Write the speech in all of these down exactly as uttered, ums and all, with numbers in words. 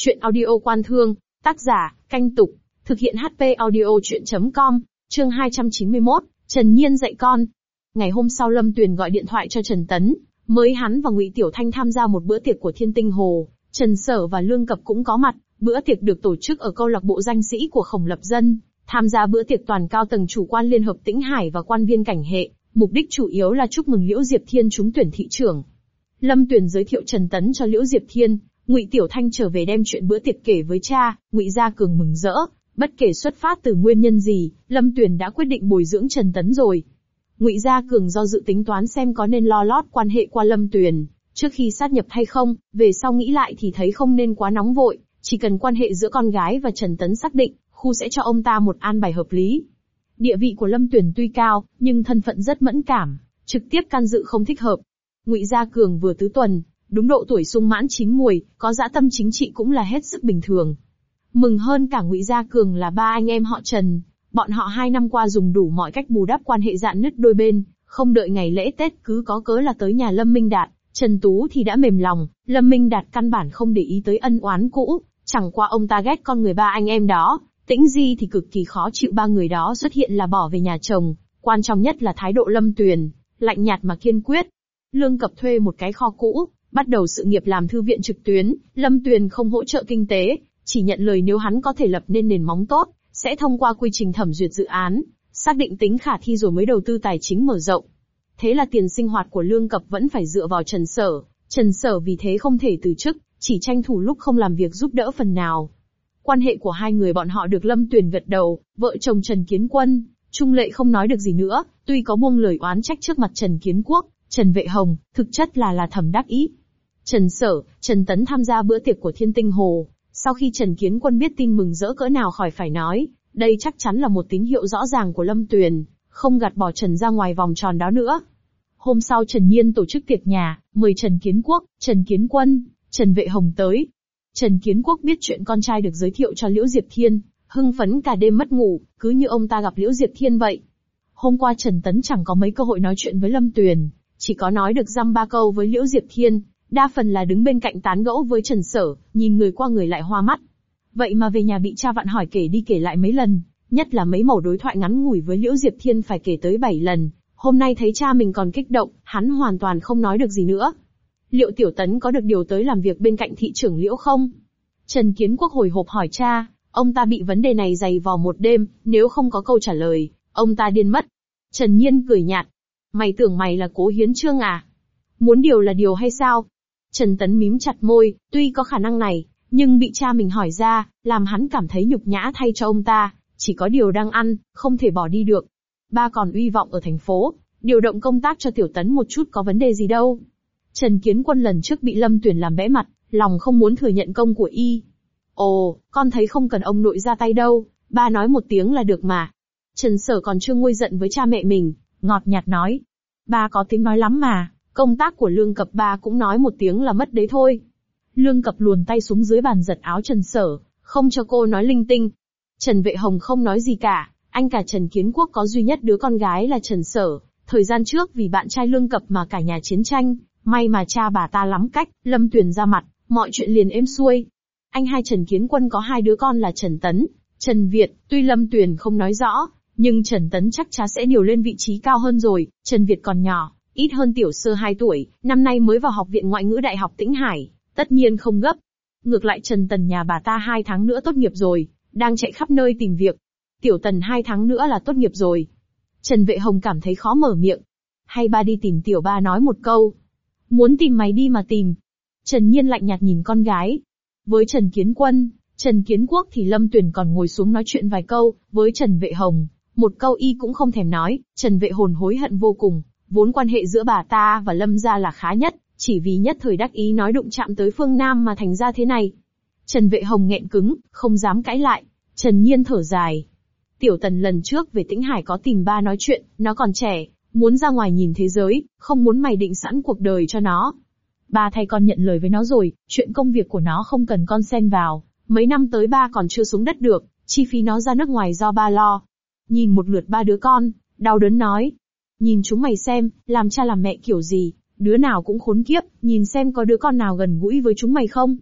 Chuyện audio Quan Thương, tác giả, Canh Tục, thực hiện hát pê audio chuyện chấm com, chương hai trăm chín mươi mốt, Trần Nhiên dạy con. Ngày hôm sau Lâm Tuyền gọi điện thoại cho Trần Tấn, mới hắn và Ngụy Tiểu Thanh tham gia một bữa tiệc của Thiên Tinh Hồ, Trần Sở và Lương Cập cũng có mặt, bữa tiệc được tổ chức ở câu lạc bộ danh sĩ của Khổng Lập Dân, tham gia bữa tiệc toàn cao tầng chủ quan Liên hợp Tĩnh Hải và quan viên cảnh hệ, mục đích chủ yếu là chúc mừng Liễu Diệp Thiên trúng tuyển thị trưởng. Lâm Tuyền giới thiệu Trần Tấn cho Liễu Diệp Thiên, Ngụy Tiểu Thanh trở về đem chuyện bữa tiệc kể với cha, Ngụy Gia Cường mừng rỡ, bất kể xuất phát từ nguyên nhân gì, Lâm Tuyền đã quyết định bồi dưỡng Trần Tấn rồi. Ngụy Gia Cường do dự tính toán xem có nên lo lót quan hệ qua Lâm Tuyền trước khi sát nhập hay không, về sau nghĩ lại thì thấy không nên quá nóng vội, chỉ cần quan hệ giữa con gái và Trần Tấn xác định, khu sẽ cho ông ta một an bài hợp lý. Địa vị của Lâm Tuyền tuy cao, nhưng thân phận rất mẫn cảm, trực tiếp can dự không thích hợp. Ngụy Gia Cường vừa tứ tuần, đúng độ tuổi sung mãn chín muồi, có dã tâm chính trị cũng là hết sức bình thường. Mừng hơn cả Ngụy Gia Cường là ba anh em họ Trần, bọn họ hai năm qua dùng đủ mọi cách bù đắp quan hệ rạn nứt đôi bên, không đợi ngày lễ Tết cứ có cớ là tới nhà Lâm Minh Đạt, Trần Tú thì đã mềm lòng, Lâm Minh Đạt căn bản không để ý tới ân oán cũ, chẳng qua ông ta ghét con người ba anh em đó, Tĩnh Di thì cực kỳ khó chịu ba người đó xuất hiện là bỏ về nhà chồng, quan trọng nhất là thái độ Lâm Tuyền, lạnh nhạt mà kiên quyết. Lương Cập thuê một cái kho cũ, bắt đầu sự nghiệp làm thư viện trực tuyến, Lâm Tuyền không hỗ trợ kinh tế, chỉ nhận lời nếu hắn có thể lập nên nền móng tốt, sẽ thông qua quy trình thẩm duyệt dự án, xác định tính khả thi rồi mới đầu tư tài chính mở rộng. Thế là tiền sinh hoạt của Lương Cập vẫn phải dựa vào Trần Sở, Trần Sở vì thế không thể từ chức, chỉ tranh thủ lúc không làm việc giúp đỡ phần nào. Quan hệ của hai người bọn họ được Lâm Tuyền gật đầu, vợ chồng Trần Kiến Quân, Trung Lệ không nói được gì nữa, tuy có buông lời oán trách trước mặt Trần Kiến Quốc, Trần Vệ Hồng, thực chất là là thầm đắc ý. Trần Sở, Trần Tấn tham gia bữa tiệc của Thiên Tinh Hồ, sau khi Trần Kiến Quân biết tin mừng rỡ cỡ nào khỏi phải nói, đây chắc chắn là một tín hiệu rõ ràng của Lâm Tuyền, không gạt bỏ Trần ra ngoài vòng tròn đó nữa. Hôm sau Trần Nhiên tổ chức tiệc nhà, mời Trần Kiến Quốc, Trần Kiến Quân, Trần Vệ Hồng tới. Trần Kiến Quốc biết chuyện con trai được giới thiệu cho Liễu Diệp Thiên, hưng phấn cả đêm mất ngủ, cứ như ông ta gặp Liễu Diệp Thiên vậy. Hôm qua Trần Tấn chẳng có mấy cơ hội nói chuyện với Lâm Tuyền, chỉ có nói được dăm ba câu với Liễu Diệp Thiên, đa phần là đứng bên cạnh tán gẫu với Trần Sở, nhìn người qua người lại hoa mắt. Vậy mà về nhà bị cha vặn hỏi kể đi kể lại mấy lần, nhất là mấy mẩu đối thoại ngắn ngủi với Liễu Diệp Thiên phải kể tới bảy lần. Hôm nay thấy cha mình còn kích động, hắn hoàn toàn không nói được gì nữa. Liệu Tiểu Tấn có được điều tới làm việc bên cạnh thị trưởng Liễu không? Trần Kiến Quốc hồi hộp hỏi cha, ông ta bị vấn đề này dày vò một đêm, nếu không có câu trả lời, ông ta điên mất. Trần Nhiên cười nhạt, mày tưởng mày là Cố Hiến Chương à? Muốn điều là điều hay sao? Trần Tấn mím chặt môi, tuy có khả năng này, nhưng bị cha mình hỏi ra, làm hắn cảm thấy nhục nhã thay cho ông ta, chỉ có điều đang ăn, không thể bỏ đi được. Ba còn uy vọng ở thành phố, điều động công tác cho Tiểu Tấn một chút có vấn đề gì đâu. Trần Kiến Quân lần trước bị Lâm Tuyền làm bẽ mặt, lòng không muốn thừa nhận công của y. Ồ, con thấy không cần ông nội ra tay đâu, ba nói một tiếng là được mà. Trần Sở còn chưa nguôi giận với cha mẹ mình, ngọt nhạt nói. Ba có tiếng nói lắm mà, công tác của Lương Cập ba cũng nói một tiếng là mất đấy thôi. Lương Cập luồn tay xuống dưới bàn giật áo Trần Sở, không cho cô nói linh tinh. Trần Vệ Hồng không nói gì cả, anh cả Trần Kiến Quốc có duy nhất đứa con gái là Trần Sở. Thời gian trước vì bạn trai Lương Cập mà cả nhà chiến tranh, may mà cha bà ta lắm cách, Lâm Tuyền ra mặt, mọi chuyện liền êm xuôi. Anh hai Trần Kiến Quân có hai đứa con là Trần Tấn, Trần Việt, tuy Lâm Tuyền không nói rõ, nhưng Trần Tấn chắc chắn sẽ điều lên vị trí cao hơn rồi, Trần Việt còn nhỏ, ít hơn Tiểu Sơ hai tuổi, năm nay mới vào học viện ngoại ngữ Đại học Tĩnh Hải, tất nhiên không gấp. Ngược lại Trần Tần nhà bà ta hai tháng nữa tốt nghiệp rồi, đang chạy khắp nơi tìm việc. Tiểu Tần hai tháng nữa là tốt nghiệp rồi. Trần Vệ Hồng cảm thấy khó mở miệng. Hay ba đi tìm Tiểu Ba nói một câu. Muốn tìm mày đi mà tìm. Trần Nhiên lạnh nhạt nhìn con gái. Với Trần Kiến Quân, Trần Kiến Quốc thì Lâm Tuyền còn ngồi xuống nói chuyện vài câu, với Trần Vệ Hồng, một câu y cũng không thèm nói. Trần Vệ Hồn hối hận vô cùng, vốn quan hệ giữa bà ta và Lâm gia là khá nhất, chỉ vì nhất thời đắc ý nói đụng chạm tới Phương Nam mà thành ra thế này. Trần Vệ Hồng nghẹn cứng, không dám cãi lại. Trần Nhiên thở dài. Tiểu Tần lần trước về Tĩnh Hải có tìm ba nói chuyện, nó còn trẻ, muốn ra ngoài nhìn thế giới, không muốn mày định sẵn cuộc đời cho nó. Ba thay con nhận lời với nó rồi, chuyện công việc của nó không cần con xen vào, mấy năm tới ba còn chưa xuống đất được, chi phí nó ra nước ngoài do ba lo. Nhìn một lượt ba đứa con, đau đớn nói. Nhìn chúng mày xem, làm cha làm mẹ kiểu gì, đứa nào cũng khốn kiếp, nhìn xem có đứa con nào gần gũi với chúng mày không.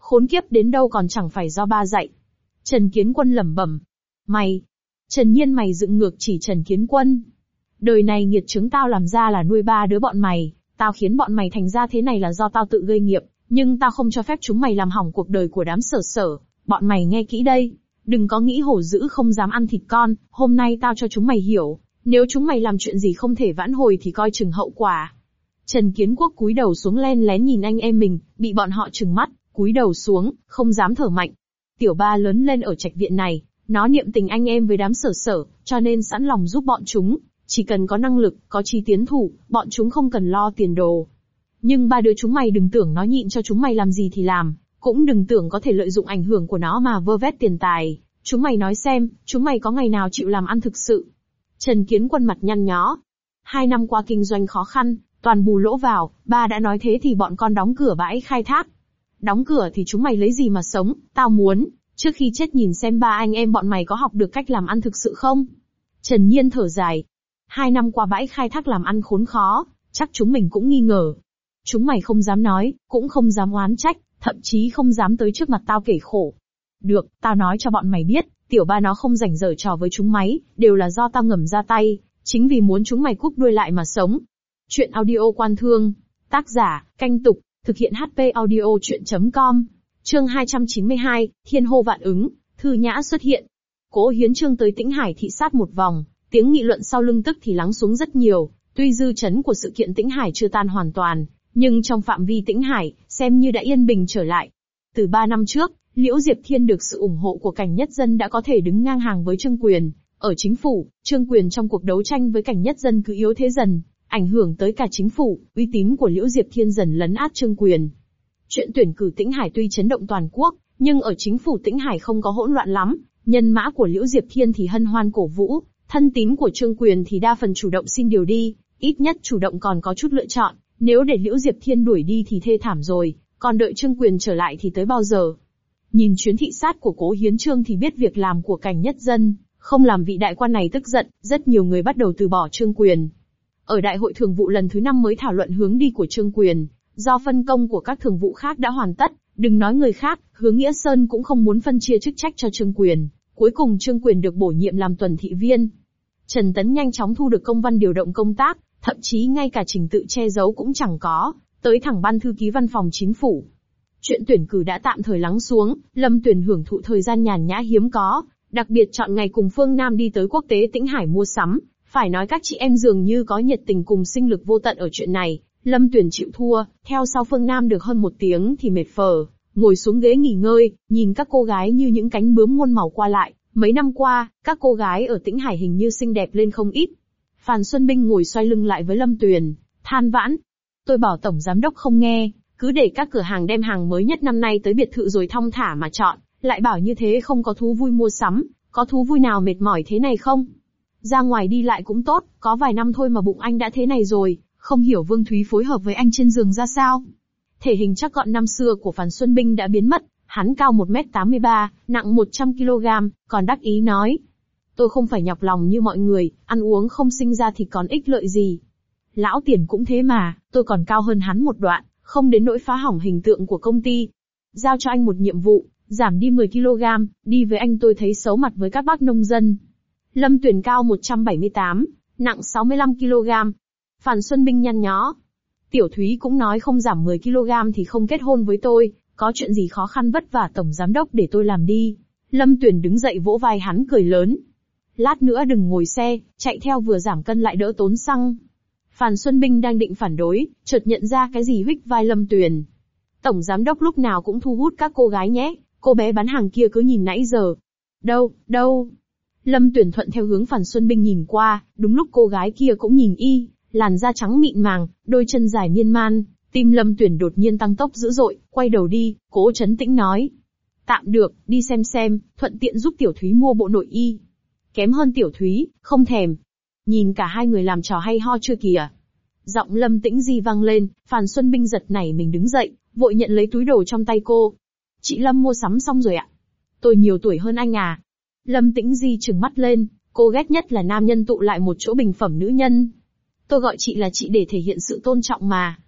Khốn kiếp đến đâu còn chẳng phải do ba dạy. Trần Kiến Quân lẩm bẩm. Mày. Trần Nhiên mày dựng ngược chỉ Trần Kiến Quân. Đời này nghiệt chứng tao làm ra là nuôi ba đứa bọn mày, tao khiến bọn mày thành ra thế này là do tao tự gây nghiệp, nhưng tao không cho phép chúng mày làm hỏng cuộc đời của đám Sở Sở. Bọn mày nghe kỹ đây, đừng có nghĩ hổ dữ không dám ăn thịt con, hôm nay tao cho chúng mày hiểu, nếu chúng mày làm chuyện gì không thể vãn hồi thì coi chừng hậu quả. Trần Kiến Quốc cúi đầu xuống len lén nhìn anh em mình, bị bọn họ trừng mắt, cúi đầu xuống, không dám thở mạnh. Tiểu ba lớn lên ở trạch viện này, nó niệm tình anh em với đám Sở Sở, cho nên sẵn lòng giúp bọn chúng, chỉ cần có năng lực, có chí tiến thủ, bọn chúng không cần lo tiền đồ. Nhưng ba đứa chúng mày đừng tưởng nó nhịn cho chúng mày làm gì thì làm, cũng đừng tưởng có thể lợi dụng ảnh hưởng của nó mà vơ vét tiền tài. Chúng mày nói xem, chúng mày có ngày nào chịu làm ăn thực sự? Trần Kiến Quân mặt nhăn nhó. Hai năm qua kinh doanh khó khăn, toàn bù lỗ vào, ba đã nói thế thì bọn con đóng cửa bãi khai thác. Đóng cửa thì chúng mày lấy gì mà sống, tao muốn, trước khi chết nhìn xem ba anh em bọn mày có học được cách làm ăn thực sự không? Trần Nhiên thở dài. Hai năm qua bãi khai thác làm ăn khốn khó, chắc chúng mình cũng nghi ngờ. Chúng mày không dám nói, cũng không dám oán trách, thậm chí không dám tới trước mặt tao kể khổ. Được, tao nói cho bọn mày biết, tiểu ba nó không rảnh rở trò với chúng mày, đều là do tao ngầm ra tay, chính vì muốn chúng mày cúp đuôi lại mà sống. Chuyện audio Quan Thương, tác giả, Canh Tục, thực hiện hát pê audio chuyện chấm com. Chương hai trăm chín mươi hai, Thiên hô vạn ứng, Thư Nhã xuất hiện. Cố Hiến Chương tới Tĩnh Hải thị sát một vòng, tiếng nghị luận sau lưng tức thì lắng xuống rất nhiều, tuy dư chấn của sự kiện Tĩnh Hải chưa tan hoàn toàn, nhưng trong phạm vi Tĩnh Hải, xem như đã yên bình trở lại. Từ ba năm trước, Liễu Diệp Thiên được sự ủng hộ của Cảnh Nhất Dân đã có thể đứng ngang hàng với Trương Quyền. Ở chính phủ, Trương Quyền trong cuộc đấu tranh với Cảnh Nhất Dân cứ yếu thế dần, ảnh hưởng tới cả chính phủ, uy tín của Liễu Diệp Thiên dần lấn át Trương Quyền. Chuyện tuyển cử Tĩnh Hải tuy chấn động toàn quốc, nhưng ở chính phủ Tĩnh Hải không có hỗn loạn lắm, nhân mã của Liễu Diệp Thiên thì hân hoan cổ vũ, thân tín của Trương Quyền thì đa phần chủ động xin điều đi, ít nhất chủ động còn có chút lựa chọn, nếu để Liễu Diệp Thiên đuổi đi thì thê thảm rồi, còn đợi Trương Quyền trở lại thì tới bao giờ. Nhìn chuyến thị sát của Cố Hiến Chương thì biết việc làm của Cảnh Nhất Dân không làm vị đại quan này tức giận, rất nhiều người bắt đầu từ bỏ Trương Quyền. Ở đại hội thường vụ lần thứ năm mới thảo luận hướng đi của Trương Quyền, do phân công của các thường vụ khác đã hoàn tất, đừng nói người khác, Hứa Nghĩa Sơn cũng không muốn phân chia chức trách cho Trương Quyền, cuối cùng Trương Quyền được bổ nhiệm làm tuần thị viên. Trần Tấn nhanh chóng thu được công văn điều động công tác, thậm chí ngay cả trình tự che giấu cũng chẳng có, tới thẳng ban thư ký văn phòng chính phủ. Chuyện tuyển cử đã tạm thời lắng xuống, Lâm Tuyền hưởng thụ thời gian nhàn nhã hiếm có, đặc biệt chọn ngày cùng Phương Nam đi tới quốc tế Tĩnh Hải mua sắm, phải nói các chị em dường như có nhiệt tình cùng sinh lực vô tận ở chuyện này. Lâm Tuyền chịu thua, theo sau Phương Nam được hơn một tiếng thì mệt phờ, ngồi xuống ghế nghỉ ngơi, nhìn các cô gái như những cánh bướm muôn màu qua lại. Mấy năm qua, các cô gái ở Tĩnh Hải hình như xinh đẹp lên không ít. Phan Xuân Binh ngồi xoay lưng lại với Lâm Tuyền, than vãn. Tôi bảo tổng giám đốc không nghe, cứ để các cửa hàng đem hàng mới nhất năm nay tới biệt thự rồi thong thả mà chọn, lại bảo như thế không có thú vui mua sắm, có thú vui nào mệt mỏi thế này không? Ra ngoài đi lại cũng tốt, có vài năm thôi mà bụng anh đã thế này rồi, không hiểu Vương Thúy phối hợp với anh trên giường ra sao. Thể hình chắc gọn năm xưa của Phan Xuân Binh đã biến mất, hắn cao một mét tám mươi ba, nặng một trăm ki lô gam, còn đắc ý nói. Tôi không phải nhọc lòng như mọi người, ăn uống không sinh ra thì còn ích lợi gì. Lão Tiền cũng thế mà, tôi còn cao hơn hắn một đoạn, không đến nỗi phá hỏng hình tượng của công ty. Giao cho anh một nhiệm vụ, giảm đi mười ki lô gam, đi với anh tôi thấy xấu mặt với các bác nông dân. Lâm Tuyền cao một trăm bảy mươi tám, nặng sáu mươi lăm ki lô gam. Phan Xuân Binh nhăn nhó. Tiểu Thúy cũng nói không giảm mười ki lô gam thì không kết hôn với tôi, có chuyện gì khó khăn vất vả tổng giám đốc để tôi làm đi. Lâm Tuyền đứng dậy vỗ vai hắn cười lớn. Lát nữa đừng ngồi xe, chạy theo vừa giảm cân lại đỡ tốn xăng. Phan Xuân Binh đang định phản đối, chợt nhận ra cái gì huých vai Lâm Tuyền. Tổng giám đốc lúc nào cũng thu hút các cô gái nhé, cô bé bán hàng kia cứ nhìn nãy giờ. Đâu, đâu? Lâm Tuyền thuận theo hướng Phan Xuân Binh nhìn qua, đúng lúc cô gái kia cũng nhìn y, làn da trắng mịn màng, đôi chân dài miên man, tim Lâm Tuyền đột nhiên tăng tốc dữ dội, quay đầu đi, Cố trấn tĩnh nói. Tạm được, đi xem xem, thuận tiện giúp Tiểu Thúy mua bộ nội y. Kém hơn Tiểu Thúy, không thèm. Nhìn cả hai người làm trò hay ho chưa kìa. Giọng Lâm Tĩnh Di vang lên, Phan Xuân Binh giật nảy mình đứng dậy, vội nhận lấy túi đồ trong tay cô. Chị Lâm mua sắm xong rồi ạ. Tôi nhiều tuổi hơn anh à. Lâm Tĩnh Di trừng mắt lên, cô ghét nhất là nam nhân tụ lại một chỗ bình phẩm nữ nhân. Tôi gọi chị là chị để thể hiện sự tôn trọng mà.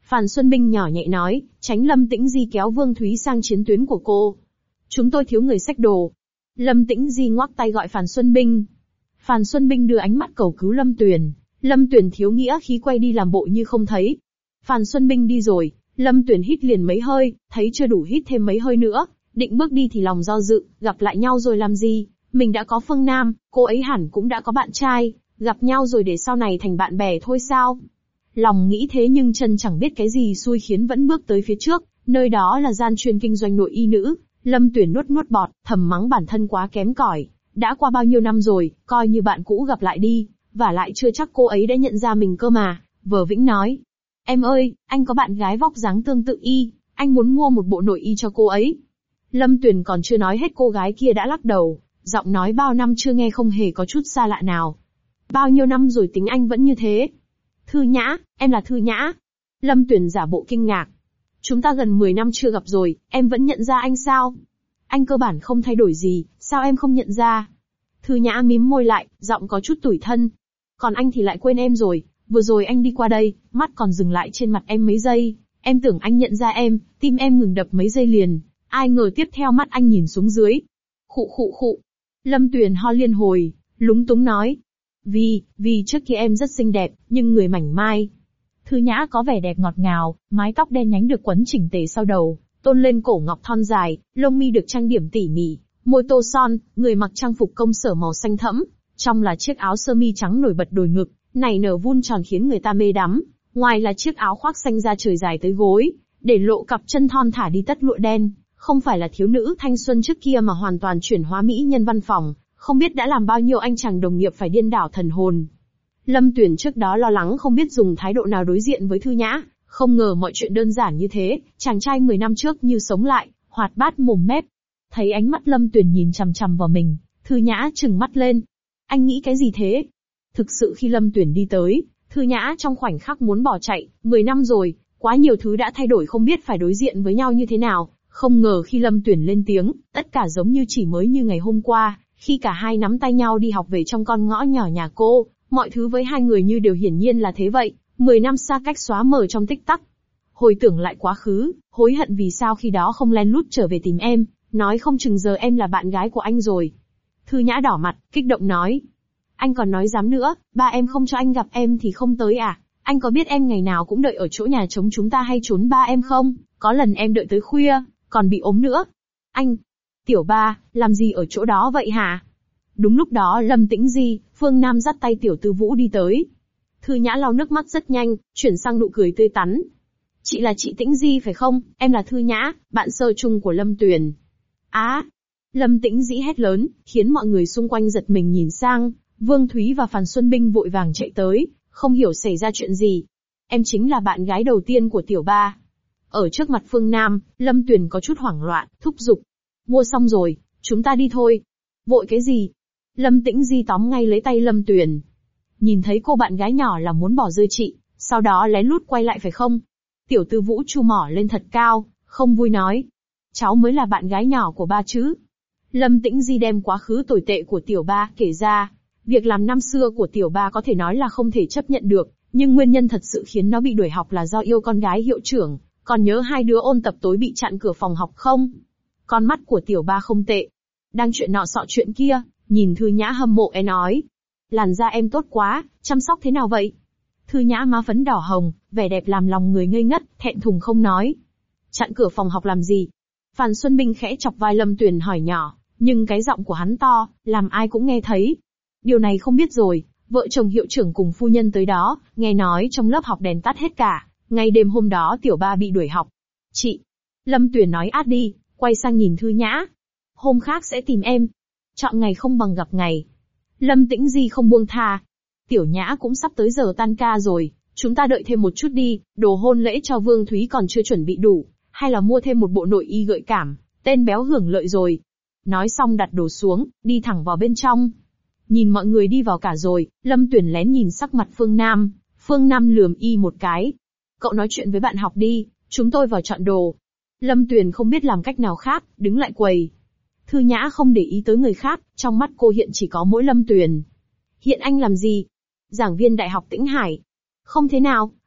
Phan Xuân Binh nhỏ nhẹ nói, tránh Lâm Tĩnh Di kéo Vương Thúy sang chiến tuyến của cô. Chúng tôi thiếu người xách đồ. Lâm Tĩnh Di ngoắc tay gọi Phan Xuân Binh. Phan Xuân Binh đưa ánh mắt cầu cứu Lâm Tuyền. Lâm Tuyền thiếu nghĩa khí quay đi làm bộ như không thấy. Phan Xuân Binh đi rồi, Lâm Tuyền hít liền mấy hơi, thấy chưa đủ hít thêm mấy hơi nữa, định bước đi thì lòng do dự, gặp lại nhau rồi làm gì, mình đã có Phương Nam, cô ấy hẳn cũng đã có bạn trai, gặp nhau rồi để sau này thành bạn bè thôi sao? Lòng nghĩ thế nhưng chân chẳng biết cái gì xui khiến vẫn bước tới phía trước, nơi đó là gian chuyên kinh doanh nội y nữ. Lâm Tuyền nuốt nuốt bọt, thầm mắng bản thân quá kém cỏi. Đã qua bao nhiêu năm rồi, coi như bạn cũ gặp lại đi, và lại chưa chắc cô ấy đã nhận ra mình cơ mà. Vờ vĩnh nói, em ơi, anh có bạn gái vóc dáng tương tự y, anh muốn mua một bộ nội y cho cô ấy. Lâm Tuyền còn chưa nói hết cô gái kia đã lắc đầu, giọng nói bao năm chưa nghe không hề có chút xa lạ nào. Bao nhiêu năm rồi tính anh vẫn như thế. Thư Nhã, em là Thư Nhã. Lâm Tuyền giả bộ kinh ngạc. Chúng ta gần mười năm chưa gặp rồi, em vẫn nhận ra anh sao? Anh cơ bản không thay đổi gì, sao em không nhận ra? Thư Nhã mím môi lại, giọng có chút tủi thân. Còn anh thì lại quên em rồi, vừa rồi anh đi qua đây, mắt còn dừng lại trên mặt em mấy giây, em tưởng anh nhận ra em, tim em ngừng đập mấy giây liền, ai ngờ tiếp theo mắt anh nhìn xuống dưới. Khụ khụ khụ. Lâm Tuyền ho liên hồi, lúng túng nói. Vì, vì trước kia em rất xinh đẹp, nhưng người mảnh mai. Thư Nhã có vẻ đẹp ngọt ngào, mái tóc đen nhánh được quấn chỉnh tề sau đầu, tôn lên cổ ngọc thon dài, lông mi được trang điểm tỉ mỉ, môi tô son, người mặc trang phục công sở màu xanh thẫm, trong là chiếc áo sơ mi trắng nổi bật đồi ngực, nảy nở vun tròn khiến người ta mê đắm, ngoài là chiếc áo khoác xanh da trời dài tới gối, để lộ cặp chân thon thả đi tất lụa đen, không phải là thiếu nữ thanh xuân trước kia mà hoàn toàn chuyển hóa mỹ nhân văn phòng, không biết đã làm bao nhiêu anh chàng đồng nghiệp phải điên đảo thần hồn. Lâm Tuyền trước đó lo lắng không biết dùng thái độ nào đối diện với Thư Nhã, không ngờ mọi chuyện đơn giản như thế, chàng trai mười năm trước như sống lại, hoạt bát mồm mép. Thấy ánh mắt Lâm Tuyền nhìn chằm chằm vào mình, Thư Nhã trừng mắt lên. Anh nghĩ cái gì thế? Thực sự khi Lâm Tuyền đi tới, Thư Nhã trong khoảnh khắc muốn bỏ chạy, mười năm rồi, quá nhiều thứ đã thay đổi không biết phải đối diện với nhau như thế nào, không ngờ khi Lâm Tuyền lên tiếng, tất cả giống như chỉ mới như ngày hôm qua, khi cả hai nắm tay nhau đi học về trong con ngõ nhỏ nhà cô, mọi thứ với hai người như đều hiển nhiên là thế vậy, mười năm xa cách xóa mờ trong tích tắc. Hồi tưởng lại quá khứ, hối hận vì sao khi đó không lén lút trở về tìm em, nói không chừng giờ em là bạn gái của anh rồi. Thư Nhã đỏ mặt, kích động nói. Anh còn nói dám nữa, ba em không cho anh gặp em thì không tới à? Anh có biết em ngày nào cũng đợi ở chỗ nhà trống chúng ta hay trốn ba em không? Có lần em đợi tới khuya, còn bị ốm nữa. Anh, tiểu ba, làm gì ở chỗ đó vậy hả? Đúng lúc đó Lâm Tĩnh Di, Phương Nam dắt tay tiểu tư Vũ đi tới. Thư Nhã lau nước mắt rất nhanh, chuyển sang nụ cười tươi tắn. Chị là chị Tĩnh Di phải không? Em là Thư Nhã, bạn sơ chung của Lâm Tuyền. Á! À, Lâm Tĩnh Dĩ hét lớn, khiến mọi người xung quanh giật mình nhìn sang. Vương Thúy và Phan Xuân Binh vội vàng chạy tới, không hiểu xảy ra chuyện gì. Em chính là bạn gái đầu tiên của tiểu ba. Ở trước mặt Phương Nam, Lâm Tuyền có chút hoảng loạn, thúc giục. Mua xong rồi, chúng ta đi thôi. Vội cái gì? Lâm Tĩnh Di tóm ngay lấy tay Lâm Tuyền. Nhìn thấy cô bạn gái nhỏ là muốn bỏ rơi chị, sau đó lén lút quay lại phải không? Tiểu tư Vũ chu mỏ lên thật cao, không vui nói. Cháu mới là bạn gái nhỏ của ba chứ. Lâm Tĩnh Di đem quá khứ tồi tệ của tiểu ba kể ra. Việc làm năm xưa của tiểu ba có thể nói là không thể chấp nhận được, nhưng nguyên nhân thật sự khiến nó bị đuổi học là do yêu con gái hiệu trưởng. Còn nhớ hai đứa ôn tập tối bị chặn cửa phòng học không? Con mắt của tiểu ba không tệ. Đang chuyện nọ sọ chuyện kia, nhìn Thư Nhã hâm mộ e nói. Làn da em tốt quá, chăm sóc thế nào vậy? Thư Nhã má phấn đỏ hồng, vẻ đẹp làm lòng người ngây ngất, thẹn thùng không nói. Chặn cửa phòng học làm gì? Phan Xuân Binh khẽ chọc vai Lâm Tuyền hỏi nhỏ, nhưng cái giọng của hắn to, làm ai cũng nghe thấy. Điều này không biết rồi, vợ chồng hiệu trưởng cùng phu nhân tới đó, nghe nói trong lớp học đèn tắt hết cả, ngày đêm hôm đó tiểu ba bị đuổi học. Chị! Lâm Tuyền nói át đi, quay sang nhìn Thư Nhã. Hôm khác sẽ tìm em. Chọn ngày không bằng gặp ngày. Lâm Tĩnh Di không buông tha. Tiểu Nhã cũng sắp tới giờ tan ca rồi, chúng ta đợi thêm một chút đi, đồ hôn lễ cho Vương Thúy còn chưa chuẩn bị đủ, hay là mua thêm một bộ nội y gợi cảm, tên béo hưởng lợi rồi. Nói xong đặt đồ xuống, đi thẳng vào bên trong. Nhìn mọi người đi vào cả rồi, Lâm Tuyền lén nhìn sắc mặt Phương Nam, Phương Nam lườm y một cái. Cậu nói chuyện với bạn học đi, chúng tôi vào chọn đồ. Lâm Tuyền không biết làm cách nào khác, đứng lại quầy. Thư Nhã không để ý tới người khác, trong mắt cô hiện chỉ có mỗi Lâm Tuyền. Hiện anh làm gì? Giảng viên Đại học Tĩnh Hải. Không thế nào,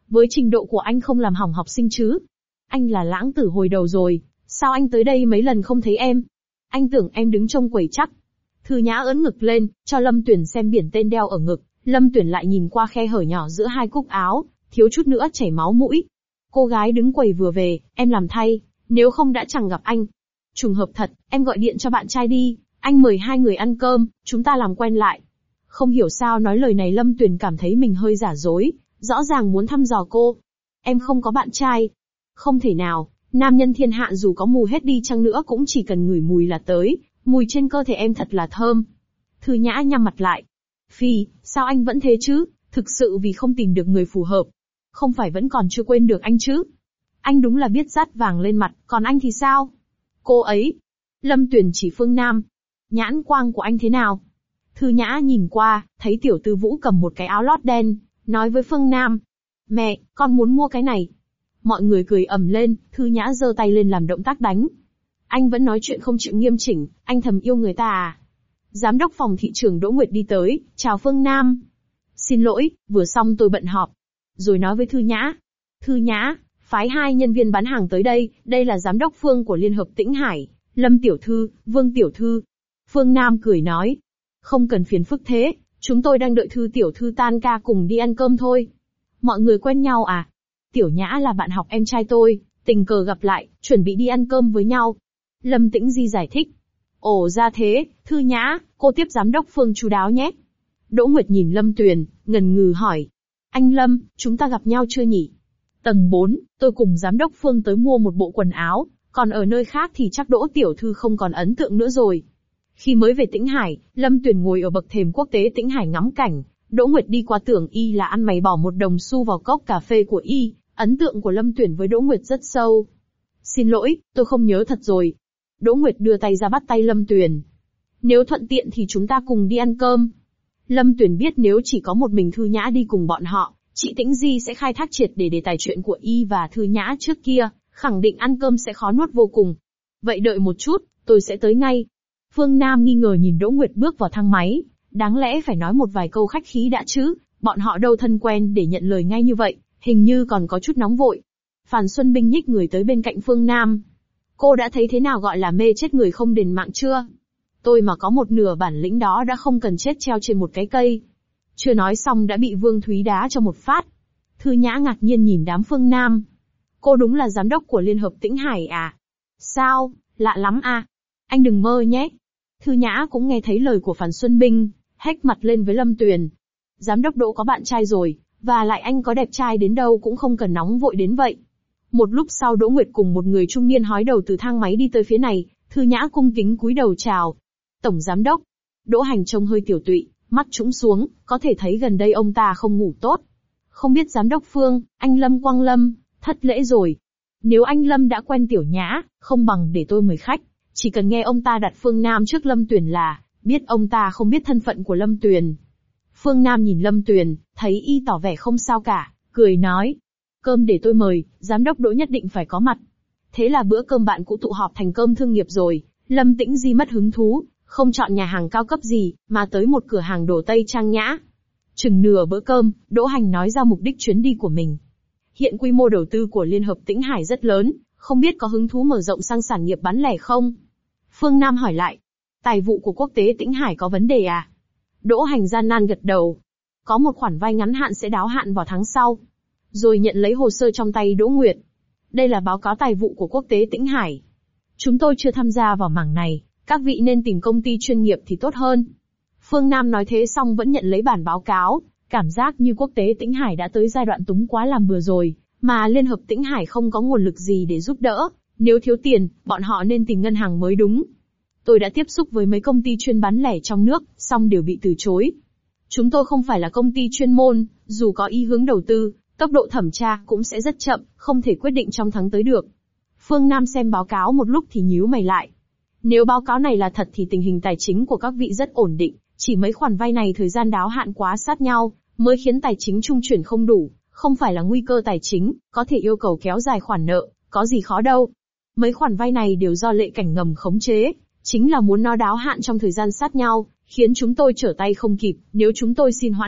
với trình độ của anh không làm hỏng học sinh chứ. Anh là lãng tử hồi đầu rồi, sao anh tới đây mấy lần không thấy em? Anh tưởng em đứng trông quầy chắc. Thư Nhã ưỡn ngực lên, cho Lâm Tuyển xem biển tên đeo ở ngực. Lâm Tuyển lại nhìn qua khe hở nhỏ giữa hai cúc áo, thiếu chút nữa chảy máu mũi. Cô gái đứng quầy vừa về, em làm thay, nếu không đã chẳng gặp anh. Trùng hợp thật, em gọi điện cho bạn trai đi, anh mời hai người ăn cơm, chúng ta làm quen lại. Không hiểu sao nói lời này Lâm Tuyển cảm thấy mình hơi giả dối, rõ ràng muốn thăm dò cô. Em không có bạn trai. Không thể nào, nam nhân thiên hạ dù có mù hết đi chăng nữa cũng chỉ cần ngửi mùi là tới, mùi trên cơ thể em thật là thơm. Thư Nhã nhắm mặt lại. Phi, sao anh vẫn thế chứ, thực sự vì không tìm được người phù hợp. Không phải vẫn còn chưa quên được anh chứ. Anh đúng là biết dát vàng lên mặt, còn anh thì sao? Cô ấy. Lâm Tuyển chỉ Phương Nam. Nhãn quang của anh thế nào? Thư Nhã nhìn qua, thấy Tiểu Tư Vũ cầm một cái áo lót đen, nói với Phương Nam. Mẹ, con muốn mua cái này. Mọi người cười ầm lên, Thư Nhã giơ tay lên làm động tác đánh. Anh vẫn nói chuyện không chịu nghiêm chỉnh, anh thầm yêu người ta à? Giám đốc phòng thị trường Đỗ Nguyệt đi tới, chào Phương Nam. Xin lỗi, vừa xong tôi bận họp. Rồi nói với Thư Nhã. Thư Nhã, phái hai nhân viên bán hàng tới đây, đây là giám đốc Phương của Liên hợp Tĩnh Hải, Lâm Tiểu Thư, Vương Tiểu Thư. Phương Nam cười nói. Không cần phiền phức thế, chúng tôi đang đợi Thư Tiểu Thư tan ca cùng đi ăn cơm thôi. Mọi người quen nhau à? Tiểu Nhã là bạn học em trai tôi, tình cờ gặp lại, chuẩn bị đi ăn cơm với nhau. Lâm Tĩnh Di giải thích. Ồ ra thế, Thư Nhã, cô tiếp giám đốc Phương chu đáo nhé. Đỗ Nguyệt nhìn Lâm Tuyền, ngần ngừ hỏi. Anh Lâm, chúng ta gặp nhau chưa nhỉ? Tầng bốn, tôi cùng giám đốc Phương tới mua một bộ quần áo, còn ở nơi khác thì chắc Đỗ Tiểu Thư không còn ấn tượng nữa rồi. Khi mới về Tĩnh Hải, Lâm Tuyền ngồi ở bậc thềm quốc tế Tĩnh Hải ngắm cảnh, Đỗ Nguyệt đi qua tưởng y là ăn mày bỏ một đồng xu vào cốc cà phê của y, ấn tượng của Lâm Tuyền với Đỗ Nguyệt rất sâu. Xin lỗi, tôi không nhớ thật rồi. Đỗ Nguyệt đưa tay ra bắt tay Lâm Tuyền. Nếu thuận tiện thì chúng ta cùng đi ăn cơm. Lâm Tuyền biết nếu chỉ có một mình Thư Nhã đi cùng bọn họ, chị Tĩnh Di sẽ khai thác triệt để đề tài chuyện của y và Thư Nhã trước kia, khẳng định ăn cơm sẽ khó nuốt vô cùng. Vậy đợi một chút, tôi sẽ tới ngay. Phương Nam nghi ngờ nhìn Đỗ Nguyệt bước vào thang máy, đáng lẽ phải nói một vài câu khách khí đã chứ, bọn họ đâu thân quen để nhận lời ngay như vậy, hình như còn có chút nóng vội. Phàn Xuân Binh nhích người tới bên cạnh Phương Nam. Cô đã thấy thế nào gọi là mê chết người không đền mạng chưa? Tôi mà có một nửa bản lĩnh đó đã không cần chết treo trên một cái cây. Chưa nói xong đã bị Vương Thúy đá cho một phát. Thư Nhã ngạc nhiên nhìn đám Phương Nam. Cô đúng là giám đốc của Liên hợp Tĩnh Hải à? Sao, lạ lắm à? Anh đừng mơ nhé. Thư Nhã cũng nghe thấy lời của Phàn Xuân Binh, hét mặt lên với Lâm Tuyền. Giám đốc Đỗ có bạn trai rồi, và lại anh có đẹp trai đến đâu cũng không cần nóng vội đến vậy. Một lúc sau Đỗ Nguyệt cùng một người trung niên hói đầu từ thang máy đi tới phía này, Thư Nhã cung kính cúi đầu chào. Tổng giám đốc. Đỗ Hành trông hơi tiểu tụy, mắt trũng xuống, có thể thấy gần đây ông ta không ngủ tốt. Không biết giám đốc Phương, anh Lâm Quang Lâm, thất lễ rồi. Nếu anh Lâm đã quen Tiểu Nhã, không bằng để tôi mời khách. Chỉ cần nghe ông ta đặt Phương Nam trước Lâm Tuyền là, biết ông ta không biết thân phận của Lâm Tuyền. Phương Nam nhìn Lâm Tuyền, thấy y tỏ vẻ không sao cả, cười nói. Cơm để tôi mời, giám đốc Đỗ nhất định phải có mặt. Thế là bữa cơm bạn cũ tụ họp thành cơm thương nghiệp rồi. Lâm Tĩnh Di mất hứng thú, không chọn nhà hàng cao cấp gì, mà tới một cửa hàng đồ Tây trang nhã. Chừng nửa bữa cơm, Đỗ Hành nói ra mục đích chuyến đi của mình. Hiện quy mô đầu tư của Liên hợp Tĩnh Hải rất lớn, không biết có hứng thú mở rộng sang sản nghiệp bán lẻ không? Phương Nam hỏi lại. Tài vụ của quốc tế Tĩnh Hải có vấn đề à? Đỗ Hành gian nan gật đầu. Có một khoản vay ngắn hạn sẽ đáo hạn vào tháng sau. Rồi nhận lấy hồ sơ trong tay Đỗ Nguyệt. Đây là báo cáo tài vụ của quốc tế Tĩnh Hải. Chúng tôi chưa tham gia vào mảng này, các vị nên tìm công ty chuyên nghiệp thì tốt hơn. Phương Nam nói thế xong vẫn nhận lấy bản báo cáo, cảm giác như quốc tế Tĩnh Hải đã tới giai đoạn túng quá làm bừa rồi, mà Liên hợp Tĩnh Hải không có nguồn lực gì để giúp đỡ, nếu thiếu tiền, bọn họ nên tìm ngân hàng mới đúng. Tôi đã tiếp xúc với mấy công ty chuyên bán lẻ trong nước, song đều bị từ chối. Chúng tôi không phải là công ty chuyên môn, dù có ý hướng đầu tư, tốc độ thẩm tra cũng sẽ rất chậm, không thể quyết định trong tháng tới được. Phương Nam xem báo cáo một lúc thì nhíu mày lại. Nếu báo cáo này là thật thì tình hình tài chính của các vị rất ổn định, chỉ mấy khoản vay này thời gian đáo hạn quá sát nhau, mới khiến tài chính trung chuyển không đủ, không phải là nguy cơ tài chính, có thể yêu cầu kéo dài khoản nợ, có gì khó đâu. Mấy khoản vay này đều do lệ cảnh ngầm khống chế, chính là muốn nó đáo hạn trong thời gian sát nhau, khiến chúng tôi trở tay không kịp, nếu chúng tôi xin hoãn nợ,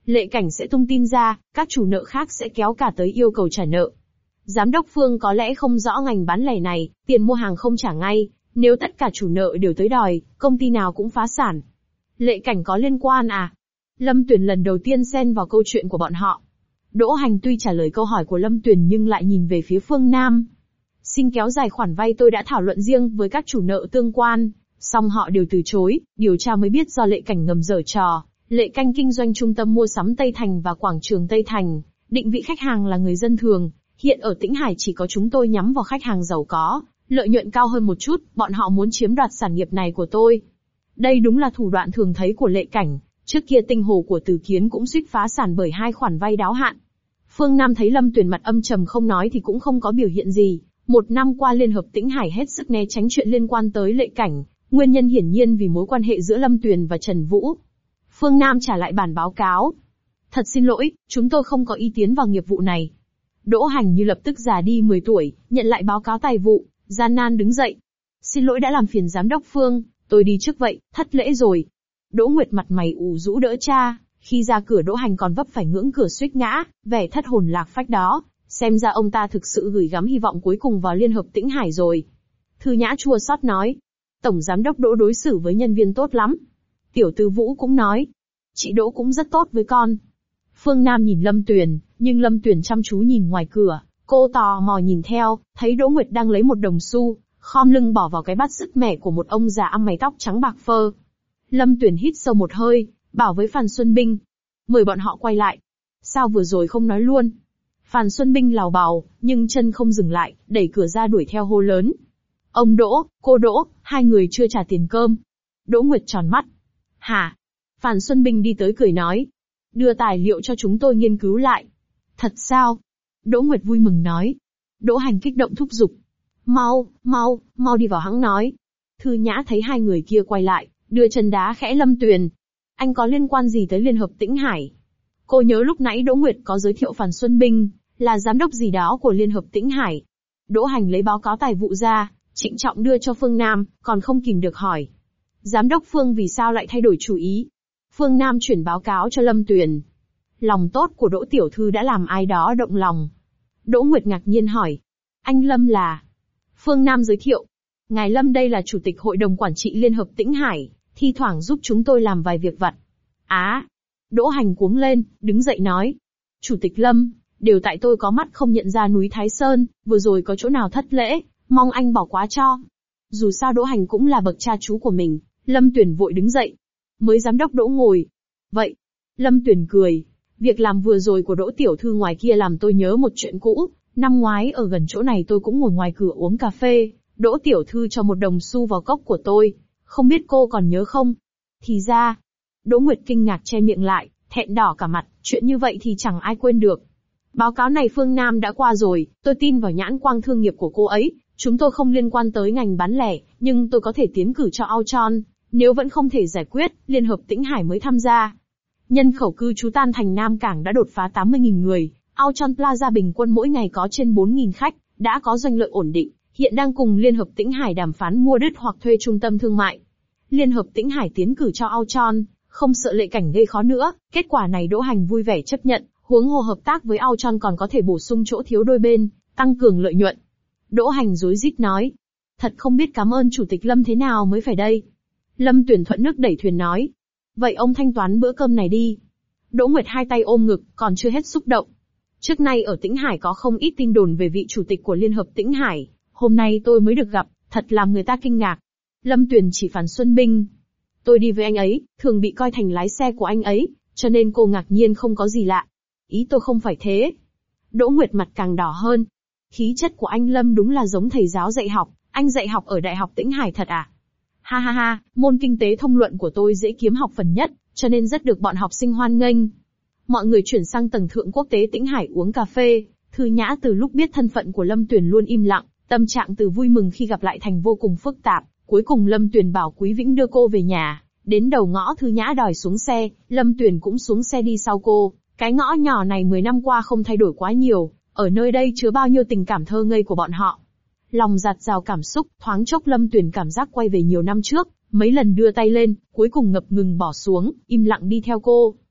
Lệ Cảnh sẽ tung tin ra, các chủ nợ khác sẽ kéo cả tới yêu cầu trả nợ. Giám đốc Phương có lẽ không rõ ngành bán lẻ này, tiền mua hàng không trả ngay, nếu tất cả chủ nợ đều tới đòi, công ty nào cũng phá sản. Lệ Cảnh có liên quan à? Lâm Tuyền lần đầu tiên xen vào câu chuyện của bọn họ. Đỗ Hành tuy trả lời câu hỏi của Lâm Tuyền nhưng lại nhìn về phía Phương Nam. Xin kéo dài khoản vay tôi đã thảo luận riêng với các chủ nợ tương quan, song họ đều từ chối, điều tra mới biết do Lệ Cảnh ngầm giở trò. Lệ Cảnh kinh doanh trung tâm mua sắm Tây Thành và quảng trường Tây Thành, định vị khách hàng là người dân thường, hiện ở Tĩnh Hải chỉ có chúng tôi nhắm vào khách hàng giàu có, lợi nhuận cao hơn một chút, bọn họ muốn chiếm đoạt sản nghiệp này của tôi. Đây đúng là thủ đoạn thường thấy của Lệ Cảnh, trước kia tinh hồ của Từ Kiến cũng suýt phá sản bởi hai khoản vay đáo hạn. Phương Nam thấy Lâm Tuyền mặt âm trầm không nói thì cũng không có biểu hiện gì, một năm qua Liên hợp Tĩnh Hải hết sức né tránh chuyện liên quan tới Lệ Cảnh, nguyên nhân hiển nhiên vì mối quan hệ giữa Lâm Tuyền và Trần Vũ. Phương Nam trả lại bản báo cáo. Thật xin lỗi, chúng tôi không có ý kiến vào nghiệp vụ này. Đỗ Hành như lập tức già đi mười tuổi, nhận lại báo cáo tài vụ, gian nan đứng dậy. Xin lỗi đã làm phiền giám đốc Phương, tôi đi trước vậy, thất lễ rồi. Đỗ Nguyệt mặt mày ủ rũ đỡ cha, khi ra cửa Đỗ Hành còn vấp phải ngưỡng cửa suýt ngã, vẻ thất hồn lạc phách đó, xem ra ông ta thực sự gửi gắm hy vọng cuối cùng vào Liên hợp Tĩnh Hải rồi. Thư Nhã chua xót nói, Tổng giám đốc Đỗ đối xử với nhân viên tốt lắm. Tiểu Tư Vũ cũng nói, chị Đỗ cũng rất tốt với con. Phương Nam nhìn Lâm Tuyền, nhưng Lâm Tuyền chăm chú nhìn ngoài cửa, cô tò mò nhìn theo, thấy Đỗ Nguyệt đang lấy một đồng xu, khom lưng bỏ vào cái bát sứt mẻ của một ông già ăn mày tóc trắng bạc phơ. Lâm Tuyền hít sâu một hơi, bảo với Phan Xuân Binh, mời bọn họ quay lại. Sao vừa rồi không nói luôn? Phan Xuân Binh lào bào, nhưng chân không dừng lại, đẩy cửa ra đuổi theo hô lớn. Ông Đỗ, cô Đỗ, hai người chưa trả tiền cơm. Đỗ Nguyệt tròn mắt. Hả? Phan Xuân Binh đi tới cười nói. Đưa tài liệu cho chúng tôi nghiên cứu lại. Thật sao? Đỗ Nguyệt vui mừng nói. Đỗ Hành kích động thúc giục. Mau, mau, mau đi vào hãng nói. Thư Nhã thấy hai người kia quay lại, đưa chân đá khẽ Lâm Tuyền. Anh có liên quan gì tới Liên hợp Tĩnh Hải? Cô nhớ lúc nãy Đỗ Nguyệt có giới thiệu Phan Xuân Binh, là giám đốc gì đó của Liên hợp Tĩnh Hải. Đỗ Hành lấy báo cáo tài vụ ra, trịnh trọng đưa cho Phương Nam, còn không kìm được hỏi. Giám đốc Phương vì sao lại thay đổi chủ ý? Phương Nam chuyển báo cáo cho Lâm Tuyền. Lòng tốt của Đỗ Tiểu Thư đã làm ai đó động lòng. Đỗ Nguyệt ngạc nhiên hỏi. Anh Lâm là? Phương Nam giới thiệu. Ngài Lâm đây là Chủ tịch Hội đồng Quản trị Liên hợp Tĩnh Hải, thi thoảng giúp chúng tôi làm vài việc vặt. Á! À, Đỗ Hành cuống lên, đứng dậy nói. Chủ tịch Lâm, đều tại tôi có mắt không nhận ra núi Thái Sơn, vừa rồi có chỗ nào thất lễ, mong anh bỏ qua cho. Dù sao Đỗ Hành cũng là bậc cha chú của mình, Lâm Tuyền vội đứng dậy. Mới giám đốc Đỗ ngồi. Vậy. Lâm Tuyền cười. Việc làm vừa rồi của Đỗ Tiểu Thư ngoài kia làm tôi nhớ một chuyện cũ. Năm ngoái ở gần chỗ này tôi cũng ngồi ngoài cửa uống cà phê. Đỗ Tiểu Thư cho một đồng xu vào cốc của tôi. Không biết cô còn nhớ không? Thì ra. Đỗ Nguyệt kinh ngạc che miệng lại, thẹn đỏ cả mặt. Chuyện như vậy thì chẳng ai quên được. Báo cáo này Phương Nam đã qua rồi. Tôi tin vào nhãn quang thương nghiệp của cô ấy. Chúng tôi không liên quan tới ngành bán lẻ, nhưng tôi có thể tiến cử cho Auchon. Nếu vẫn không thể giải quyết, Liên hợp Tĩnh Hải mới tham gia. Nhân khẩu cư trú tan thành Nam Cảng đã đột phá tám mươi nghìn người, Auchon Plaza bình quân mỗi ngày có trên bốn nghìn khách, đã có doanh lợi ổn định, hiện đang cùng Liên hợp Tĩnh Hải đàm phán mua đất hoặc thuê trung tâm thương mại. Liên hợp Tĩnh Hải tiến cử cho Auchon, không sợ Lệ Cảnh gây khó nữa, kết quả này Đỗ Hành vui vẻ chấp nhận, huống hồ hợp tác với Auchon còn có thể bổ sung chỗ thiếu đôi bên, tăng cường lợi nhuận. Đỗ Hành rối rít nói, thật không biết cảm ơn Chủ tịch Lâm thế nào mới phải đây. Lâm Tuyền thuận nước đẩy thuyền nói. Vậy ông thanh toán bữa cơm này đi. Đỗ Nguyệt hai tay ôm ngực, còn chưa hết xúc động. Trước nay ở Tĩnh Hải có không ít tin đồn về vị chủ tịch của Liên hợp Tĩnh Hải. Hôm nay tôi mới được gặp, thật làm người ta kinh ngạc. Lâm Tuyền chỉ Phan Xuân Binh. Tôi đi với anh ấy, thường bị coi thành lái xe của anh ấy, cho nên cô ngạc nhiên không có gì lạ. Ý tôi không phải thế. Đỗ Nguyệt mặt càng đỏ hơn. Khí chất của anh Lâm đúng là giống thầy giáo dạy học, anh dạy học ở Đại học Tĩnh Hải thật à? Ha ha ha, môn kinh tế thông luận của tôi dễ kiếm học phần nhất, cho nên rất được bọn học sinh hoan nghênh. Mọi người chuyển sang tầng thượng quốc tế Tĩnh Hải uống cà phê, Thư Nhã từ lúc biết thân phận của Lâm Tuyền luôn im lặng, tâm trạng từ vui mừng khi gặp lại thành vô cùng phức tạp. Cuối cùng Lâm Tuyền bảo Quý Vĩnh đưa cô về nhà, đến đầu ngõ Thư Nhã đòi xuống xe, Lâm Tuyền cũng xuống xe đi sau cô. Cái ngõ nhỏ này mười năm qua không thay đổi quá nhiều, ở nơi đây chứa bao nhiêu tình cảm thơ ngây của bọn họ. Lòng dạt dào cảm xúc, thoáng chốc Lâm Tuyền cảm giác quay về nhiều năm trước, mấy lần đưa tay lên, cuối cùng ngập ngừng bỏ xuống, im lặng đi theo cô.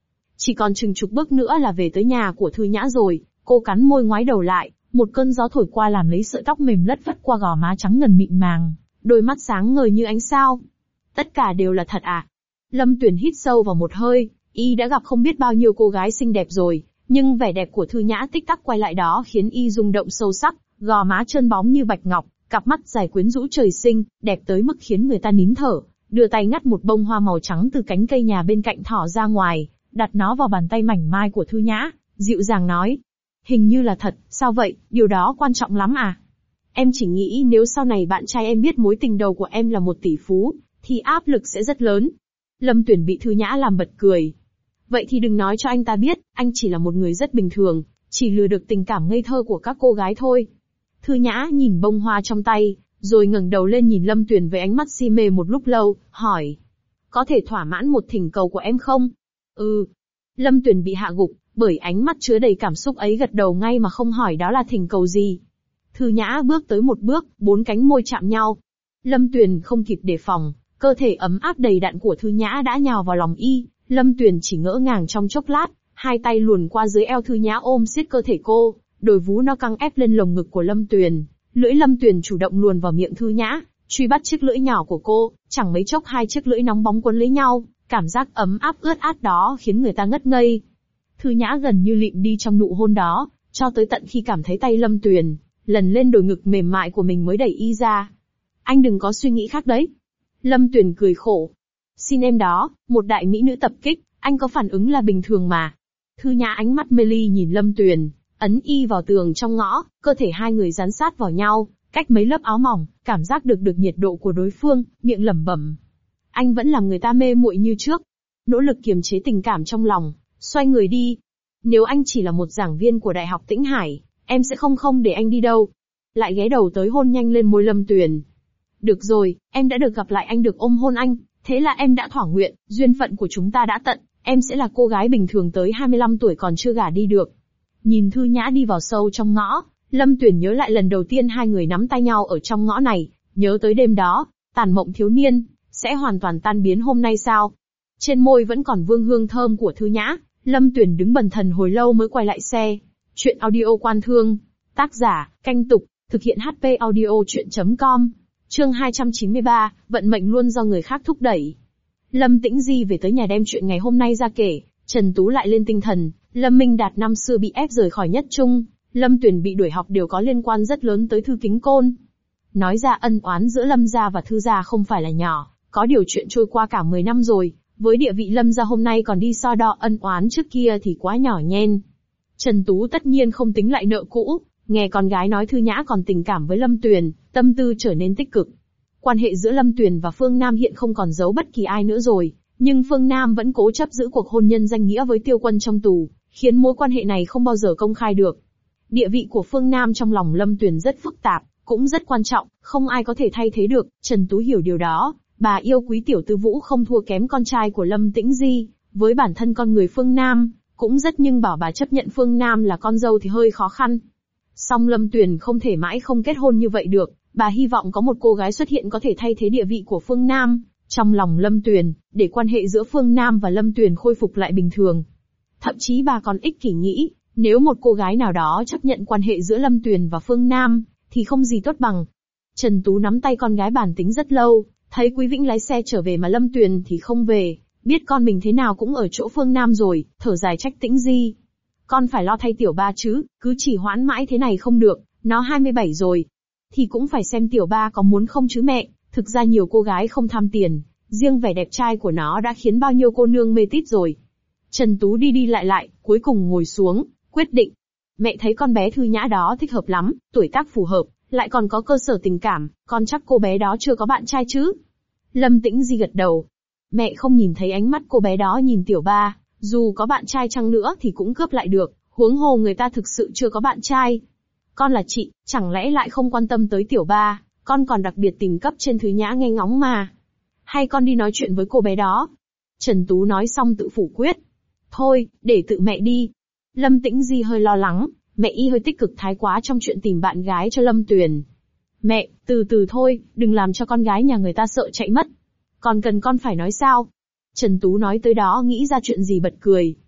Chỉ còn chừng chục bước nữa là về tới nhà của Thư Nhã rồi, cô cắn môi ngoái đầu lại, một cơn gió thổi qua làm lấy sợi tóc mềm lất phất qua gò má trắng ngần mịn màng, đôi mắt sáng ngời như ánh sao. Tất cả đều là thật à? Lâm Tuyền hít sâu vào một hơi, y đã gặp không biết bao nhiêu cô gái xinh đẹp rồi, nhưng vẻ đẹp của Thư Nhã tích tắc quay lại đó khiến y rung động sâu sắc, gò má trơn bóng như bạch ngọc, cặp mắt dài quyến rũ trời sinh, đẹp tới mức khiến người ta nín thở, đưa tay ngắt một bông hoa màu trắng từ cánh cây nhà bên cạnh thỏ ra ngoài, đặt nó vào bàn tay mảnh mai của Thư Nhã, dịu dàng nói. Hình như là thật, sao vậy, điều đó quan trọng lắm à? Em chỉ nghĩ nếu sau này bạn trai em biết mối tình đầu của em là một tỷ phú, thì áp lực sẽ rất lớn. Lâm Tuyền bị Thư Nhã làm bật cười. Vậy thì đừng nói cho anh ta biết, anh chỉ là một người rất bình thường, chỉ lừa được tình cảm ngây thơ của các cô gái thôi. Thư Nhã nhìn bông hoa trong tay, rồi ngẩng đầu lên nhìn Lâm Tuyền với ánh mắt si mê một lúc lâu, hỏi. Có thể thỏa mãn một thỉnh cầu của em không? Ừ. Lâm Tuyền bị hạ gục, bởi ánh mắt chứa đầy cảm xúc ấy gật đầu ngay mà không hỏi đó là thỉnh cầu gì. Thư Nhã bước tới một bước, bốn cánh môi chạm nhau. Lâm Tuyền không kịp đề phòng, cơ thể ấm áp đầy đặn của Thư Nhã đã nhào vào lòng y. Lâm Tuyền chỉ ngỡ ngàng trong chốc lát, hai tay luồn qua dưới eo Thư Nhã ôm siết cơ thể cô, đồi vú nó căng ép lên lồng ngực của Lâm Tuyền. Lưỡi Lâm Tuyền chủ động luồn vào miệng Thư Nhã, truy bắt chiếc lưỡi nhỏ của cô, chẳng mấy chốc hai chiếc lưỡi nóng bóng quấn lấy nhau, cảm giác ấm áp ướt át đó khiến người ta ngất ngây. Thư Nhã gần như lịm đi trong nụ hôn đó, cho tới tận khi cảm thấy tay Lâm Tuyền lần lên đồi ngực mềm mại của mình mới đẩy y ra. Anh đừng có suy nghĩ khác đấy. Lâm Tuyền cười khổ. Xin em đó, một đại mỹ nữ tập kích, anh có phản ứng là bình thường mà. Thư Nhã ánh mắt mê ly nhìn Lâm Tuyền, ấn y vào tường trong ngõ, cơ thể hai người dán sát vào nhau, cách mấy lớp áo mỏng, cảm giác được được nhiệt độ của đối phương, miệng lẩm bẩm. Anh vẫn làm người ta mê muội như trước. Nỗ lực kiềm chế tình cảm trong lòng, xoay người đi. Nếu anh chỉ là một giảng viên của Đại học Tĩnh Hải, em sẽ không không để anh đi đâu. Lại ghé đầu tới hôn nhanh lên môi Lâm Tuyền. Được rồi, em đã được gặp lại anh, được ôm hôn anh, thế là em đã thỏa nguyện, duyên phận của chúng ta đã tận, em sẽ là cô gái bình thường tới hai mươi lăm tuổi còn chưa gả đi được. Nhìn Thư Nhã đi vào sâu trong ngõ, Lâm Tuyền nhớ lại lần đầu tiên hai người nắm tay nhau ở trong ngõ này, nhớ tới đêm đó, tàn mộng thiếu niên, sẽ hoàn toàn tan biến hôm nay sao? Trên môi vẫn còn vương hương thơm của Thư Nhã, Lâm Tuyền đứng bần thần hồi lâu mới quay lại xe. Chuyện audio Quan Thương, tác giả, Canh Tục, thực hiện hát pê audio chuyện chấm com, chương hai trăm chín mươi ba, vận mệnh luôn do người khác thúc đẩy. Lâm Tĩnh Di về tới nhà đem chuyện ngày hôm nay ra kể, Trần Tú lại lên tinh thần. Lâm Minh Đạt năm xưa bị ép rời khỏi Nhất Trung, Lâm Tuyền bị đuổi học đều có liên quan rất lớn tới Thư Kính Côn. Nói ra ân oán giữa Lâm gia và Thư gia không phải là nhỏ, có điều chuyện trôi qua cả mười năm rồi, với địa vị Lâm gia hôm nay còn đi so đo ân oán trước kia thì quá nhỏ nhen. Trần Tú tất nhiên không tính lại nợ cũ, nghe con gái nói Thư Nhã còn tình cảm với Lâm Tuyền, tâm tư trở nên tích cực. Quan hệ giữa Lâm Tuyền và Phương Nam hiện không còn giấu bất kỳ ai nữa rồi, nhưng Phương Nam vẫn cố chấp giữ cuộc hôn nhân danh nghĩa với Tiêu Quân trong tù, khiến mối quan hệ này không bao giờ công khai được. Địa vị của Phương Nam trong lòng Lâm Tuyền rất phức tạp, cũng rất quan trọng, không ai có thể thay thế được, Trần Tú hiểu điều đó. Bà yêu quý Tiểu Tư Vũ không thua kém con trai của Lâm Tĩnh Di, với bản thân con người Phương Nam, cũng rất nhưng bảo bà chấp nhận Phương Nam là con dâu thì hơi khó khăn. Song Lâm Tuyền không thể mãi không kết hôn như vậy được, bà hy vọng có một cô gái xuất hiện có thể thay thế địa vị của Phương Nam trong lòng Lâm Tuyền, để quan hệ giữa Phương Nam và Lâm Tuyền khôi phục lại bình thường. Thậm chí bà còn ích kỷ nghĩ, nếu một cô gái nào đó chấp nhận quan hệ giữa Lâm Tuyền và Phương Nam, thì không gì tốt bằng. Trần Tú nắm tay con gái bàn tính rất lâu, thấy Quý Vĩnh lái xe trở về mà Lâm Tuyền thì không về, biết con mình thế nào cũng ở chỗ Phương Nam rồi, thở dài trách Tĩnh Di. Con phải lo thay tiểu ba chứ, cứ chỉ hoãn mãi thế này không được, nó hai mươi bảy rồi. Thì cũng phải xem tiểu ba có muốn không chứ mẹ, thực ra nhiều cô gái không tham tiền, riêng vẻ đẹp trai của nó đã khiến bao nhiêu cô nương mê tít rồi. Trần Tú đi đi lại lại, cuối cùng ngồi xuống, quyết định. Mẹ thấy con bé Thư Nhã đó thích hợp lắm, tuổi tác phù hợp, lại còn có cơ sở tình cảm, con chắc cô bé đó chưa có bạn trai chứ? Lâm Tĩnh Di gật đầu. Mẹ không nhìn thấy ánh mắt cô bé đó nhìn tiểu ba, dù có bạn trai chăng nữa thì cũng cướp lại được, huống hồ người ta thực sự chưa có bạn trai. Con là chị, chẳng lẽ lại không quan tâm tới tiểu ba, con còn đặc biệt tìm cấp trên Thư Nhã nghe ngóng mà. Hay con đi nói chuyện với cô bé đó? Trần Tú nói xong tự phủ quyết. Thôi, để tự mẹ đi. Lâm Tĩnh Di hơi lo lắng, mẹ y hơi tích cực thái quá trong chuyện tìm bạn gái cho Lâm Tuyền. Mẹ, từ từ thôi, đừng làm cho con gái nhà người ta sợ chạy mất. Còn cần con phải nói sao? Trần Tú nói tới đó nghĩ ra chuyện gì bật cười.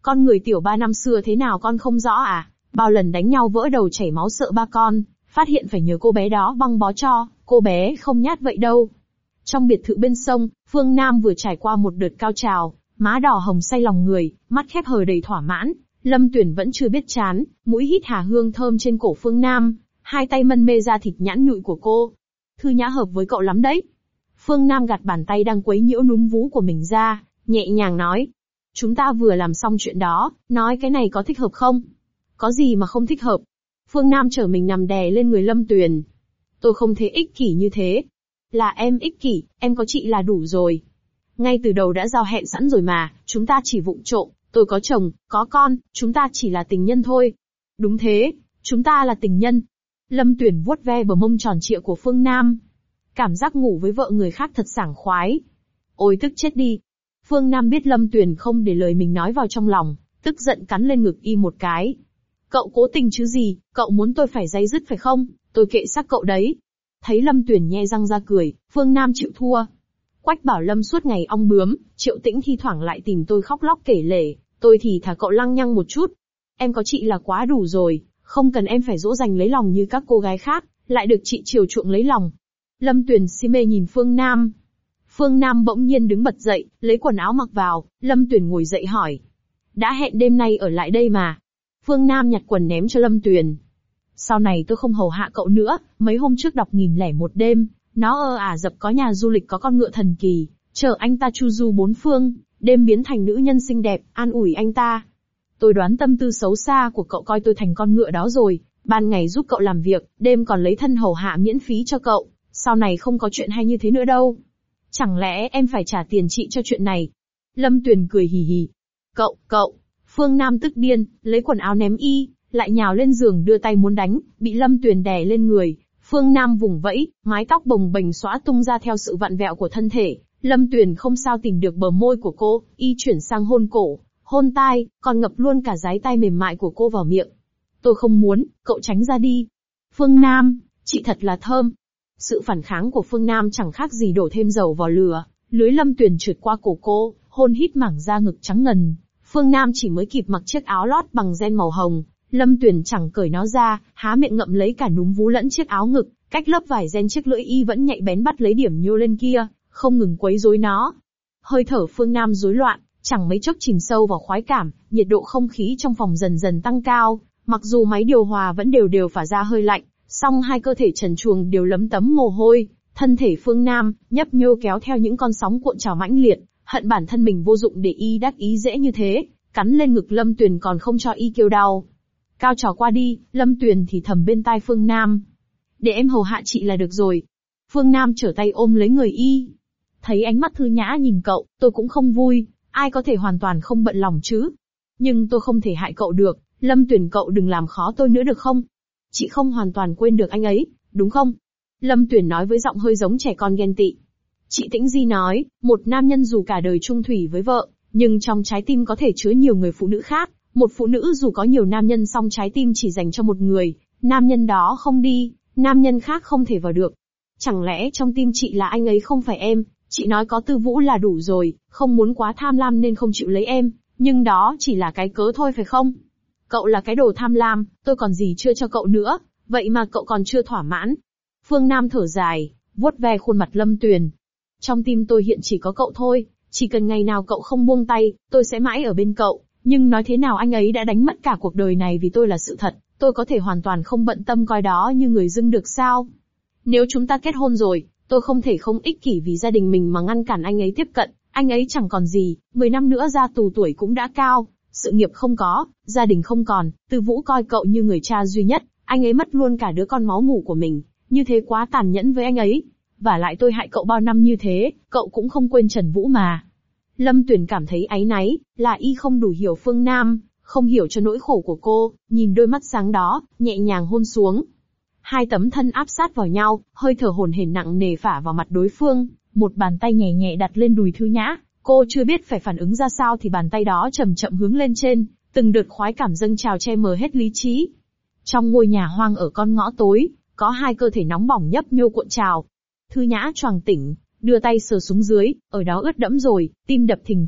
Con người tiểu ba năm xưa thế nào con không rõ à? Bao lần đánh nhau vỡ đầu chảy máu sợ ba con, phát hiện phải nhờ cô bé đó băng bó cho, cô bé không nhát vậy đâu. Trong biệt thự bên sông, Phương Nam vừa trải qua một đợt cao trào, má đỏ hồng say lòng người, mắt khép hờ đầy thỏa mãn. Lâm Tuyển vẫn chưa biết chán, mũi hít hà hương thơm trên cổ Phương Nam, hai tay mân mê ra thịt nhãn nhụi của cô. Thư Nhã hợp với cậu lắm đấy. Phương Nam gạt bàn tay đang quấy nhiễu núm vú của mình ra, nhẹ nhàng nói. Chúng ta vừa làm xong chuyện đó, nói cái này có thích hợp không? Có gì mà không thích hợp? Phương Nam trở mình nằm đè lên người Lâm Tuyền. Tôi không thể ích kỷ như thế. Là em ích kỷ, em có chị là đủ rồi. Ngay từ đầu đã giao hẹn sẵn rồi mà, chúng ta chỉ vụng trộm, tôi có chồng, có con, chúng ta chỉ là tình nhân thôi. Đúng thế, chúng ta là tình nhân. Lâm Tuyền vuốt ve bờ mông tròn trịa của Phương Nam. Cảm giác ngủ với vợ người khác thật sảng khoái. Ôi tức chết đi. Phương Nam biết Lâm Tuyền không để lời mình nói vào trong lòng, tức giận cắn lên ngực y một cái. Cậu cố tình chứ gì, cậu muốn tôi phải day dứt phải không, tôi kệ xác cậu đấy. Thấy Lâm Tuyền nhe răng ra cười, Phương Nam chịu thua. Quách Bảo Lâm suốt ngày ong bướm, Triệu Tĩnh thi thoảng lại tìm tôi khóc lóc kể lể, tôi thì thả cậu lăng nhăng một chút. Em có chị là quá đủ rồi, không cần em phải dỗ dành lấy lòng như các cô gái khác, lại được chị chiều chuộng lấy lòng. Lâm Tuyền si mê nhìn Phương Nam. Phương Nam bỗng nhiên đứng bật dậy, lấy quần áo mặc vào, Lâm Tuyền ngồi dậy hỏi. Đã hẹn đêm nay ở lại đây mà. Phương Nam nhặt quần ném cho Lâm Tuyền. Sau này tôi không hầu hạ cậu nữa, mấy hôm trước đọc nghìn lẻ một đêm, nó ở Ả Rập có nhà du lịch có con ngựa thần kỳ, chờ anh ta chu du bốn phương, đêm biến thành nữ nhân xinh đẹp, an ủi anh ta. Tôi đoán tâm tư xấu xa của cậu coi tôi thành con ngựa đó rồi, ban ngày giúp cậu làm việc, đêm còn lấy thân hầu hạ miễn phí cho cậu, sau này không có chuyện hay như thế nữa đâu. Chẳng lẽ em phải trả tiền chị cho chuyện này? Lâm Tuyền cười hì hì. Cậu, cậu, Phương Nam tức điên, lấy quần áo ném y, lại nhào lên giường đưa tay muốn đánh, bị Lâm Tuyền đè lên người. Phương Nam vùng vẫy, mái tóc bồng bềnh xõa tung ra theo sự vặn vẹo của thân thể. Lâm Tuyền không sao tìm được bờ môi của cô, y chuyển sang hôn cổ, hôn tai, còn ngập luôn cả dái tay mềm mại của cô vào miệng. Tôi không muốn, cậu tránh ra đi. Phương Nam, chị thật là thơm. Sự phản kháng của Phương Nam chẳng khác gì đổ thêm dầu vào lửa, lưới Lâm Tuyền trượt qua cổ cô, hôn hít mảng da ngực trắng ngần. Phương Nam chỉ mới kịp mặc chiếc áo lót bằng ren màu hồng, Lâm Tuyền chẳng cởi nó ra, há miệng ngậm lấy cả núm vú lẫn chiếc áo ngực, cách lớp vải ren chiếc lưỡi y vẫn nhạy bén bắt lấy điểm nhô lên kia, không ngừng quấy rối nó. Hơi thở Phương Nam rối loạn, chẳng mấy chốc chìm sâu vào khoái cảm, nhiệt độ không khí trong phòng dần dần tăng cao, mặc dù máy điều hòa vẫn đều đều phả ra hơi lạnh, song hai cơ thể trần truồng đều lấm tấm mồ hôi, thân thể Phương Nam nhấp nhô kéo theo những con sóng cuộn trào mãnh liệt, hận bản thân mình vô dụng để y đắc ý dễ như thế, cắn lên ngực Lâm Tuyền còn không cho y kêu đau. Cao trào qua đi, Lâm Tuyền thì thầm bên tai Phương Nam. Để em hầu hạ chị là được rồi. Phương Nam trở tay ôm lấy người y. Thấy ánh mắt Thư Nhã nhìn cậu, tôi cũng không vui, ai có thể hoàn toàn không bận lòng chứ. Nhưng tôi không thể hại cậu được, Lâm Tuyền cậu đừng làm khó tôi nữa được không? Chị không hoàn toàn quên được anh ấy, đúng không? Lâm Tuyền nói với giọng hơi giống trẻ con ghen tị. Chị Tĩnh Di nói, một nam nhân dù cả đời chung thủy với vợ, nhưng trong trái tim có thể chứa nhiều người phụ nữ khác. Một phụ nữ dù có nhiều nam nhân song trái tim chỉ dành cho một người, nam nhân đó không đi, nam nhân khác không thể vào được. Chẳng lẽ trong tim chị là anh ấy không phải em, chị nói có Tư Vũ là đủ rồi, không muốn quá tham lam nên không chịu lấy em, nhưng đó chỉ là cái cớ thôi phải không? Cậu là cái đồ tham lam, tôi còn gì chưa cho cậu nữa, vậy mà cậu còn chưa thỏa mãn. Phương Nam thở dài, vuốt ve khuôn mặt Lâm Tuyền. Trong tim tôi hiện chỉ có cậu thôi, chỉ cần ngày nào cậu không buông tay, tôi sẽ mãi ở bên cậu. Nhưng nói thế nào anh ấy đã đánh mất cả cuộc đời này vì tôi là sự thật, tôi có thể hoàn toàn không bận tâm coi đó như người dưng được sao? Nếu chúng ta kết hôn rồi, tôi không thể không ích kỷ vì gia đình mình mà ngăn cản anh ấy tiếp cận, anh ấy chẳng còn gì, mười năm nữa ra tù tuổi cũng đã cao, sự nghiệp không có, gia đình không còn, Tư Vũ coi cậu như người cha duy nhất, anh ấy mất luôn cả đứa con máu mủ của mình, như thế quá tàn nhẫn với anh ấy. Và lại tôi hại cậu bao năm như thế, cậu cũng không quên Trần Vũ mà. Lâm Tuyền cảm thấy áy náy, là y không đủ hiểu Phương Nam, không hiểu cho nỗi khổ của cô, nhìn đôi mắt sáng đó, nhẹ nhàng hôn xuống. Hai tấm thân áp sát vào nhau, hơi thở hổn hển nặng nề phả vào mặt đối phương, một bàn tay nhẹ nhẹ đặt lên đùi Thư Nhã, cô chưa biết phải phản ứng ra sao thì bàn tay đó chậm chậm hướng lên trên, từng đợt khoái cảm dâng trào che mờ hết lý trí. Trong ngôi nhà hoang ở con ngõ tối, có hai cơ thể nóng bỏng nhấp nhô cuộn trào. Thư Nhã choàng tỉnh, đưa tay sờ xuống dưới, ở đó ướt đẫm rồi, tim đập thình thịch,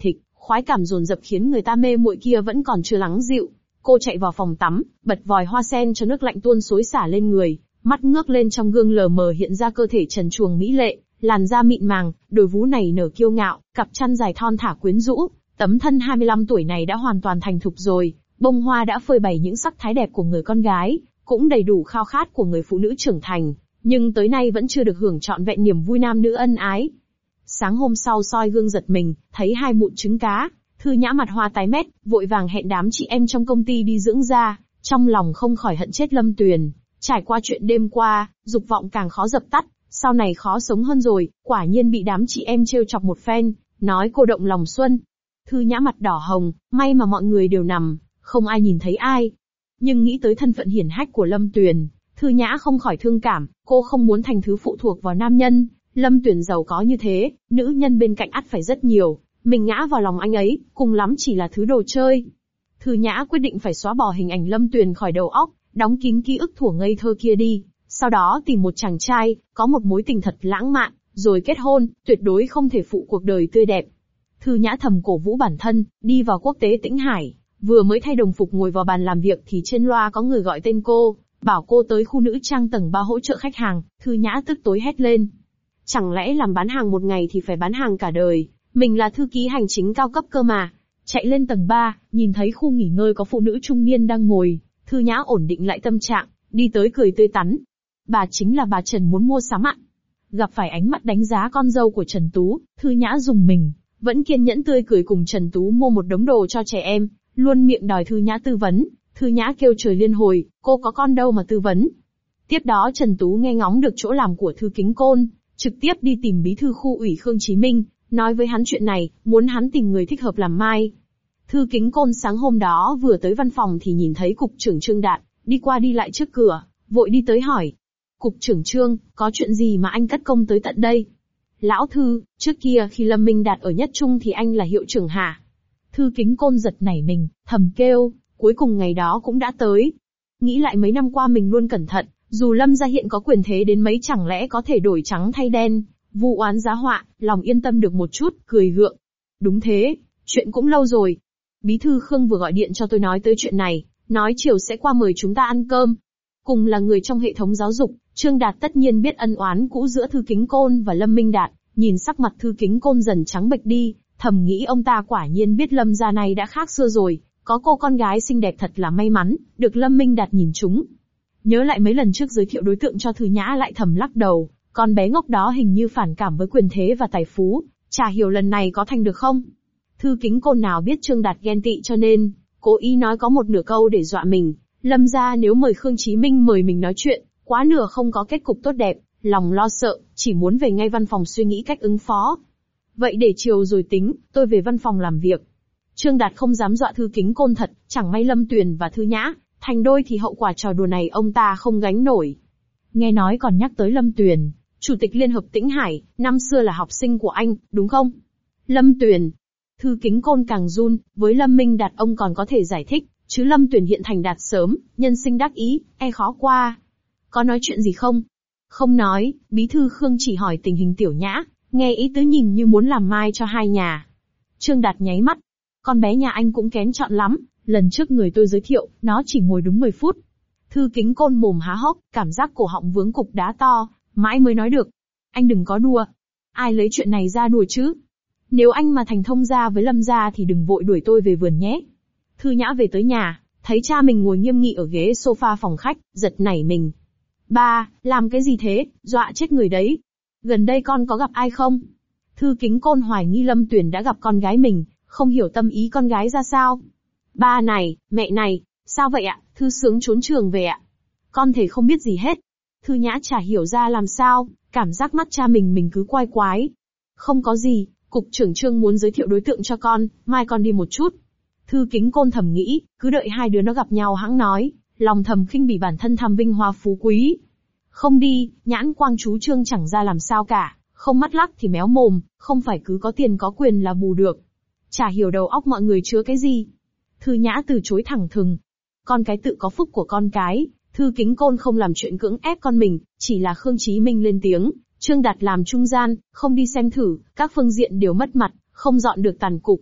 khoái cảm dồn dập khiến người ta mê muội kia vẫn còn chưa lắng dịu. Cô chạy vào phòng tắm, bật vòi hoa sen cho nước lạnh tuôn xối xả lên người, mắt ngước lên trong gương lờ mờ hiện ra cơ thể trần truồng mỹ lệ, làn da mịn màng, đôi vú này nở kiêu ngạo, cặp chân dài thon thả quyến rũ, tấm thân hai mươi lăm tuổi này đã hoàn toàn thành thục rồi, bông hoa đã phơi bày những sắc thái đẹp của người con gái, cũng đầy đủ khao khát của người phụ nữ trưởng thành, nhưng tới nay vẫn chưa được hưởng trọn vẹn niềm vui nam nữ ân ái. Sáng hôm sau soi gương giật mình, thấy hai mụn trứng cá, Thư Nhã mặt hoa tái mét, vội vàng hẹn đám chị em trong công ty đi dưỡng da, trong lòng không khỏi hận chết Lâm Tuyền. Trải qua chuyện đêm qua, dục vọng càng khó dập tắt, sau này khó sống hơn rồi, quả nhiên bị đám chị em trêu chọc một phen, nói cô động lòng xuân. Thư Nhã mặt đỏ hồng, may mà mọi người đều nằm, không ai nhìn thấy ai. Nhưng nghĩ tới thân phận hiển hách của Lâm Tuyền, Thư Nhã không khỏi thương cảm, cô không muốn thành thứ phụ thuộc vào nam nhân. Lâm Tuyền giàu có như thế, nữ nhân bên cạnh ắt phải rất nhiều, mình ngã vào lòng anh ấy, cùng lắm chỉ là thứ đồ chơi. Thư Nhã quyết định phải xóa bỏ hình ảnh Lâm Tuyền khỏi đầu óc, đóng kín ký ức thuở ngây thơ kia đi, sau đó tìm một chàng trai, có một mối tình thật lãng mạn, rồi kết hôn, tuyệt đối không thể phụ cuộc đời tươi đẹp. Thư Nhã thầm cổ vũ bản thân, đi vào quốc tế Tĩnh Hải, vừa mới thay đồng phục ngồi vào bàn làm việc thì trên loa có người gọi tên cô, bảo cô tới khu nữ trang tầng ba hỗ trợ khách hàng. Thư Nhã tức tối hét lên. Chẳng lẽ làm bán hàng một ngày thì phải bán hàng cả đời, mình là thư ký hành chính cao cấp cơ mà. Chạy lên tầng ba, nhìn thấy khu nghỉ ngơi có phụ nữ trung niên đang ngồi, Thư Nhã ổn định lại tâm trạng, đi tới cười tươi tắn. Bà chính là bà Trần muốn mua sắm ạ. Gặp phải ánh mắt đánh giá con dâu của Trần Tú, Thư Nhã rùng mình, vẫn kiên nhẫn tươi cười cùng Trần Tú mua một đống đồ cho trẻ em, luôn miệng đòi Thư Nhã tư vấn. Thư Nhã kêu trời liên hồi, cô có con đâu mà tư vấn. Tiếp đó Trần Tú nghe ngóng được chỗ làm của Thư Kính Côn, trực tiếp đi tìm bí thư khu ủy Khương Chí Minh, nói với hắn chuyện này, muốn hắn tìm người thích hợp làm mai. Thư Kính Côn sáng hôm đó vừa tới văn phòng thì nhìn thấy cục trưởng Trương Đạt, đi qua đi lại trước cửa, vội đi tới hỏi. Cục trưởng Trương, có chuyện gì mà anh cất công tới tận đây? Lão Thư, trước kia khi Lâm Minh Đạt ở Nhất Trung thì anh là hiệu trưởng hả? Thư Kính Côn giật nảy mình, thầm kêu, cuối cùng ngày đó cũng đã tới. Nghĩ lại mấy năm qua mình luôn cẩn thận, dù Lâm gia hiện có quyền thế đến mấy chẳng lẽ có thể đổi trắng thay đen, vu oán giá họa, lòng yên tâm được một chút, cười gượng. Đúng thế, chuyện cũng lâu rồi. Bí thư Khương vừa gọi điện cho tôi nói tới chuyện này, nói chiều sẽ qua mời chúng ta ăn cơm. Cùng là người trong hệ thống giáo dục, Trương Đạt tất nhiên biết ân oán cũ giữa Thư Kính Côn và Lâm Minh Đạt, nhìn sắc mặt Thư Kính Côn dần trắng bệch đi, thầm nghĩ ông ta quả nhiên biết Lâm gia này đã khác xưa rồi, có cô con gái xinh đẹp thật là may mắn, được Lâm Minh Đạt nhìn trúng. Nhớ lại mấy lần trước giới thiệu đối tượng cho Thư Nhã lại thầm lắc đầu, con bé ngốc đó hình như phản cảm với quyền thế và tài phú, chả hiểu lần này có thành được không. Thư Kính Côn nào biết Trương Đạt ghen tị cho nên, cố ý nói có một nửa câu để dọa mình, Lâm gia nếu mời Khương Chí Minh mời mình nói chuyện, quá nửa không có kết cục tốt đẹp, lòng lo sợ, chỉ muốn về ngay văn phòng suy nghĩ cách ứng phó. Vậy để chiều rồi tính, tôi về văn phòng làm việc. Trương Đạt không dám dọa Thư Kính Côn thật, chẳng may Lâm Tuyền và Thư Nhã thành đôi thì hậu quả trò đùa này ông ta không gánh nổi. Nghe nói còn nhắc tới Lâm Tuyền, Chủ tịch Liên hợp Tĩnh Hải, năm xưa là học sinh của anh, đúng không? Lâm Tuyền. Thư Kính Côn càng run, với Lâm Minh Đạt ông còn có thể giải thích, chứ Lâm Tuyền hiện thành đạt sớm, nhân sinh đắc ý, e khó qua. Có nói chuyện gì không? Không nói, bí thư Khương chỉ hỏi tình hình Tiểu Nhã, nghe ý tứ nhìn như muốn làm mai cho hai nhà. Trương Đạt nháy mắt. Con bé nhà anh cũng kén chọn lắm, lần trước người tôi giới thiệu, nó chỉ ngồi đúng mười phút. Thư Kính Côn mồm há hốc, cảm giác cổ họng vướng cục đá to, mãi mới nói được. Anh đừng có đùa. Ai lấy chuyện này ra đùa chứ? Nếu anh mà thành thông gia với Lâm gia thì đừng vội đuổi tôi về vườn nhé. Thư Nhã về tới nhà, thấy cha mình ngồi nghiêm nghị ở ghế sofa phòng khách, giật nảy mình. Ba, làm cái gì thế, dọa chết người đấy. Gần đây con có gặp ai không? Thư Kính Côn hoài nghi Lâm Tuyền đã gặp con gái mình, không hiểu tâm ý con gái ra sao. Ba này, mẹ này, sao vậy ạ? Thư Sướng trốn trường về ạ. Con thể không biết gì hết. Thư Nhã chả hiểu ra làm sao, cảm giác mắt cha mình mình cứ quái quái. Không có gì, cục trưởng Trương muốn giới thiệu đối tượng cho con, mai con đi một chút. Thư Kính Côn thầm nghĩ, cứ đợi hai đứa nó gặp nhau hẵng nói, lòng thầm khinh bỉ bản thân tham vinh hoa phú quý. Không đi, nhãn quang chú Trương chẳng ra làm sao cả, không mắt lắc thì méo mồm, không phải cứ có tiền có quyền là bù được. Chả hiểu đầu óc mọi người chứa cái gì. Thư Nhã từ chối thẳng thừng. Con cái tự có phúc của con cái, Thư Kính Côn không làm chuyện cưỡng ép con mình, chỉ là Khương Chí Minh lên tiếng, Trương Đạt làm trung gian, không đi xem thử, các phương diện đều mất mặt, không dọn được tàn cục.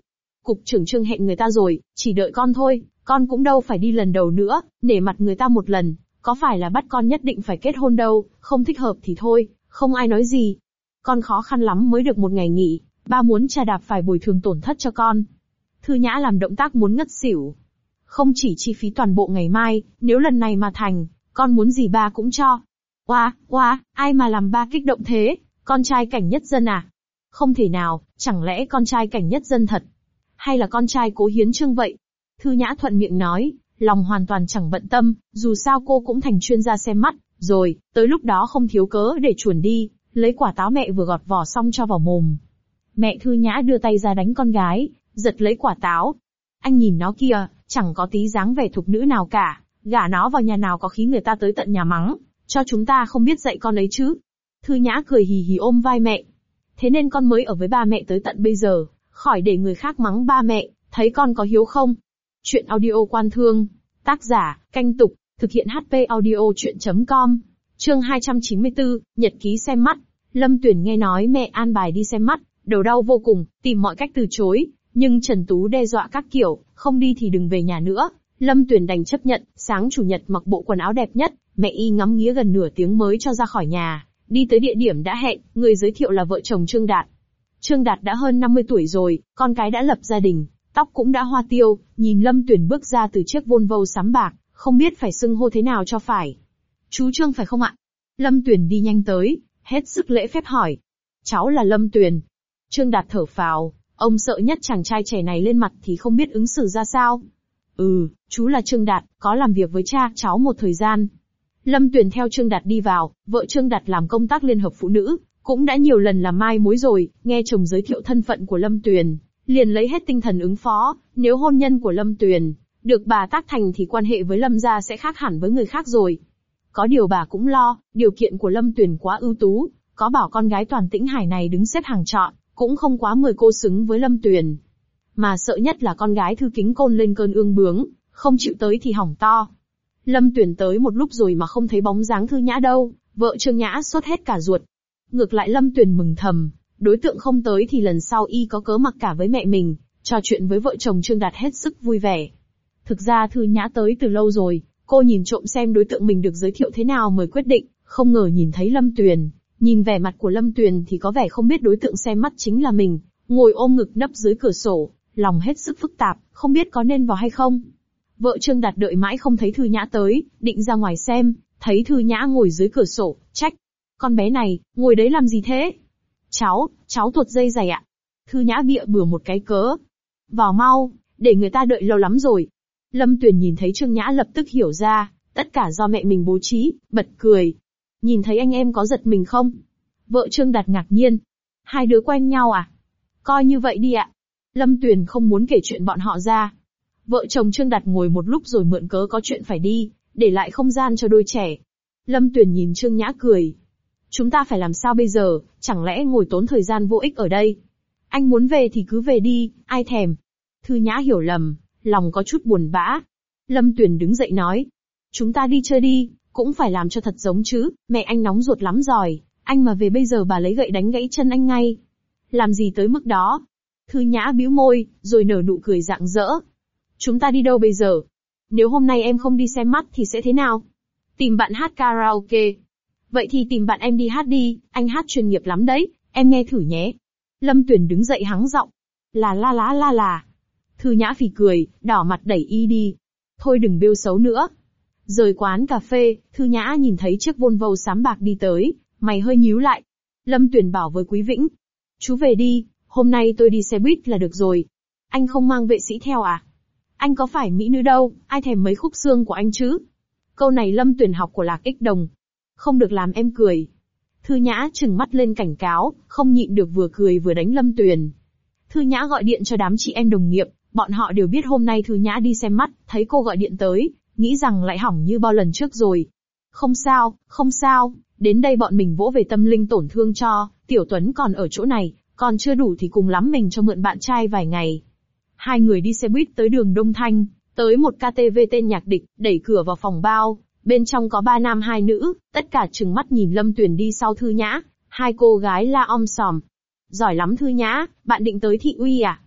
cục trưởng Trương hẹn người ta rồi, chỉ đợi con thôi, con cũng đâu phải đi lần đầu nữa, nể mặt người ta một lần, có phải là bắt con nhất định phải kết hôn đâu, không thích hợp thì thôi, không ai nói gì. Con khó khăn lắm mới được một ngày nghỉ, ba muốn trà đạp phải bồi thường tổn thất cho con. Thư Nhã làm động tác muốn ngất xỉu. Không chỉ chi phí toàn bộ ngày mai, nếu lần này mà thành, con muốn gì ba cũng cho. Oa, oa, ai mà làm ba kích động thế, con trai cảnh nhất dân à? Không thể nào, chẳng lẽ con trai cảnh nhất dân thật? Hay là con trai Cố Hiến Trương vậy? Thư Nhã thuận miệng nói, lòng hoàn toàn chẳng bận tâm, dù sao cô cũng thành chuyên gia xem mắt, rồi, tới lúc đó không thiếu cớ để chuồn đi, lấy quả táo mẹ vừa gọt vỏ xong cho vào mồm. Mẹ Thư Nhã đưa tay ra đánh con gái, giật lấy quả táo. Anh nhìn nó kìa, chẳng có tí dáng vẻ thục nữ nào cả, gả nó vào nhà nào có khí người ta tới tận nhà mắng, cho chúng ta không biết dạy con ấy chứ. Thư Nhã cười hì hì ôm vai mẹ. Thế nên con mới ở với ba mẹ tới tận bây giờ, khỏi để người khác mắng ba mẹ, thấy con có hiếu không? Chuyện audio Quan Thương, tác giả, Canh Tục, thực hiện hát pê audio chuyện chấm com, chương hai trăm chín mươi tư, nhật ký xem mắt. Lâm Tuyển nghe nói mẹ an bài đi xem mắt, đầu đau vô cùng, tìm mọi cách từ chối, nhưng Trần Tú đe dọa các kiểu, không đi thì đừng về nhà nữa. Lâm Tuyển đành chấp nhận, sáng chủ nhật mặc bộ quần áo đẹp nhất, mẹ y ngắm nghía gần nửa tiếng mới cho ra khỏi nhà, đi tới địa điểm đã hẹn, người giới thiệu là vợ chồng Trương Đạt. Trương Đạt đã hơn năm mươi tuổi rồi, con cái đã lập gia đình, tóc cũng đã hoa tiêu, nhìn Lâm Tuyển bước ra từ chiếc Volvo xám bạc, không biết phải xưng hô thế nào cho phải. Chú Trương phải không ạ? Lâm Tuyển đi nhanh tới, hết sức lễ phép hỏi. Cháu là Lâm Tuyển. Trương Đạt thở phào, ông sợ nhất chàng trai trẻ này lên mặt thì không biết ứng xử ra sao. Ừ, chú là Trương Đạt, có làm việc với cha cháu một thời gian. Lâm Tuyển theo Trương Đạt đi vào, vợ Trương Đạt làm công tác Liên Hợp Phụ Nữ, cũng đã nhiều lần làm mai mối rồi, nghe chồng giới thiệu thân phận của Lâm Tuyển, liền lấy hết tinh thần ứng phó, nếu hôn nhân của Lâm Tuyển được bà tác thành thì quan hệ với Lâm gia sẽ khác hẳn với người khác rồi. Có điều bà cũng lo, điều kiện của Lâm Tuyển quá ưu tú, có bảo con gái toàn Tĩnh Hải này đứng xếp hàng chọn, cũng không quá mười cô xứng với Lâm Tuyển. Mà sợ nhất là con gái Thư Kính Côn lên cơn ương bướng, không chịu tới thì hỏng to. Lâm Tuyển tới một lúc rồi mà không thấy bóng dáng Thư Nhã đâu, vợ Trương Nhã sốt hết cả ruột. Ngược lại Lâm Tuyển mừng thầm, đối tượng không tới thì lần sau y có cớ mặc cả với mẹ mình, trò chuyện với vợ chồng Trương Đạt hết sức vui vẻ. Thực ra Thư Nhã tới từ lâu rồi, cô nhìn trộm xem đối tượng mình được giới thiệu thế nào mới quyết định, không ngờ nhìn thấy Lâm Tuyển, nhìn vẻ mặt của Lâm Tuyển thì có vẻ không biết đối tượng xem mắt chính là mình, ngồi ôm ngực nấp dưới cửa sổ, lòng hết sức phức tạp, không biết có nên vào hay không. Vợ Trương Đạt đợi mãi không thấy Thư Nhã tới, định ra ngoài xem, thấy Thư Nhã ngồi dưới cửa sổ, trách. Con bé này, ngồi đấy làm gì thế? Cháu, cháu tuột dây giày ạ. Thư Nhã bịa bừa một cái cớ. Vào mau, để người ta đợi lâu lắm rồi. Lâm Tuyển nhìn thấy Trương Nhã lập tức hiểu ra, tất cả do mẹ mình bố trí, bật cười. Nhìn thấy anh em có giật mình không? Vợ Trương Đạt ngạc nhiên. Hai đứa quen nhau à? Coi như vậy đi ạ. Lâm Tuyển không muốn kể chuyện bọn họ ra. Vợ chồng Trương Đạt ngồi một lúc rồi mượn cớ có chuyện phải đi, để lại không gian cho đôi trẻ. Lâm Tuyển nhìn Trương Nhã cười. Chúng ta phải làm sao bây giờ, chẳng lẽ ngồi tốn thời gian vô ích ở đây? Anh muốn về thì cứ về đi, ai thèm. Thư Nhã hiểu lầm, lòng có chút buồn bã. Lâm Tuyển đứng dậy nói. Chúng ta đi chơi đi, cũng phải làm cho thật giống chứ, mẹ anh nóng ruột lắm rồi, anh mà về bây giờ bà lấy gậy đánh gãy chân anh ngay. Làm gì tới mức đó? Thư Nhã bĩu môi, rồi nở nụ cười rạng rỡ. Chúng ta đi đâu bây giờ? Nếu hôm nay em không đi xem mắt thì sẽ thế nào? Tìm bạn hát karaoke. Vậy thì tìm bạn em đi hát đi, anh hát chuyên nghiệp lắm đấy, em nghe thử nhé. Lâm Tuyển đứng dậy hắng giọng. Là la lá la là. Thư Nhã phì cười, đỏ mặt đẩy y đi. Thôi đừng bêu xấu nữa. Rời quán cà phê, Thư Nhã nhìn thấy chiếc Volvo xám bạc đi tới, mày hơi nhíu lại. Lâm Tuyển bảo với Quý Vĩnh. Chú về đi, hôm nay tôi đi xe buýt là được rồi. Anh không mang vệ sĩ theo à? Anh có phải mỹ nữ đâu, ai thèm mấy khúc xương của anh chứ? Câu này Lâm Tuyển học của Lạc Ích Đồng. Không được làm em cười. Thư Nhã trừng mắt lên cảnh cáo, không nhịn được vừa cười vừa đánh Lâm Tuyển. Thư Nhã gọi điện cho đám chị em đồng nghiệp, bọn họ đều biết hôm nay Thư Nhã đi xem mắt, thấy cô gọi điện tới, nghĩ rằng lại hỏng như bao lần trước rồi. Không sao, không sao, đến đây bọn mình vỗ về tâm linh tổn thương cho, Tiểu Tuấn còn ở chỗ này, còn chưa đủ thì cùng lắm mình cho mượn bạn trai vài ngày. Hai người đi xe buýt tới đường Đông Thanh, tới một ca tê vê tên Nhạc Địch, đẩy cửa vào phòng bao, bên trong có ba nam hai nữ, tất cả trừng mắt nhìn Lâm Tuyển đi sau Thư Nhã, hai cô gái la om sòm. Giỏi lắm Thư Nhã, bạn định tới thị uy à?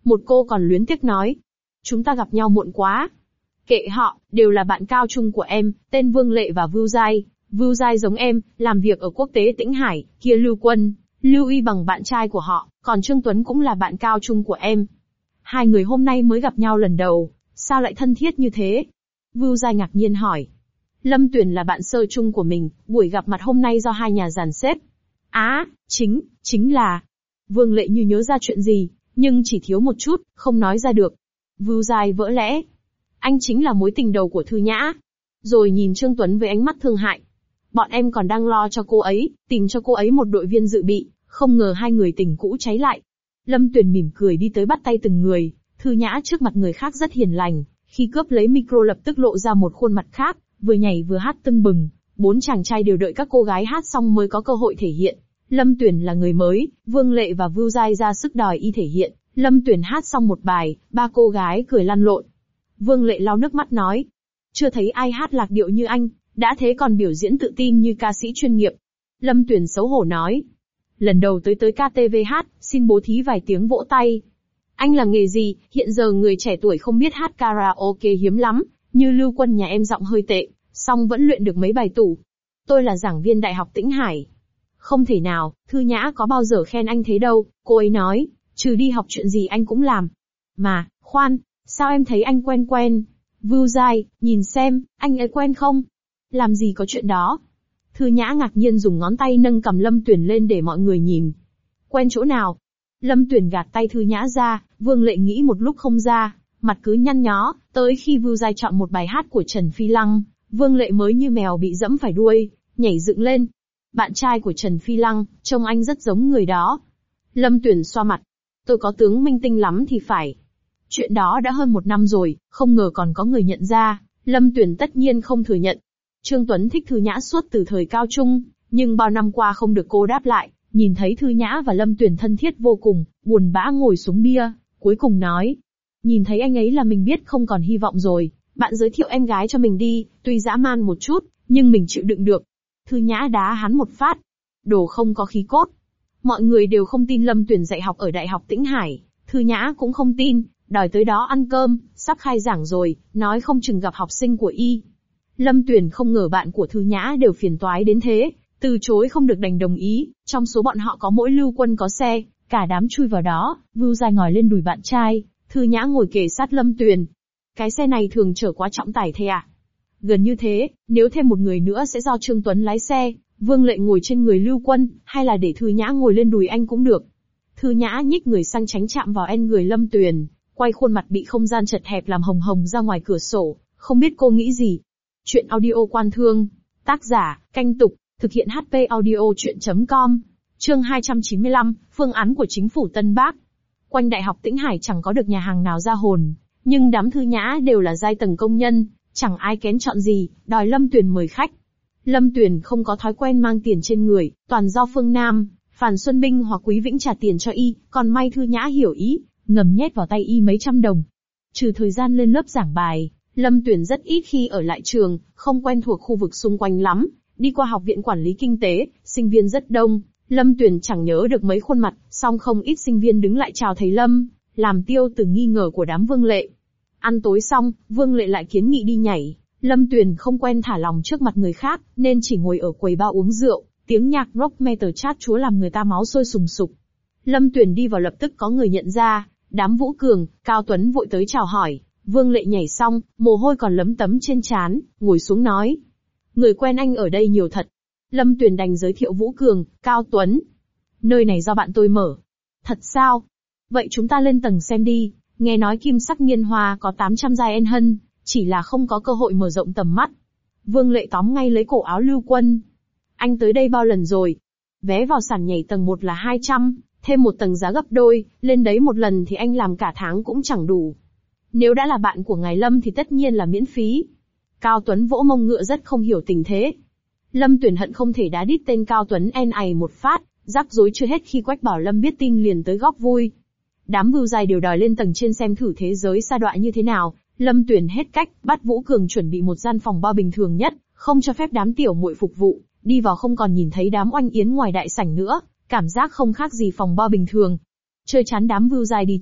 Một cô còn luyến tiếc nói. Chúng ta gặp nhau muộn quá. Kệ họ, đều là bạn cao trung của em, tên Vương Lệ và Vưu Giai. Vưu Giai giống em, làm việc ở quốc tế Tĩnh Hải, kia Lưu Quân, Lưu Y bằng bạn trai của họ, còn Trương Tuấn cũng là bạn cao trung của em. Hai người hôm nay mới gặp nhau lần đầu, sao lại thân thiết như thế? Vưu Giai ngạc nhiên hỏi. Lâm Tuyền là bạn sơ chung của mình, buổi gặp mặt hôm nay do hai nhà dàn xếp. Á, chính, chính là... Vương Lệ như nhớ ra chuyện gì, nhưng chỉ thiếu một chút, không nói ra được. Vưu Giai vỡ lẽ. Anh chính là mối tình đầu của Thư Nhã. Rồi nhìn Trương Tuấn với ánh mắt thương hại. Bọn em còn đang lo cho cô ấy, tìm cho cô ấy một đội viên dự bị, không ngờ hai người tình cũ cháy lại. Lâm Tuyền mỉm cười đi tới bắt tay từng người, Thư Nhã trước mặt người khác rất hiền lành, khi cướp lấy micro lập tức lộ ra một khuôn mặt khác, vừa nhảy vừa hát tưng bừng. Bốn chàng trai đều đợi các cô gái hát xong mới có cơ hội thể hiện. Lâm Tuyền là người mới, Vương Lệ và Vưu Giai ra sức đòi y thể hiện. Lâm Tuyền hát xong một bài, ba cô gái cười lăn lộn. Vương Lệ lau nước mắt nói, chưa thấy ai hát lạc điệu như anh, đã thế còn biểu diễn tự tin như ca sĩ chuyên nghiệp. Lâm Tuyền xấu hổ nói, lần đầu tới tới ca tê vê hát, xin bố thí vài tiếng vỗ tay. Anh là nghề gì, hiện giờ người trẻ tuổi không biết hát karaoke hiếm lắm, như Lưu Quân nhà em giọng hơi tệ, song vẫn luyện được mấy bài tủ. Tôi là giảng viên Đại học Tĩnh Hải. Không thể nào, Thư Nhã có bao giờ khen anh thế đâu, cô ấy nói, trừ đi học chuyện gì anh cũng làm. Mà, khoan, sao em thấy anh quen quen? Vưu Giai, nhìn xem, anh ấy quen không? Làm gì có chuyện đó? Thư Nhã ngạc nhiên dùng ngón tay nâng cầm Lâm Tuyền lên để mọi người nhìn. Quen chỗ nào? Lâm Tuyền gạt tay Thư Nhã ra, Vương Lệ nghĩ một lúc không ra, mặt cứ nhăn nhó, tới khi Vưu Giai chọn một bài hát của Trần Phi Lăng, Vương Lệ mới như mèo bị dẫm phải đuôi, nhảy dựng lên. Bạn trai của Trần Phi Lăng, trông anh rất giống người đó. Lâm Tuyền xoa mặt. Tôi có tướng minh tinh lắm thì phải. Chuyện đó đã hơn một năm rồi, không ngờ còn có người nhận ra, Lâm Tuyền tất nhiên không thừa nhận. Trương Tuấn thích Thư Nhã suốt từ thời cao trung, nhưng bao năm qua không được cô đáp lại, nhìn thấy Thư Nhã và Lâm Tuyền thân thiết vô cùng, buồn bã ngồi xuống bia, cuối cùng nói. Nhìn thấy anh ấy là mình biết không còn hy vọng rồi, bạn giới thiệu em gái cho mình đi, tuy dã man một chút, nhưng mình chịu đựng được. Thư Nhã đá hắn một phát. Đồ không có khí cốt. Mọi người đều không tin Lâm Tuyền dạy học ở Đại học Tĩnh Hải, Thư Nhã cũng không tin, đòi tới đó ăn cơm, sắp khai giảng rồi, nói không chừng gặp học sinh của y. Lâm Tuyền không ngờ bạn của Thư Nhã đều phiền toái đến thế, từ chối không được đành đồng ý, trong số bọn họ có mỗi Lưu Quân có xe, cả đám chui vào đó, Vưu Giai ngồi lên đùi bạn trai, Thư Nhã ngồi kề sát Lâm Tuyền. Cái xe này thường chở quá trọng tải thế à? Gần như thế, nếu thêm một người nữa sẽ do Trương Tuấn lái xe, Vương Lệ ngồi trên người Lưu Quân, hay là để Thư Nhã ngồi lên đùi anh cũng được. Thư Nhã nhích người sang tránh chạm vào en người Lâm Tuyền, quay khuôn mặt bị không gian chật hẹp làm hồng hồng ra ngoài cửa sổ, không biết cô nghĩ gì. Chuyện audio quan thương, tác giả, Canh Tục, thực hiện hát pê audio chuyện chấm com, chương hai trăm chín mươi lăm, phương án của chính phủ Tân Bắc. Quanh Đại học Tĩnh Hải chẳng có được nhà hàng nào ra hồn, nhưng đám Thư Nhã đều là giai tầng công nhân, chẳng ai kén chọn gì, đòi Lâm Tuyền mời khách. Lâm Tuyền không có thói quen mang tiền trên người, toàn do Phương Nam, Phàn Xuân Binh hoặc Quý Vĩnh trả tiền cho y, còn may Thư Nhã hiểu ý, ngầm nhét vào tay y mấy trăm đồng. Trừ thời gian lên lớp giảng bài, Lâm Tuyền rất ít khi ở lại trường, không quen thuộc khu vực xung quanh lắm, đi qua học viện quản lý kinh tế, sinh viên rất đông, Lâm Tuyền chẳng nhớ được mấy khuôn mặt, song không ít sinh viên đứng lại chào thầy Lâm, làm tiêu từ nghi ngờ của đám Vương Lệ. Ăn tối xong, Vương Lệ lại kiến nghị đi nhảy, Lâm Tuyền không quen thả lòng trước mặt người khác, nên chỉ ngồi ở quầy bar uống rượu, tiếng nhạc rock metal chát chúa làm người ta máu sôi sùng sục. Lâm Tuyền đi vào lập tức có người nhận ra, đám Vũ Cường, Cao Tuấn vội tới chào hỏi, Vương Lệ nhảy xong, mồ hôi còn lấm tấm trên trán, ngồi xuống nói. Người quen anh ở đây nhiều thật. Lâm Tuyền đành giới thiệu Vũ Cường, Cao Tuấn. Nơi này do bạn tôi mở. Thật sao? Vậy chúng ta lên tầng xem đi, nghe nói Kim Sắc Nghiên Hoa có tám trăm giai en hân, chỉ là không có cơ hội mở rộng tầm mắt. Vương Lệ tóm ngay lấy cổ áo Lưu Quân. Anh tới đây bao lần rồi? Vé vào sàn nhảy tầng một là hai trăm, thêm một tầng giá gấp đôi, lên đấy một lần thì anh làm cả tháng cũng chẳng đủ. Nếu đã là bạn của ngài Lâm thì tất nhiên là miễn phí. Cao Tuấn vỗ mông ngựa rất không hiểu tình thế. Lâm Tuyền hận không thể đá đít tên Cao Tuấn en ày một phát, rắc rối chưa hết khi Quách Bảo Lâm biết tin liền tới góp vui. Đám Vưu Giai đều đòi lên tầng trên xem thử thế giới sa đọa như thế nào. Lâm Tuyền hết cách, bắt Vũ Cường chuẩn bị một gian phòng bao bình thường nhất, không cho phép đám tiểu muội phục vụ, đi vào không còn nhìn thấy đám oanh yến ngoài đại sảnh nữa, cảm giác không khác gì phòng bao bình thường. Chơi chán đám Vưu Giai đi trước,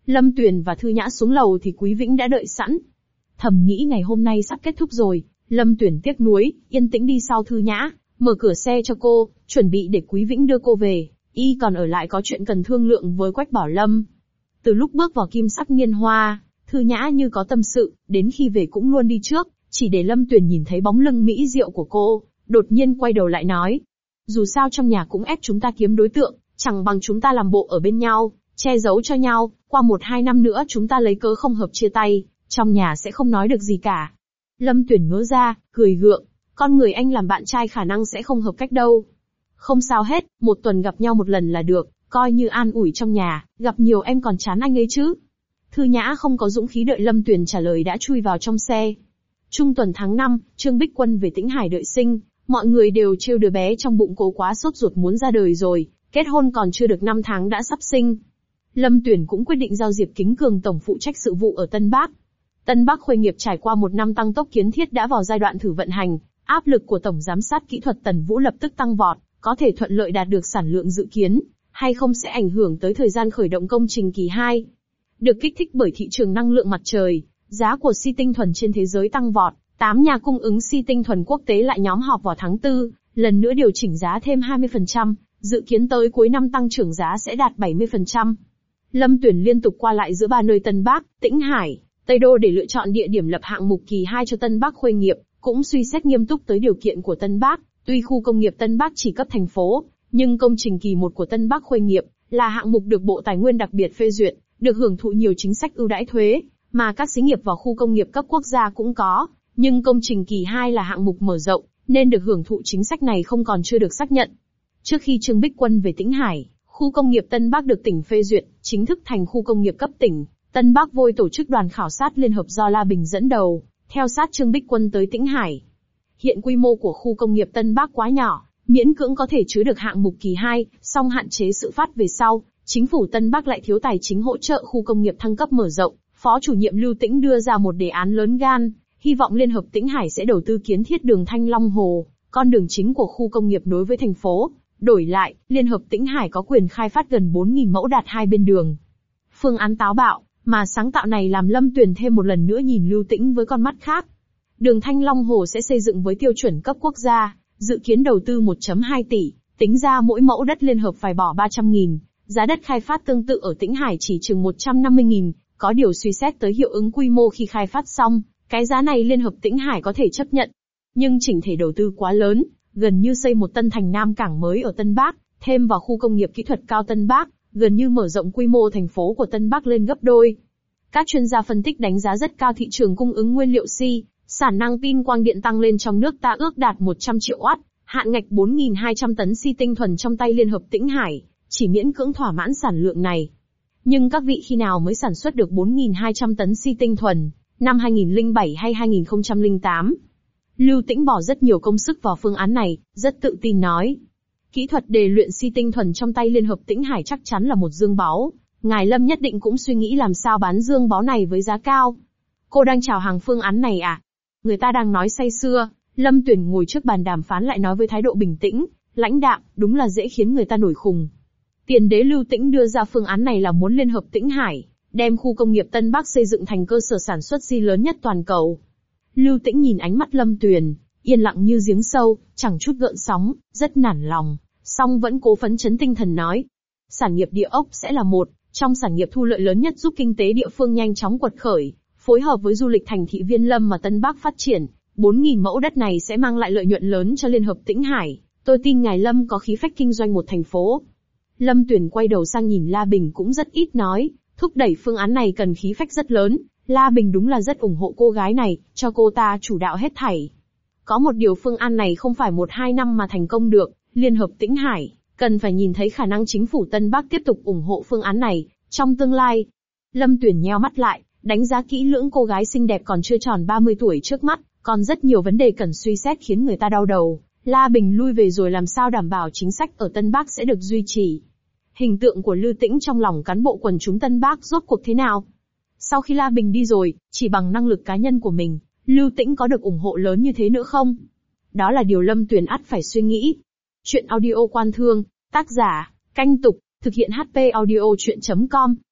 Lâm Tuyền và Thư Nhã xuống lầu thì Quý Vĩnh đã đợi sẵn. Thầm nghĩ ngày hôm nay sắp kết thúc rồi, Lâm Tuyền tiếc nuối, yên tĩnh đi sau Thư Nhã, mở cửa xe cho cô, chuẩn bị để Quý Vĩnh đưa cô về, y còn ở lại có chuyện cần thương lượng với Quách Bảo Lâm. Từ lúc bước vào Kim Sắc Niên Hoa, Thư Nhã như có tâm sự, đến khi về cũng luôn đi trước, chỉ để Lâm Tuyền nhìn thấy bóng lưng mỹ diệu của cô, đột nhiên quay đầu lại nói. Dù sao trong nhà cũng ép chúng ta kiếm đối tượng, chẳng bằng chúng ta làm bộ ở bên nhau, che giấu cho nhau, qua một hai năm nữa chúng ta lấy cớ không hợp chia tay, trong nhà sẽ không nói được gì cả. Lâm Tuyền ngớ ra, cười gượng, con người anh làm bạn trai khả năng sẽ không hợp cách đâu. Không sao hết, một tuần gặp nhau một lần là được, coi như an ủi trong nhà, gặp nhiều em còn chán anh ấy chứ. Thư Nhã không có dũng khí đợi Lâm Tuyền trả lời đã chui vào trong xe. Trung tuần tháng năm, Trương Bích Quân về Tĩnh Hải đợi sinh, mọi người đều trêu đứa bé trong bụng cô quá sốt ruột muốn ra đời rồi, kết hôn còn chưa được năm tháng đã sắp sinh. Lâm Tuyền cũng quyết định giao Diệp Kính Cường tổng phụ trách sự vụ ở Tân Bắc. Tân Bắc Khuê nghiệp trải qua một năm tăng tốc kiến thiết đã vào giai đoạn thử vận hành, áp lực của tổng giám sát kỹ thuật Tần Vũ lập tức tăng vọt, có thể thuận lợi đạt được sản lượng dự kiến, hay không sẽ ảnh hưởng tới thời gian khởi động công trình kỳ hai. Được kích thích bởi thị trường năng lượng mặt trời, giá của xi tinh thuần trên thế giới tăng vọt, tám nhà cung ứng xi tinh thuần quốc tế lại nhóm họp vào tháng tư, lần nữa điều chỉnh giá thêm hai mươi phần trăm, dự kiến tới cuối năm tăng trưởng giá sẽ đạt bảy mươi phần trăm. Lâm Tuyền liên tục qua lại giữa ba nơi Tân Bắc, Tĩnh Hải, Tây Đô để lựa chọn địa điểm lập hạng mục kỳ hai cho Tân Bắc Khuê nghiệp, cũng suy xét nghiêm túc tới điều kiện của Tân Bắc. Tuy khu công nghiệp Tân Bắc chỉ cấp thành phố, nhưng công trình kỳ một của Tân Bắc Khuê nghiệp là hạng mục được Bộ Tài nguyên đặc biệt phê duyệt, được hưởng thụ nhiều chính sách ưu đãi thuế, mà các xí nghiệp vào khu công nghiệp cấp quốc gia cũng có, nhưng công trình kỳ hai là hạng mục mở rộng, nên được hưởng thụ chính sách này không còn chưa được xác nhận. Trước khi Trương Bích Quân về Tĩnh Hải, khu công nghiệp Tân Bắc được tỉnh phê duyệt, chính thức thành khu công nghiệp cấp tỉnh. Tân Bắc Vôi tổ chức đoàn khảo sát liên hợp do La Bình dẫn đầu, theo sát Trương Bích Quân tới Tĩnh Hải. Hiện quy mô của khu công nghiệp Tân Bắc quá nhỏ, miễn cưỡng có thể chứa được hạng mục kỳ hai, song hạn chế sự phát về sau, chính phủ Tân Bắc lại thiếu tài chính hỗ trợ khu công nghiệp thăng cấp mở rộng. Phó chủ nhiệm Lưu Tĩnh đưa ra một đề án lớn gan, hy vọng Liên hợp Tĩnh Hải sẽ đầu tư kiến thiết đường Thanh Long Hồ, con đường chính của khu công nghiệp nối với thành phố. Đổi lại, Liên hợp Tĩnh Hải có quyền khai phát gần bốn nghìn mẫu đạt hai bên đường. Phương án táo bạo, mà sáng tạo này làm Lâm Tuyền thêm một lần nữa nhìn Lưu Tĩnh với con mắt khác. Đường Thanh Long Hồ sẽ xây dựng với tiêu chuẩn cấp quốc gia, dự kiến đầu tư một phẩy hai tỷ, tính ra mỗi mẫu đất liên hợp phải bỏ ba trăm nghìn, giá đất khai phát tương tự ở Tĩnh Hải chỉ chừng một trăm năm mươi nghìn, có điều suy xét tới hiệu ứng quy mô khi khai phát xong, cái giá này Liên hợp Tĩnh Hải có thể chấp nhận. Nhưng chỉnh thể đầu tư quá lớn, gần như xây một tân thành Nam Cảng mới ở Tân Bắc, thêm vào khu công nghiệp kỹ thuật cao Tân Bắc, gần như mở rộng quy mô thành phố của Tân Bắc lên gấp đôi. Các chuyên gia phân tích đánh giá rất cao thị trường cung ứng nguyên liệu xi, sản năng pin quang điện tăng lên trong nước ta ước đạt một trăm triệu oát, hạn ngạch bốn nghìn hai trăm tấn xi tinh thuần trong tay Liên hợp Tĩnh Hải, chỉ miễn cưỡng thỏa mãn sản lượng này. Nhưng các vị khi nào mới sản xuất được bốn nghìn hai trăm tấn xi tinh thuần, năm hai nghìn lẻ bảy hay hai nghìn không trăm lẻ tám? Lưu Tĩnh bỏ rất nhiều công sức vào phương án này, rất tự tin nói. Kỹ thuật để luyện xi tinh thuần trong tay Liên hợp Tĩnh Hải chắc chắn là một dương báu, ngài Lâm nhất định cũng suy nghĩ làm sao bán dương báu này với giá cao. Cô đang chào hàng phương án này à? Người ta đang nói say sưa, Lâm Tuyền ngồi trước bàn đàm phán lại nói với thái độ bình tĩnh, lãnh đạm, đúng là dễ khiến người ta nổi khùng. Tiền đế Lưu Tĩnh đưa ra phương án này là muốn Liên hợp Tĩnh Hải đem khu công nghiệp Tân Bắc xây dựng thành cơ sở sản xuất xi lớn nhất toàn cầu. Lưu Tĩnh nhìn ánh mắt Lâm Tuyền, yên lặng như giếng sâu, chẳng chút gợn sóng, rất nản lòng, song vẫn cố phấn chấn tinh thần nói. Sản nghiệp địa ốc sẽ là một trong sản nghiệp thu lợi lớn nhất giúp kinh tế địa phương nhanh chóng quật khởi, phối hợp với du lịch thành thị Viên Lâm mà Tân Bắc phát triển, bốn nghìn mẫu đất này sẽ mang lại lợi nhuận lớn cho Liên hợp Tĩnh Hải, tôi tin ngài Lâm có khí phách kinh doanh một thành phố. Lâm Tuyền quay đầu sang nhìn La Bình cũng rất ít nói, thúc đẩy phương án này cần khí phách rất lớn, La Bình đúng là rất ủng hộ cô gái này, cho cô ta chủ đạo hết thảy. Có một điều phương án này không phải một hai năm mà thành công được, Liên hợp Tĩnh Hải cần phải nhìn thấy khả năng chính phủ Tân Bắc tiếp tục ủng hộ phương án này trong tương lai. Lâm Tuyền nheo mắt lại, đánh giá kỹ lưỡng cô gái xinh đẹp còn chưa tròn ba mươi tuổi trước mắt, còn rất nhiều vấn đề cần suy xét khiến người ta đau đầu. La Bình lui về rồi làm sao đảm bảo chính sách ở Tân Bắc sẽ được duy trì. Hình tượng của Lưu Tĩnh trong lòng cán bộ quần chúng Tân Bắc rốt cuộc thế nào? Sau khi La Bình đi rồi, chỉ bằng năng lực cá nhân của mình, Lưu Tĩnh có được ủng hộ lớn như thế nữa không? Đó là điều Lâm Tuyền ắt phải suy nghĩ. Chuyện audio Quan Thương, tác giả, Canh Tục, thực hiện hát pê audio chuyện chấm com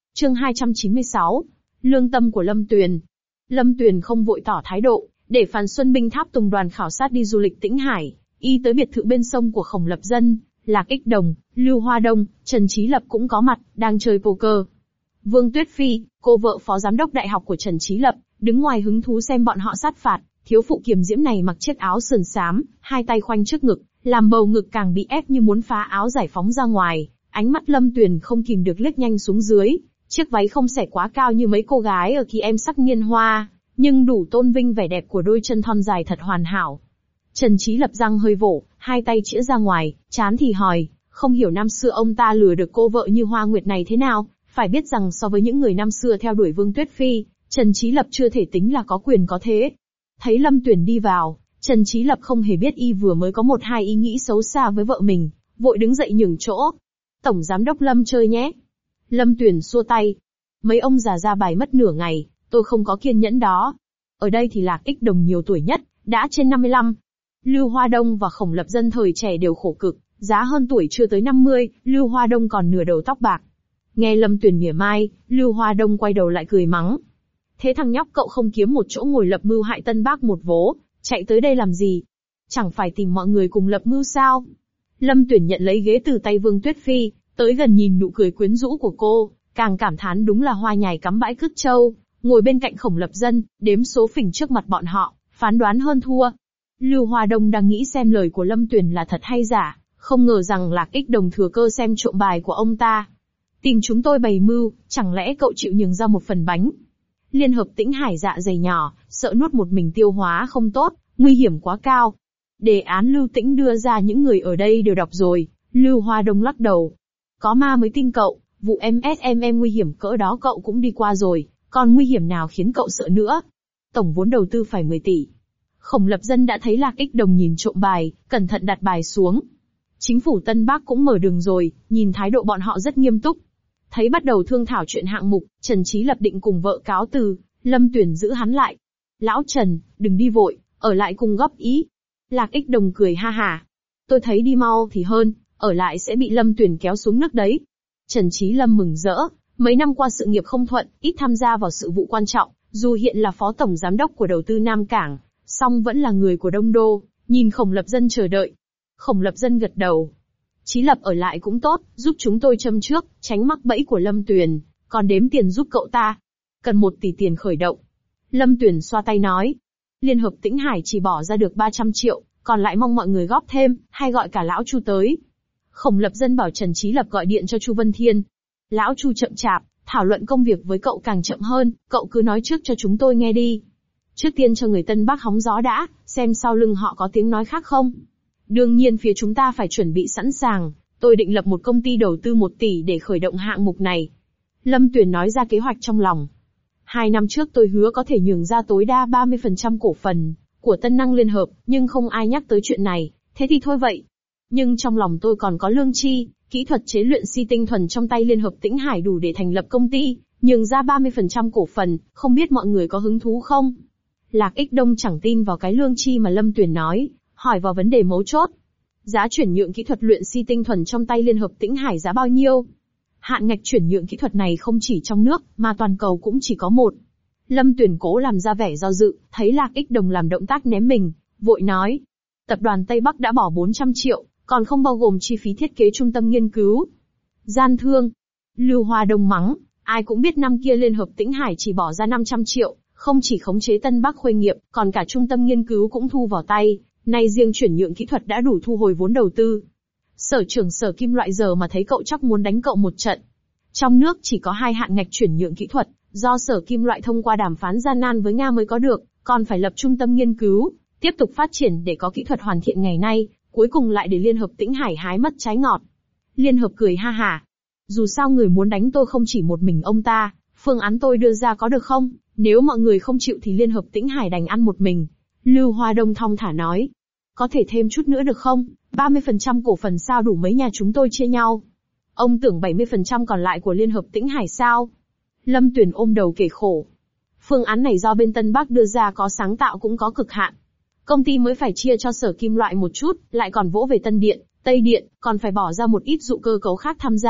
Chương hai trăm chín mươi sáu. Lương tâm của Lâm Tuyền. Lâm Tuyền không vội tỏ thái độ, để Phan Xuân Binh tháp tùng đoàn khảo sát đi du lịch Tĩnh Hải, y tới biệt thự bên sông của Khổng Lập Dân, Lạc Ích Đồng, Lưu Hoa Đông, Trần Chí Lập cũng có mặt, đang chơi poker. Vương Tuyết Phi, cô vợ phó giám đốc đại học của Trần Chí Lập, đứng ngoài hứng thú xem bọn họ sát phạt. Thiếu phụ kiềm diễm này mặc chiếc áo sườn xám, hai tay khoanh trước ngực, làm bầu ngực càng bị ép như muốn phá áo giải phóng ra ngoài. Ánh mắt Lâm Tuyền không kìm được liếc nhanh xuống dưới. Chiếc váy không xẻ quá cao như mấy cô gái ở khi em sắc niên hoa, nhưng đủ tôn vinh vẻ đẹp của đôi chân thon dài thật hoàn hảo. Trần Chí Lập răng hơi vỗ, hai tay chĩa ra ngoài, chán thì hỏi, không hiểu năm xưa ông ta lừa được cô vợ như Hoa Nguyệt này thế nào. Phải biết rằng so với những người năm xưa theo đuổi Vương Tuyết Phi, Trần Chí Lập chưa thể tính là có quyền có thế. Thấy Lâm Tuyền đi vào, Trần Chí Lập không hề biết y vừa mới có một hai ý nghĩ xấu xa với vợ mình, vội đứng dậy nhường chỗ. Tổng giám đốc Lâm chơi nhé. Lâm Tuyền xua tay. Mấy ông già ra bài mất nửa ngày, tôi không có kiên nhẫn đó. Ở đây thì Lạc Ích Đồng nhiều tuổi nhất, đã trên năm mươi lăm. Lưu Hoa Đông và Khổng Lập Dân thời trẻ đều khổ cực, giá hơn tuổi chưa tới năm mươi, Lưu Hoa Đông còn nửa đầu tóc bạc. Nghe Lâm Tuyền mỉa mai, Lưu Hoa Đông quay đầu lại cười mắng. Thế thằng nhóc cậu không kiếm một chỗ ngồi lập mưu hại Tân Bác một vố, chạy tới đây làm gì? Chẳng phải tìm mọi người cùng lập mưu sao? Lâm Tuyền nhận lấy ghế từ tay Vương Tuyết Phi, tới gần nhìn nụ cười quyến rũ của cô, càng cảm thán đúng là hoa nhài cắm bãi cứt trâu, ngồi bên cạnh Khổng Lập Dân, đếm số phỉnh trước mặt bọn họ, phán đoán hơn thua. Lưu Hoa Đông đang nghĩ xem lời của Lâm Tuyền là thật hay giả, không ngờ rằng Lạc Ích Đồng thừa cơ xem trộm bài của ông ta. Tìm chúng tôi bày mưu, chẳng lẽ cậu chịu nhường ra một phần bánh? Liên hợp Tĩnh Hải dạ dày nhỏ, sợ nuốt một mình tiêu hóa không tốt, nguy hiểm quá cao. Đề án Lưu Tĩnh đưa ra những người ở đây đều đọc rồi, Lưu Hoa Đông lắc đầu. Có ma mới tin cậu, vụ em ét em em nguy hiểm cỡ đó cậu cũng đi qua rồi, còn nguy hiểm nào khiến cậu sợ nữa? Tổng vốn đầu tư phải mười tỷ. Khổng Lập Dân đã thấy Lạc Ích Đồng nhìn trộm bài, cẩn thận đặt bài xuống. Chính phủ Tân Bắc cũng mở đường rồi, nhìn thái độ bọn họ rất nghiêm túc. Thấy bắt đầu thương thảo chuyện hạng mục, Trần Chí Lập định cùng vợ cáo từ, Lâm Tuyền giữ hắn lại. Lão Trần, đừng đi vội, ở lại cùng góp ý. Lạc Ích Đồng cười ha hả. Tôi thấy đi mau thì hơn, ở lại sẽ bị Lâm Tuyền kéo xuống nước đấy. Trần Chí Lâm mừng rỡ, mấy năm qua sự nghiệp không thuận, ít tham gia vào sự vụ quan trọng, dù hiện là phó tổng giám đốc của đầu tư Nam Cảng, song vẫn là người của Đông Đô, nhìn Khổng Lập Dân chờ đợi. Khổng Lập Dân gật đầu. Chí Lập ở lại cũng tốt, giúp chúng tôi châm trước, tránh mắc bẫy của Lâm Tuyền, còn đếm tiền giúp cậu ta. Cần một tỷ tiền khởi động. Lâm Tuyền xoa tay nói. Liên hợp Tĩnh Hải chỉ bỏ ra được ba trăm triệu, còn lại mong mọi người góp thêm, hay gọi cả lão Chu tới. Khổng Lập Dân bảo Trần Chí Lập gọi điện cho Chu Vân Thiên. Lão Chu chậm chạp, thảo luận công việc với cậu càng chậm hơn, cậu cứ nói trước cho chúng tôi nghe đi. Trước tiên cho người Tân Bắc hóng gió đã, xem sau lưng họ có tiếng nói khác không. Đương nhiên phía chúng ta phải chuẩn bị sẵn sàng, tôi định lập một công ty đầu tư một tỷ để khởi động hạng mục này. Lâm Tuyền nói ra kế hoạch trong lòng. Hai năm trước tôi hứa có thể nhường ra tối đa ba mươi phần trăm cổ phần của Tân Năng Liên Hợp, nhưng không ai nhắc tới chuyện này, thế thì thôi vậy. Nhưng trong lòng tôi còn có lương chi, kỹ thuật chế luyện si tinh thuần trong tay Liên hợp Tĩnh Hải đủ để thành lập công ty, nhường ra ba mươi phần trăm cổ phần, không biết mọi người có hứng thú không? Lạc Ích Đông chẳng tin vào cái lương chi mà Lâm Tuyền nói, hỏi vào vấn đề mấu chốt. Giá chuyển nhượng kỹ thuật luyện si tinh thuần trong tay Liên hợp Tĩnh Hải giá bao nhiêu? Hạn ngạch chuyển nhượng kỹ thuật này không chỉ trong nước, mà toàn cầu cũng chỉ có một. Lâm Tuyền cố làm ra vẻ do dự, thấy Lạc Ích Đồng làm động tác ném mình, vội nói. Tập đoàn Tây Bắc đã bỏ bốn trăm triệu, còn không bao gồm chi phí thiết kế trung tâm nghiên cứu. Gian thương. Lưu Hoa Đông mắng, ai cũng biết năm kia Liên hợp Tĩnh Hải chỉ bỏ ra năm trăm triệu, không chỉ khống chế Tân Bắc Khuê nghiệp, còn cả trung tâm nghiên cứu cũng thu vào tay, nay riêng chuyển nhượng kỹ thuật đã đủ thu hồi vốn đầu tư. Sở trưởng Sở Kim Loại giờ mà thấy cậu chắc muốn đánh cậu một trận. Trong nước chỉ có hai hạn ngạch chuyển nhượng kỹ thuật, do Sở Kim Loại thông qua đàm phán gian nan với Nga mới có được, còn phải lập trung tâm nghiên cứu, tiếp tục phát triển để có kỹ thuật hoàn thiện ngày nay, cuối cùng lại để Liên hợp Tĩnh Hải hái mất trái ngọt. Liên hợp cười ha hả. Dù sao người muốn đánh tôi không chỉ một mình ông ta, phương án tôi đưa ra có được không? Nếu mọi người không chịu thì Liên hợp Tĩnh Hải đành ăn một mình. Lưu Hoa Đông thong thả nói. Có thể thêm chút nữa được không? ba mươi phần trăm cổ phần sao đủ mấy nhà chúng tôi chia nhau? Ông tưởng bảy mươi phần trăm còn lại của Liên hợp Tĩnh Hải sao? Lâm Tuyền ôm đầu kể khổ. Phương án này do bên Tân Bắc đưa ra có sáng tạo cũng có cực hạn. Công ty mới phải chia cho Sở Kim Loại một chút, lại còn vỗ về Tân Điện, Tây Điện, còn phải bỏ ra một ít dụ cơ cấu khác tham gia,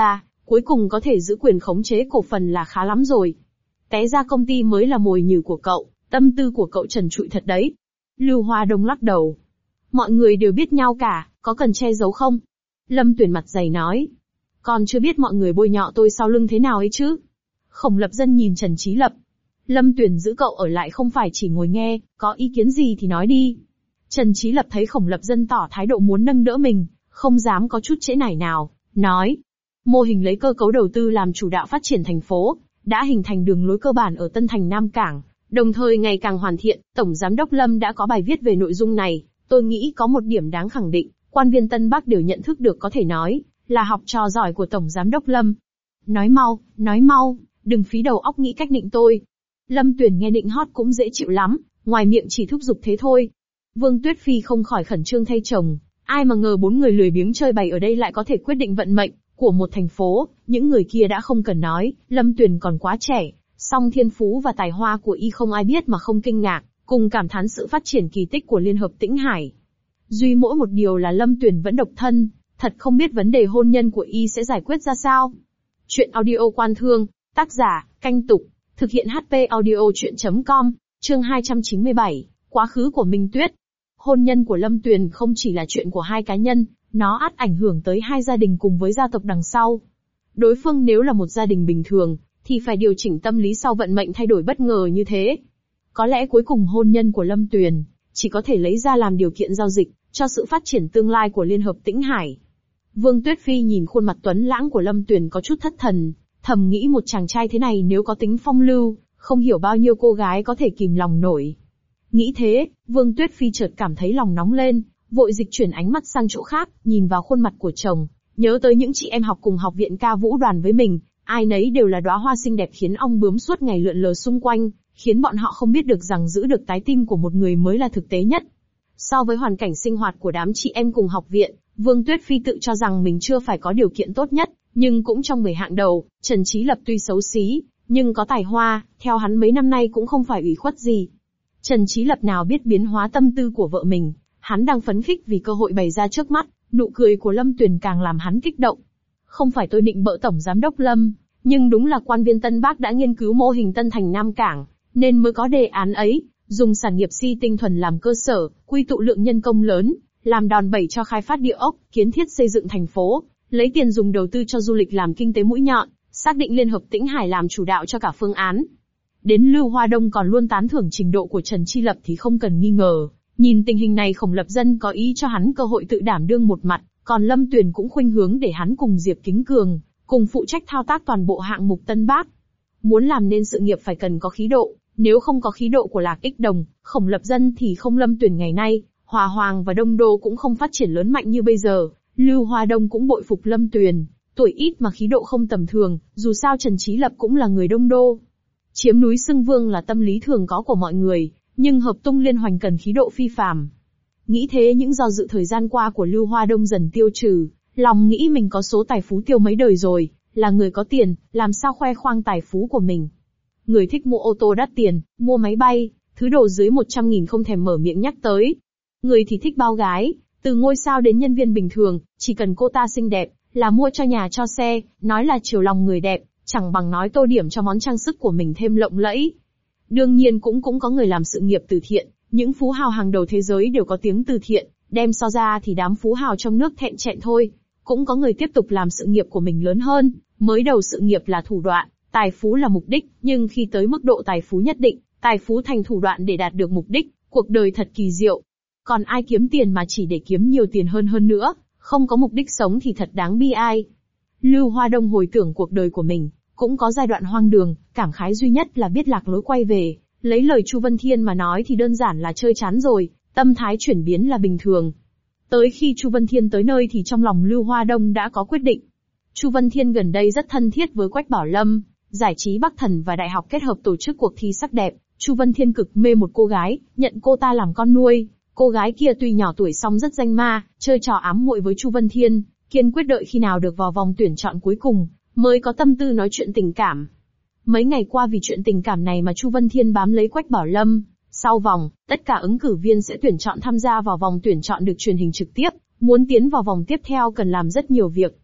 cuối cùng có thể giữ quyền khống chế cổ phần là khá lắm rồi. Té ra công ty mới là mồi nhử của cậu, tâm tư của cậu trần trụi thật đấy. Lưu Hoa Đông lắc đầu. Mọi người đều biết nhau cả, có cần che giấu không? Lâm Tuyền mặt dày nói. Còn chưa biết mọi người bôi nhọ tôi sau lưng thế nào ấy chứ? Khổng Lập Dân nhìn Trần Trí Lập. Lâm Tuyền giữ cậu ở lại không phải chỉ ngồi nghe, có ý kiến gì thì nói đi. Trần Trí Lập thấy Khổng Lập Dân tỏ thái độ muốn nâng đỡ mình, không dám có chút trễ nải nào, nói. Mô hình lấy cơ cấu đầu tư làm chủ đạo phát triển thành phố, đã hình thành đường lối cơ bản ở Tân Thành Nam Cảng, đồng thời ngày càng hoàn thiện. Tổng Giám đốc Lâm đã có bài viết về nội dung này, tôi nghĩ có một điểm đáng khẳng định, quan viên Tân Bắc đều nhận thức được, có thể nói là học trò giỏi của Tổng Giám đốc Lâm. Nói mau, nói mau, đừng phí đầu óc nghĩ cách định tôi. Lâm Tuyền nghe định hót cũng dễ chịu lắm, ngoài miệng chỉ thúc giục thế thôi. Vương Tuyết Phi không khỏi khẩn trương thay chồng, ai mà ngờ bốn người lười biếng chơi bày ở đây lại có thể quyết định vận mệnh của một thành phố. Những người kia đã không cần nói, Lâm Tuyền còn quá trẻ, song thiên phú và tài hoa của y không ai biết mà không kinh ngạc, cùng cảm thán sự phát triển kỳ tích của Liên hợp Tĩnh Hải. Duy mỗi một điều là Lâm Tuyền vẫn độc thân, thật không biết vấn đề hôn nhân của y sẽ giải quyết ra sao. Chuyện audio Quan Thương, tác giả, Canh Tục, thực hiện hát pê audio chuyện chấm com, chương hai trăm chín mươi bảy, quá khứ của Minh Tuyết. Hôn nhân của Lâm Tuyền không chỉ là chuyện của hai cá nhân, nó ắt ảnh hưởng tới hai gia đình cùng với gia tộc đằng sau. Đối phương nếu là một gia đình bình thường, thì phải điều chỉnh tâm lý sau vận mệnh thay đổi bất ngờ như thế. Có lẽ cuối cùng hôn nhân của Lâm Tuyền chỉ có thể lấy ra làm điều kiện giao dịch cho sự phát triển tương lai của Liên hợp Tĩnh Hải. Vương Tuyết Phi nhìn khuôn mặt tuấn lãng của Lâm Tuyền có chút thất thần, thầm nghĩ một chàng trai thế này nếu có tính phong lưu, không hiểu bao nhiêu cô gái có thể kìm lòng nổi. Nghĩ thế, Vương Tuyết Phi chợt cảm thấy lòng nóng lên, vội dịch chuyển ánh mắt sang chỗ khác, nhìn vào khuôn mặt của chồng, nhớ tới những chị em học cùng học viện ca vũ đoàn với mình, ai nấy đều là đóa hoa xinh đẹp khiến ong bướm suốt ngày lượn lờ xung quanh, khiến bọn họ không biết được rằng giữ được trái tim của một người mới là thực tế nhất. So với hoàn cảnh sinh hoạt của đám chị em cùng học viện, Vương Tuyết Phi tự cho rằng mình chưa phải có điều kiện tốt nhất, nhưng cũng trong mười hạng đầu. Trần Trí Lập tuy xấu xí, nhưng có tài hoa, theo hắn mấy năm nay cũng không phải ủy khuất gì. Trần Trí Lập nào biết biến hóa tâm tư của vợ mình, hắn đang phấn khích vì cơ hội bày ra trước mắt, nụ cười của Lâm Tuyền càng làm hắn kích động. Không phải tôi định bợ Tổng Giám đốc Lâm, nhưng đúng là quan viên Tân Bắc đã nghiên cứu mô hình Tân Thành Nam Cảng, nên mới có đề án ấy, dùng sản nghiệp si tinh thuần làm cơ sở, quy tụ lượng nhân công lớn, làm đòn bẩy cho khai phát địa ốc, kiến thiết xây dựng thành phố, lấy tiền dùng đầu tư cho du lịch làm kinh tế mũi nhọn, xác định Liên hợp Tĩnh Hải làm chủ đạo cho cả phương án. Đến Lưu Hoa Đông còn luôn tán thưởng trình độ của Trần Chi Lập thì không cần nghi ngờ, nhìn tình hình này Khổng Lập Dân có ý cho hắn cơ hội tự đảm đương một mặt, còn Lâm Tuyền cũng khuynh hướng để hắn cùng Diệp Kính Cường, cùng phụ trách thao tác toàn bộ hạng mục Tân Bắc. Muốn làm nên sự nghiệp phải cần có khí độ, nếu không có khí độ của Lạc Ích Đồng, Khổng Lập Dân thì không Lâm Tuyền ngày nay, Hòa Hoàng và Đông Đô cũng không phát triển lớn mạnh như bây giờ. Lưu Hoa Đông cũng bội phục Lâm Tuyền, tuổi ít mà khí độ không tầm thường, dù sao Trần Trí Lập cũng là người Đông Đô. Chiếm núi xưng vương là tâm lý thường có của mọi người, nhưng hợp tung liên hoành cần khí độ phi phàm. Nghĩ thế những do dự thời gian qua của Lưu Hoa Đông dần tiêu trừ, lòng nghĩ mình có số tài phú tiêu mấy đời rồi, là người có tiền, làm sao khoe khoang tài phú của mình. Người thích mua ô tô đắt tiền, mua máy bay, thứ đồ dưới một trăm nghìn không thèm mở miệng nhắc tới. Người thì thích bao gái, từ ngôi sao đến nhân viên bình thường, chỉ cần cô ta xinh đẹp, là mua cho nhà cho xe, nói là chiều lòng người đẹp, chẳng bằng nói tô điểm cho món trang sức của mình thêm lộng lẫy. Đương nhiên cũng cũng có người làm sự nghiệp từ thiện, những phú hào hàng đầu thế giới đều có tiếng từ thiện, đem so ra thì đám phú hào trong nước thẹn chẹn thôi. Cũng có người tiếp tục làm sự nghiệp của mình lớn hơn, mới đầu sự nghiệp là thủ đoạn, tài phú là mục đích, nhưng khi tới mức độ tài phú nhất định, tài phú thành thủ đoạn để đạt được mục đích, cuộc đời thật kỳ diệu. Còn ai kiếm tiền mà chỉ để kiếm nhiều tiền hơn hơn nữa, không có mục đích sống thì thật đáng bi ai. Lưu Hoa Đông hồi tưởng cuộc đời của mình, cũng có giai đoạn hoang đường, cảm khái duy nhất là biết lạc lối quay về, lấy lời Chu Vân Thiên mà nói thì đơn giản là chơi chán rồi, tâm thái chuyển biến là bình thường. Tới khi Chu Vân Thiên tới nơi thì trong lòng Lưu Hoa Đông đã có quyết định. Chu Vân Thiên gần đây rất thân thiết với Quách Bảo Lâm, giải trí Bắc Thần và đại học kết hợp tổ chức cuộc thi sắc đẹp. Chu Vân Thiên cực mê một cô gái, nhận cô ta làm con nuôi. Cô gái kia tuy nhỏ tuổi song rất danh ma, chơi trò ám muội với Chu Vân Thiên, kiên quyết đợi khi nào được vào vòng tuyển chọn cuối cùng, mới có tâm tư nói chuyện tình cảm. Mấy ngày qua vì chuyện tình cảm này mà Chu Vân Thiên bám lấy Quách Bảo Lâm. Sau vòng, tất cả ứng cử viên sẽ tuyển chọn tham gia vào vòng tuyển chọn được truyền hình trực tiếp, muốn tiến vào vòng tiếp theo cần làm rất nhiều việc.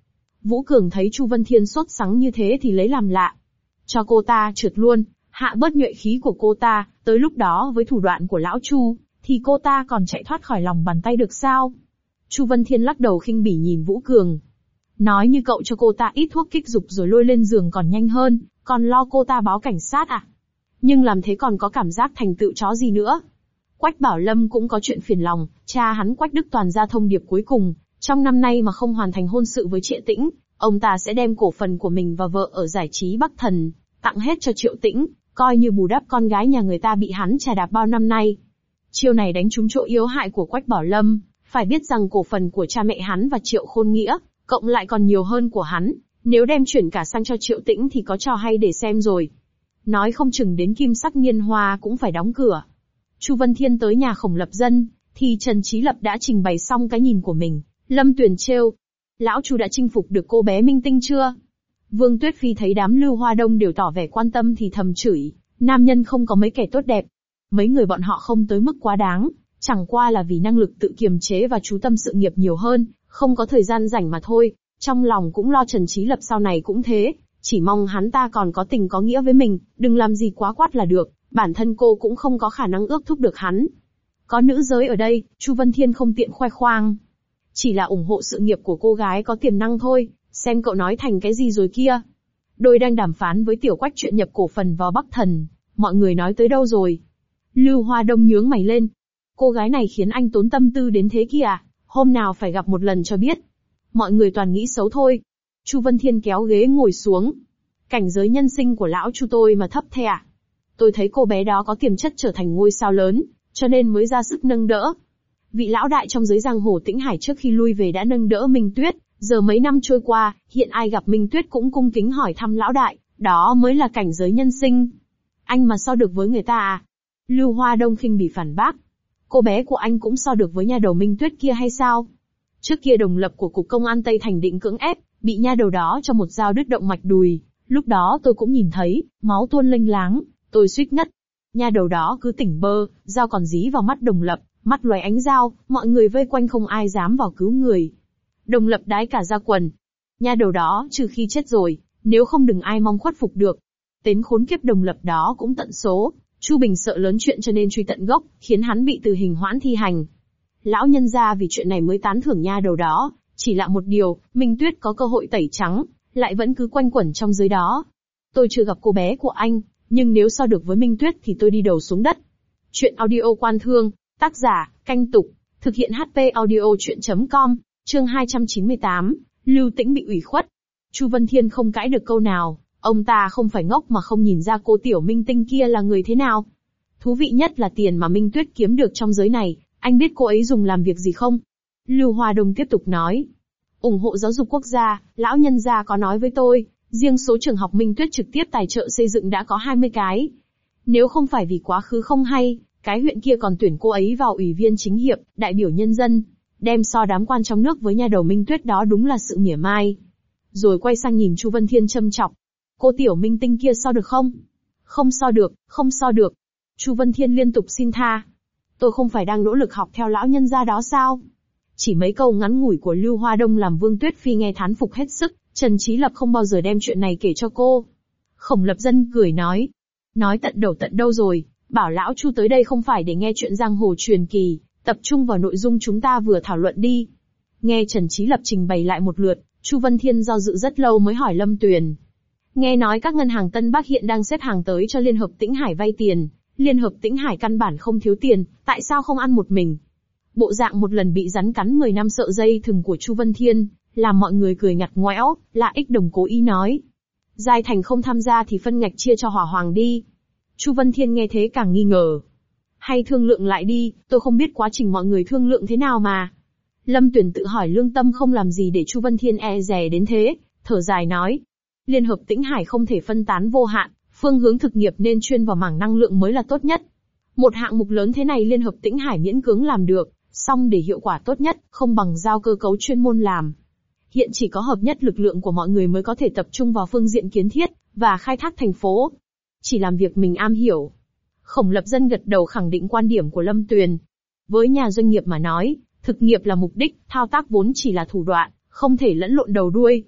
Vũ Cường thấy Chu Vân Thiên sốt sắng như thế thì lấy làm lạ. Cho cô ta trượt luôn, hạ bớt nhuệ khí của cô ta, tới lúc đó với thủ đoạn của lão Chu, thì cô ta còn chạy thoát khỏi lòng bàn tay được sao? Chu Vân Thiên lắc đầu khinh bỉ nhìn Vũ Cường. Nói như cậu cho cô ta ít thuốc kích dục rồi lôi lên giường còn nhanh hơn, còn lo cô ta báo cảnh sát à? Nhưng làm thế còn có cảm giác thành tựu chó gì nữa? Quách Bảo Lâm cũng có chuyện phiền lòng, cha hắn Quách Đức Toàn ra thông điệp cuối cùng, trong năm nay mà không hoàn thành hôn sự với Triệu Tĩnh, ông ta sẽ đem cổ phần của mình và vợ ở giải trí Bắc Thần, tặng hết cho Triệu Tĩnh, coi như bù đắp con gái nhà người ta bị hắn chà đạp bao năm nay. Chiêu này đánh trúng chỗ yếu hại của Quách Bảo Lâm, phải biết rằng cổ phần của cha mẹ hắn và Triệu Khôn Nghĩa, cộng lại còn nhiều hơn của hắn, nếu đem chuyển cả sang cho Triệu Tĩnh thì có trò hay để xem rồi. Nói không chừng đến Kim Sắc Niên Hoa cũng phải đóng cửa. Chu Vân Thiên tới nhà Khổng Lập Dân, thì Trần Chí Lập đã trình bày xong cái nhìn của mình. Lâm Tuyền trêu, lão Chu đã chinh phục được cô bé minh tinh chưa? Vương Tuyết Phi thấy đám Lưu Hoa Đông đều tỏ vẻ quan tâm thì thầm chửi, nam nhân không có mấy kẻ tốt đẹp. Mấy người bọn họ không tới mức quá đáng, chẳng qua là vì năng lực tự kiềm chế và chú tâm sự nghiệp nhiều hơn, không có thời gian rảnh mà thôi. Trong lòng cũng lo Trần Chí Lập sau này cũng thế, chỉ mong hắn ta còn có tình có nghĩa với mình, đừng làm gì quá quát là được, bản thân cô cũng không có khả năng ước thúc được hắn. Có nữ giới ở đây, Chu Vân Thiên không tiện khoe khoang. Chỉ là ủng hộ sự nghiệp của cô gái có tiềm năng thôi, xem cậu nói thành cái gì rồi kia. Đôi đang đàm phán với Tiểu Quách chuyện nhập cổ phần vào Bắc Thần, mọi người nói tới đâu rồi? Lưu Hoa Đông nhướng mày lên. Cô gái này khiến anh tốn tâm tư đến thế kia à? Hôm nào phải gặp một lần cho biết. Mọi người toàn nghĩ xấu thôi. Chu Vân Thiên kéo ghế ngồi xuống. Cảnh giới nhân sinh của lão Chu tôi mà thấp thế à? Tôi thấy cô bé đó có tiềm chất trở thành ngôi sao lớn, cho nên mới ra sức nâng đỡ. Vị lão đại trong giới giang hồ Tĩnh Hải trước khi lui về đã nâng đỡ Minh Tuyết, giờ mấy năm trôi qua, hiện ai gặp Minh Tuyết cũng cung kính hỏi thăm lão đại, đó mới là cảnh giới nhân sinh. Anh mà so được với người ta à? Lưu Hoa Đông khinh bỉ phản bác. Cô bé của anh cũng so được với nha đầu Minh Tuyết kia hay sao? Trước kia đồng lập của Cục Công an Tây Thành định cưỡng ép, bị nha đầu đó cho một dao đứt động mạch đùi. Lúc đó tôi cũng nhìn thấy, máu tuôn lênh láng, tôi suýt ngất. Nha đầu đó cứ tỉnh bơ, dao còn dí vào mắt đồng lập, mắt loài ánh dao, mọi người vây quanh không ai dám vào cứu người. Đồng lập đái cả ra quần. Nha đầu đó trừ khi chết rồi, nếu không đừng ai mong khuất phục được. Tên khốn kiếp đồng lập đó cũng tận số, Chu Bình sợ lớn chuyện cho nên truy tận gốc, khiến hắn bị tử hình hoãn thi hành. Lão nhân gia vì chuyện này mới tán thưởng nha đầu đó, chỉ là một điều, Minh Tuyết có cơ hội tẩy trắng, lại vẫn cứ quanh quẩn trong giới đó. Tôi chưa gặp cô bé của anh, nhưng nếu so được với Minh Tuyết thì tôi đi đầu xuống đất. Chuyện audio Quan Thương, tác giả, Canh Tục, thực hiện hát pê audio chuyện chấm com, chương hai trăm chín mươi tám, Lưu Tĩnh bị ủy khuất. Chu Vân Thiên không cãi được câu nào, ông ta không phải ngốc mà không nhìn ra cô tiểu minh tinh kia là người thế nào. Thú vị nhất là tiền mà Minh Tuyết kiếm được trong giới này, anh biết cô ấy dùng làm việc gì không? Lưu Hoa Đông tiếp tục nói. Ủng hộ giáo dục quốc gia, lão nhân gia có nói với tôi, riêng số trường học Minh Tuyết trực tiếp tài trợ xây dựng đã có hai mươi cái. Nếu không phải vì quá khứ không hay, cái huyện kia còn tuyển cô ấy vào ủy viên chính hiệp, đại biểu nhân dân. Đem so đám quan trong nước với nhà đầu Minh Tuyết đó đúng là sự mỉa mai. Rồi quay sang nhìn Chu Vân Thiên châm chọc. Cô tiểu minh tinh kia so được không? Không so được, không so được. Chu Vân Thiên liên tục xin tha. Tôi không phải đang nỗ lực học theo lão nhân gia đó sao? Chỉ mấy câu ngắn ngủi của Lưu Hoa Đông làm Vương Tuyết Phi nghe thán phục hết sức, Trần Chí Lập không bao giờ đem chuyện này kể cho cô. Khổng Lập Dân cười nói. Nói tận đầu tận đâu rồi, bảo lão Chu tới đây không phải để nghe chuyện giang hồ truyền kỳ, tập trung vào nội dung chúng ta vừa thảo luận đi. Nghe Trần Chí Lập trình bày lại một lượt, Chu Vân Thiên do dự rất lâu mới hỏi Lâm Tuyền. Nghe nói các ngân hàng Tân Bắc hiện đang xếp hàng tới cho Liên hợp Tĩnh Hải vay tiền, Liên hợp Tĩnh Hải căn bản không thiếu tiền, tại sao không ăn một mình? Bộ dạng một lần bị rắn cắn mười năm sợ dây thừng của Chu Vân Thiên, làm mọi người cười ngặt ngoẽo, là ích đồng cố ý nói. Giai Thành không tham gia thì phân ngạch chia cho Hỏa Hoàng đi. Chu Vân Thiên nghe thế càng nghi ngờ. Hay thương lượng lại đi, tôi không biết quá trình mọi người thương lượng thế nào mà. Lâm Tuyền tự hỏi lương tâm không làm gì để Chu Vân Thiên e dè đến thế, thở dài nói. Liên hợp Tĩnh Hải không thể phân tán vô hạn, phương hướng thực nghiệp nên chuyên vào mảng năng lượng mới là tốt nhất. Một hạng mục lớn thế này Liên hợp Tĩnh Hải miễn cưỡng làm được, song để hiệu quả tốt nhất, không bằng giao cơ cấu chuyên môn làm. Hiện chỉ có hợp nhất lực lượng của mọi người mới có thể tập trung vào phương diện kiến thiết, và khai thác thành phố. Chỉ làm việc mình am hiểu. Khổng Lập Dân gật đầu khẳng định quan điểm của Lâm Tuyền. Với nhà doanh nghiệp mà nói, thực nghiệp là mục đích, thao tác vốn chỉ là thủ đoạn, không thể lẫn lộn đầu đuôi.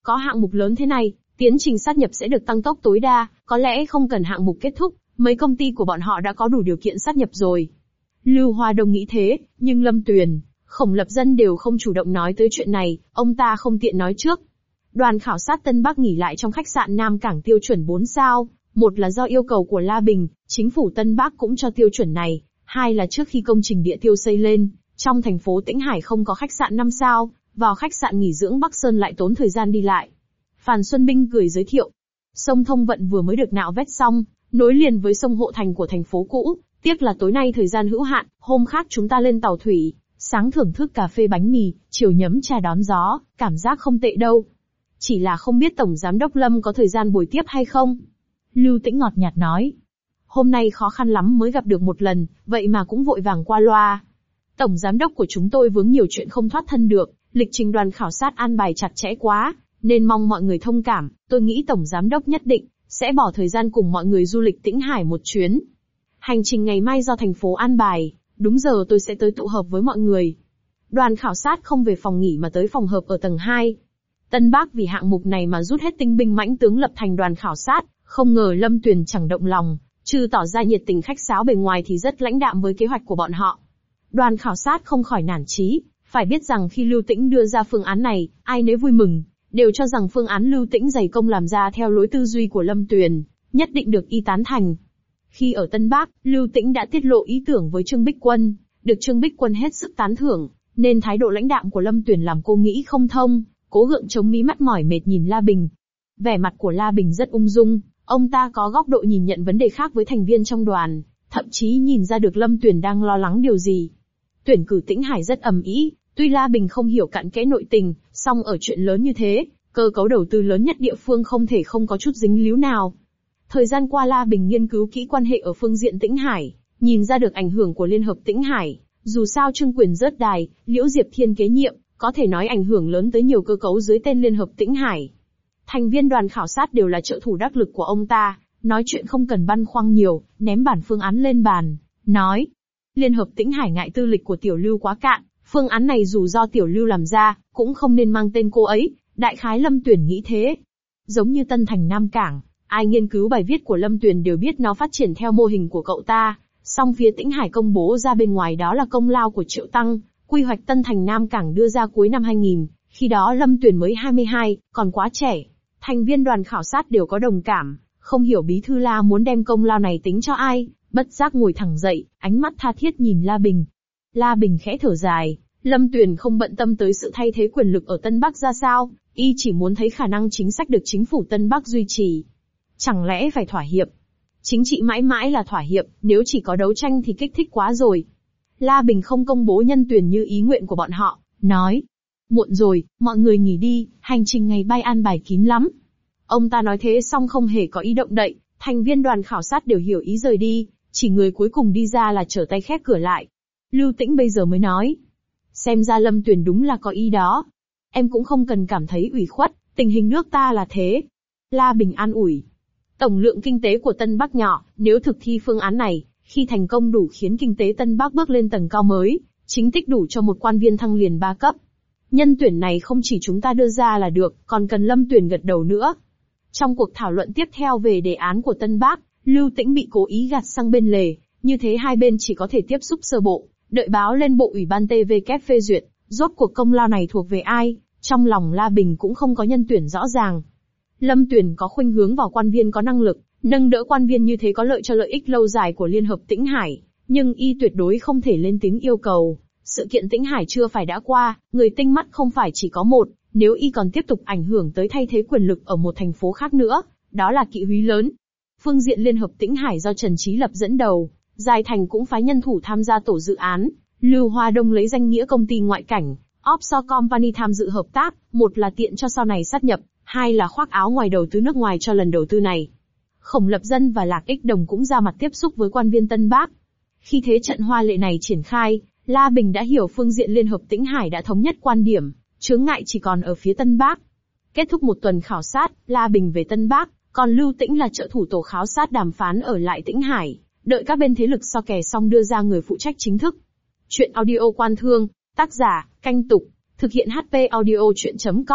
Có hạng mục lớn thế này, tiến trình sát nhập sẽ được tăng tốc tối đa, có lẽ không cần hạng mục kết thúc, mấy công ty của bọn họ đã có đủ điều kiện sát nhập rồi. Lưu Hoa Đông nghĩ thế, nhưng Lâm Tuyền, Khổng Lập Dân đều không chủ động nói tới chuyện này, ông ta không tiện nói trước. Đoàn khảo sát Tân Bắc nghỉ lại trong khách sạn Nam Cảng tiêu chuẩn bốn sao, một là do yêu cầu của La Bình, chính phủ Tân Bắc cũng cho tiêu chuẩn này, hai là trước khi công trình địa tiêu xây lên, trong thành phố Tĩnh Hải không có khách sạn năm sao, vào khách sạn nghỉ dưỡng Bắc Sơn lại tốn thời gian đi lại. Phan Xuân Binh cười giới thiệu, sông Thông Vận vừa mới được nạo vét xong, nối liền với sông Hộ Thành của thành phố cũ, tiếc là tối nay thời gian hữu hạn, hôm khác chúng ta lên tàu thủy, sáng thưởng thức cà phê bánh mì, chiều nhấm trà đón gió, cảm giác không tệ đâu. Chỉ là không biết Tổng Giám đốc Lâm có thời gian buổi tiếp hay không? Lưu Tĩnh ngọt nhạt nói. Hôm nay khó khăn lắm mới gặp được một lần, vậy mà cũng vội vàng qua loa. Tổng Giám đốc của chúng tôi vướng nhiều chuyện không thoát thân được, lịch trình đoàn khảo sát an bài chặt chẽ quá, nên mong mọi người thông cảm, tôi nghĩ Tổng Giám đốc nhất định sẽ bỏ thời gian cùng mọi người du lịch Tĩnh Hải một chuyến. Hành trình ngày mai do thành phố an bài, đúng giờ tôi sẽ tới tụ hợp với mọi người. Đoàn khảo sát không về phòng nghỉ mà tới phòng hợp ở tầng hai. Tân Bắc vì hạng mục này mà rút hết tinh binh mãnh tướng lập thành đoàn khảo sát, không ngờ Lâm Tuyền chẳng động lòng, trừ tỏ ra nhiệt tình khách sáo bề ngoài thì rất lãnh đạm với kế hoạch của bọn họ. Đoàn khảo sát không khỏi nản chí, phải biết rằng khi Lưu Tĩnh đưa ra phương án này, ai nấy vui mừng, đều cho rằng phương án Lưu Tĩnh dày công làm ra theo lối tư duy của Lâm Tuyền, nhất định được y tán thành. Khi ở Tân Bắc, Lưu Tĩnh đã tiết lộ ý tưởng với Trương Bích Quân, được Trương Bích Quân hết sức tán thưởng, nên thái độ lãnh đạm của Lâm Tuyền làm cô nghĩ không thông, cố gượng chống mí mắt mỏi mệt nhìn La Bình. Vẻ mặt của La Bình rất ung dung, ông ta có góc độ nhìn nhận vấn đề khác với thành viên trong đoàn, thậm chí nhìn ra được Lâm Tuyền đang lo lắng điều gì. Tuyển cử Tĩnh Hải rất ầm ĩ, tuy La Bình không hiểu cặn kẽ nội tình, song ở chuyện lớn như thế, cơ cấu đầu tư lớn nhất địa phương không thể không có chút dính líu nào. Thời gian qua La Bình nghiên cứu kỹ quan hệ ở phương diện Tĩnh Hải, nhìn ra được ảnh hưởng của Liên hợp Tĩnh Hải, dù sao Trương Quyền rớt đài, Liễu Diệp Thiên kế nhiệm, có thể nói ảnh hưởng lớn tới nhiều cơ cấu dưới tên Liên hợp Tĩnh Hải. Thành viên đoàn khảo sát đều là trợ thủ đắc lực của ông ta, nói chuyện không cần băn khoăn nhiều, ném bản phương án lên bàn, nói. Liên hợp Tĩnh Hải ngại tư lịch của Tiểu Lưu quá cạn, phương án này dù do Tiểu Lưu làm ra, cũng không nên mang tên cô ấy, đại khái Lâm Tuyền nghĩ thế. Giống như Tân Thành Nam Cảng, ai nghiên cứu bài viết của Lâm Tuyền đều biết nó phát triển theo mô hình của cậu ta, song phía Tĩnh Hải công bố ra bên ngoài đó là công lao của Triệu Tăng, quy hoạch Tân Thành Nam Cảng đưa ra cuối năm hai nghìn, khi đó Lâm Tuyền mới hai mươi hai, còn quá trẻ. Thành viên đoàn khảo sát đều có đồng cảm, không hiểu bí thư La muốn đem công lao này tính cho ai, bất giác ngồi thẳng dậy, ánh mắt tha thiết nhìn La Bình. La Bình khẽ thở dài, Lâm Tuyền không bận tâm tới sự thay thế quyền lực ở Tân Bắc ra sao, y chỉ muốn thấy khả năng chính sách được chính phủ Tân Bắc duy trì. Chẳng lẽ phải thỏa hiệp? Chính trị mãi mãi là thỏa hiệp, nếu chỉ có đấu tranh thì kích thích quá rồi. La Bình không công bố nhân tuyển như ý nguyện của bọn họ, nói. Muộn rồi, mọi người nghỉ đi, hành trình ngày bay an bài kín lắm. Ông ta nói thế xong không hề có ý động đậy, thành viên đoàn khảo sát đều hiểu ý rời đi, chỉ người cuối cùng đi ra là trở tay khép cửa lại. Lưu Tĩnh bây giờ mới nói. Xem ra Lâm Tuyền đúng là có ý đó. Em cũng không cần cảm thấy ủy khuất, tình hình nước ta là thế. La Bình an ủi. Tổng lượng kinh tế của Tân Bắc nhỏ, nếu thực thi phương án này, khi thành công đủ khiến kinh tế Tân Bắc bước lên tầng cao mới, chính tích đủ cho một quan viên thăng liền ba cấp. Nhân tuyển này không chỉ chúng ta đưa ra là được, còn cần Lâm Tuyền gật đầu nữa. Trong cuộc thảo luận tiếp theo về đề án của Tân Bắc, Lưu Tĩnh bị cố ý gạt sang bên lề, như thế hai bên chỉ có thể tiếp xúc sơ bộ, đợi báo lên bộ ủy ban tê vê kép phê duyệt, rốt cuộc công lao này thuộc về ai, trong lòng La Bình cũng không có nhân tuyển rõ ràng. Lâm Tuyền có khuynh hướng vào quan viên có năng lực, nâng đỡ quan viên như thế có lợi cho lợi ích lâu dài của Liên hợp Tĩnh Hải, nhưng y tuyệt đối không thể lên tiếng yêu cầu. Sự kiện Tĩnh Hải chưa phải đã qua, người tinh mắt không phải chỉ có một, nếu y còn tiếp tục ảnh hưởng tới thay thế quyền lực ở một thành phố khác nữa, đó là kỵ húy lớn. Phương diện Liên hợp Tĩnh Hải do Trần Chí Lập dẫn đầu, Giai Thành cũng phái nhân thủ tham gia tổ dự án, Lưu Hoa Đông lấy danh nghĩa công ty ngoại cảnh, offshore company tham dự hợp tác, một là tiện cho sau này sát nhập, hai là khoác áo ngoài đầu tư nước ngoài cho lần đầu tư này. Khổng Lập Dân và Lạc Ích Đồng cũng ra mặt tiếp xúc với quan viên Tân Bắc. Khi thế trận hoa lệ này triển khai, La Bình đã hiểu phương diện Liên hợp Tĩnh Hải đã thống nhất quan điểm, chướng ngại chỉ còn ở phía Tân Bắc. Kết thúc một tuần khảo sát, La Bình về Tân Bắc, còn Lưu Tĩnh là trợ thủ tổ khảo sát đàm phán ở lại Tĩnh Hải, đợi các bên thế lực so kè xong đưa ra người phụ trách chính thức. Chuyện audio Quan Thương, tác giả, Canh Tục, thực hiện hát pê audio chuyện chấm com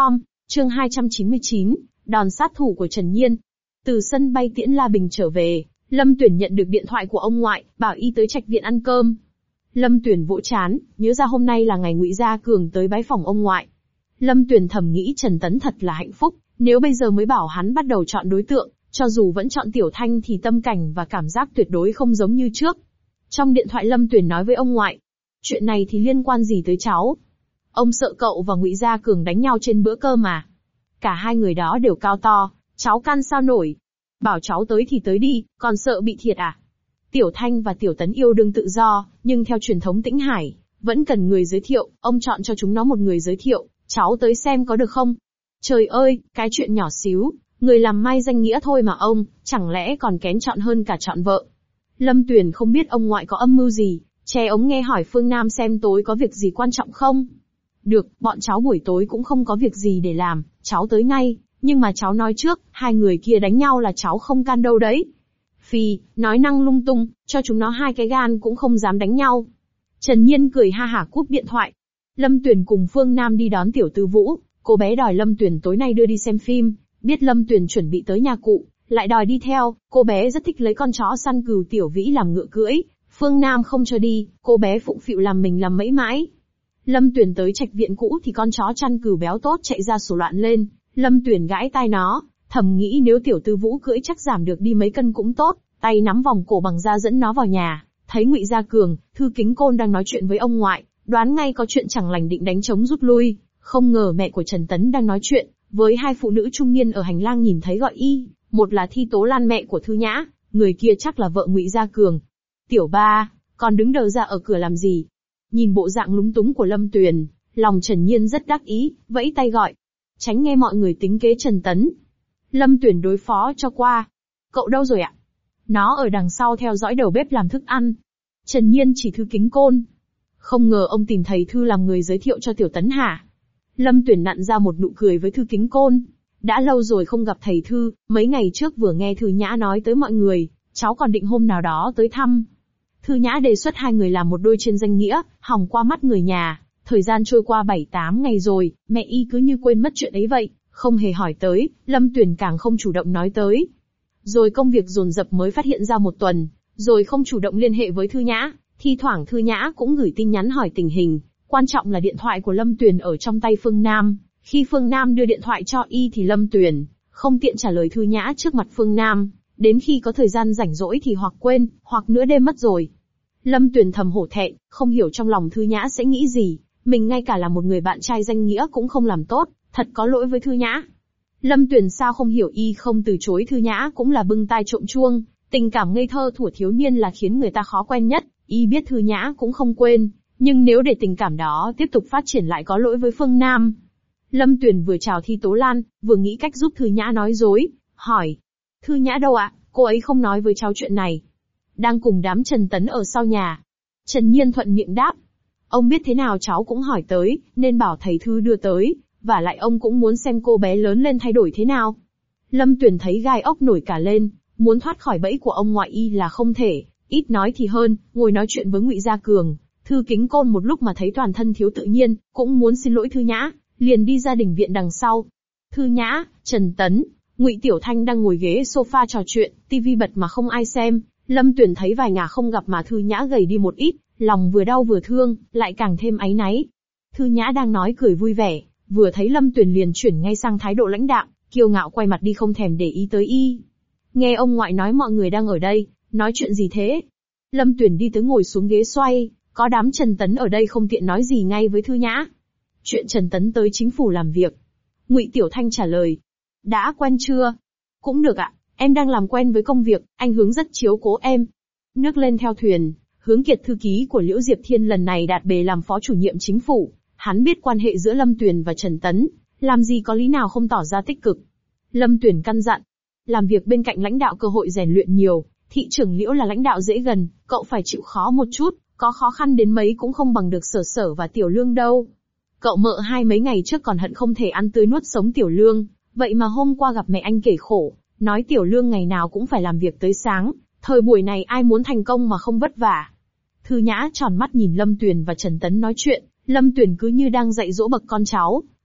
Chương hai trăm chín mươi chín, đòn sát thủ của Trần Nhiên. Từ sân bay tiễn La Bình trở về, Lâm Tuyển nhận được điện thoại của ông ngoại, bảo y tới trạch viện ăn cơm. Lâm Tuyển vỗ chán, nhớ ra hôm nay là ngày Ngụy Gia Cường tới bái phòng ông ngoại. Lâm Tuyển thầm nghĩ Trần Tấn thật là hạnh phúc, nếu bây giờ mới bảo hắn bắt đầu chọn đối tượng, cho dù vẫn chọn Tiểu Thanh thì tâm cảnh và cảm giác tuyệt đối không giống như trước. Trong điện thoại Lâm Tuyển nói với ông ngoại, chuyện này thì liên quan gì tới cháu? Ông sợ cậu và Ngụy Gia Cường đánh nhau trên bữa cơm mà. Cả hai người đó đều cao to, cháu can sao nổi. Bảo cháu tới thì tới đi, còn sợ bị thiệt à? Tiểu Thanh và Tiểu Tấn yêu đương tự do, nhưng theo truyền thống Tĩnh Hải, vẫn cần người giới thiệu, ông chọn cho chúng nó một người giới thiệu, cháu tới xem có được không? Trời ơi, cái chuyện nhỏ xíu, người làm mai danh nghĩa thôi mà ông, chẳng lẽ còn kén chọn hơn cả chọn vợ? Lâm Tuyển không biết ông ngoại có âm mưu gì, che ống nghe hỏi Phương Nam xem tối có việc gì quan trọng không? Được, bọn cháu buổi tối cũng không có việc gì để làm, cháu tới ngay, nhưng mà cháu nói trước, hai người kia đánh nhau là cháu không can đâu đấy. Phì, nói năng lung tung, cho chúng nó hai cái gan cũng không dám đánh nhau. Trần Nhiên cười ha hả cúp điện thoại. Lâm Tuyển cùng Phương Nam đi đón Tiểu Tư Vũ, cô bé đòi Lâm Tuyển tối nay đưa đi xem phim, biết Lâm Tuyển chuẩn bị tới nhà cụ, lại đòi đi theo, cô bé rất thích lấy con chó săn cừu Tiểu Vĩ làm ngựa cưỡi, Phương Nam không cho đi, cô bé phụng phịu làm mình làm mẫy mãi. Lâm Tuyển tới trạch viện cũ thì con chó chăn cừu béo tốt chạy ra sổ loạn lên, Lâm Tuyển gãi tai nó, thầm nghĩ nếu Tiểu Tư Vũ cưỡi chắc giảm được đi mấy cân cũng tốt, tay nắm vòng cổ bằng da dẫn nó vào nhà, thấy Ngụy Gia Cường, Thư Kính Côn đang nói chuyện với ông ngoại, đoán ngay có chuyện chẳng lành định đánh trống rút lui, không ngờ mẹ của Trần Tấn đang nói chuyện với hai phụ nữ trung niên ở hành lang nhìn thấy gọi y, một là Thi Tố Lan mẹ của Thư Nhã, người kia chắc là vợ Ngụy Gia Cường. Tiểu ba, còn đứng đờ ra ở cửa làm gì? Nhìn bộ dạng lúng túng của Lâm Tuyền, lòng Trần Nhiên rất đắc ý, vẫy tay gọi. Tránh nghe mọi người tính kế Trần Tấn. Lâm Tuyền đối phó cho qua. Cậu đâu rồi ạ? Nó ở đằng sau theo dõi đầu bếp làm thức ăn. Trần Nhiên chỉ Thư Kính Côn. Không ngờ ông tìm thầy Thư làm người giới thiệu cho Tiểu Tấn hả? Lâm Tuyền nặn ra một nụ cười với Thư Kính Côn. Đã lâu rồi không gặp thầy Thư, mấy ngày trước vừa nghe Thư Nhã nói tới mọi người, cháu còn định hôm nào đó tới thăm. Thư Nhã đề xuất hai người làm một đôi trên danh nghĩa, hòng qua mắt người nhà. Thời gian trôi qua bảy tám ngày rồi, mẹ y cứ như quên mất chuyện ấy vậy, không hề hỏi tới, Lâm Tuyền càng không chủ động nói tới. Rồi công việc dồn dập mới phát hiện ra một tuần, rồi không chủ động liên hệ với Thư Nhã, thi thoảng Thư Nhã cũng gửi tin nhắn hỏi tình hình, quan trọng là điện thoại của Lâm Tuyền ở trong tay Phương Nam, khi Phương Nam đưa điện thoại cho y thì Lâm Tuyền không tiện trả lời Thư Nhã trước mặt Phương Nam, đến khi có thời gian rảnh rỗi thì hoặc quên, hoặc nửa đêm mất rồi. Lâm Tuyền thầm hổ thẹn, không hiểu trong lòng Thư Nhã sẽ nghĩ gì, mình ngay cả là một người bạn trai danh nghĩa cũng không làm tốt, thật có lỗi với Thư Nhã. Lâm Tuyền sao không hiểu y không từ chối Thư Nhã cũng là bưng tai trộm chuông, tình cảm ngây thơ thuở thiếu niên là khiến người ta khó quen nhất, y biết Thư Nhã cũng không quên, nhưng nếu để tình cảm đó tiếp tục phát triển lại có lỗi với Phương Nam. Lâm Tuyền vừa chào Thi Tố Lan, vừa nghĩ cách giúp Thư Nhã nói dối, hỏi. Thư Nhã đâu ạ, cô ấy không nói với cháu chuyện này. Đang cùng đám Trần Tấn ở sau nhà. Trần Nhiên thuận miệng đáp. Ông biết thế nào cháu cũng hỏi tới, nên bảo thầy Thư đưa tới, và lại ông cũng muốn xem cô bé lớn lên thay đổi thế nào. Lâm Tuyền thấy gai ốc nổi cả lên, muốn thoát khỏi bẫy của ông ngoại y là không thể, ít nói thì hơn, ngồi nói chuyện với Ngụy Gia Cường. Thư Kính Côn một lúc mà thấy toàn thân thiếu tự nhiên, cũng muốn xin lỗi Thư Nhã, liền đi ra đình viện đằng sau. Thư Nhã, Trần Tấn, Ngụy Tiểu Thanh đang ngồi ghế sofa trò chuyện, tivi bật mà không ai xem. Lâm Tuyền thấy vài ngày không gặp mà Thư Nhã gầy đi một ít, lòng vừa đau vừa thương, lại càng thêm áy náy. Thư Nhã đang nói cười vui vẻ, vừa thấy Lâm Tuyền liền chuyển ngay sang thái độ lãnh đạm, kiêu ngạo quay mặt đi không thèm để ý tới y. Nghe ông ngoại nói mọi người đang ở đây, nói chuyện gì thế? Lâm Tuyền đi tới ngồi xuống ghế xoay, có đám Trần Tấn ở đây không tiện nói gì ngay với Thư Nhã. Chuyện Trần Tấn tới chính phủ làm việc. Ngụy Tiểu Thanh trả lời. Đã quen chưa? Cũng được ạ, em đang làm quen với công việc, anh Hướng rất chiếu cố em. Nước lên theo thuyền, Hướng Kiệt thư ký của Liễu Diệp Thiên lần này đạt bề làm phó chủ nhiệm chính phủ. Hắn biết quan hệ giữa Lâm Tuyền và Trần Tấn, làm gì có lý nào không tỏ ra tích cực. Lâm Tuyền căn dặn, làm việc bên cạnh lãnh đạo cơ hội rèn luyện nhiều, thị trưởng Liễu là lãnh đạo dễ gần, cậu phải chịu khó một chút, có khó khăn đến mấy cũng không bằng được Sở Sở và Tiểu Lương đâu. Cậu mợ hai mấy ngày trước còn hận không thể ăn tươi nuốt sống Tiểu Lương, vậy mà hôm qua gặp mẹ anh kể khổ, nói Tiểu Lương ngày nào cũng phải làm việc tới sáng, thời buổi này ai muốn thành công mà không vất vả. Thư Nhã tròn mắt nhìn Lâm Tuyền và Trần Tấn nói chuyện, Lâm Tuyền cứ như đang dạy dỗ bậc con cháu,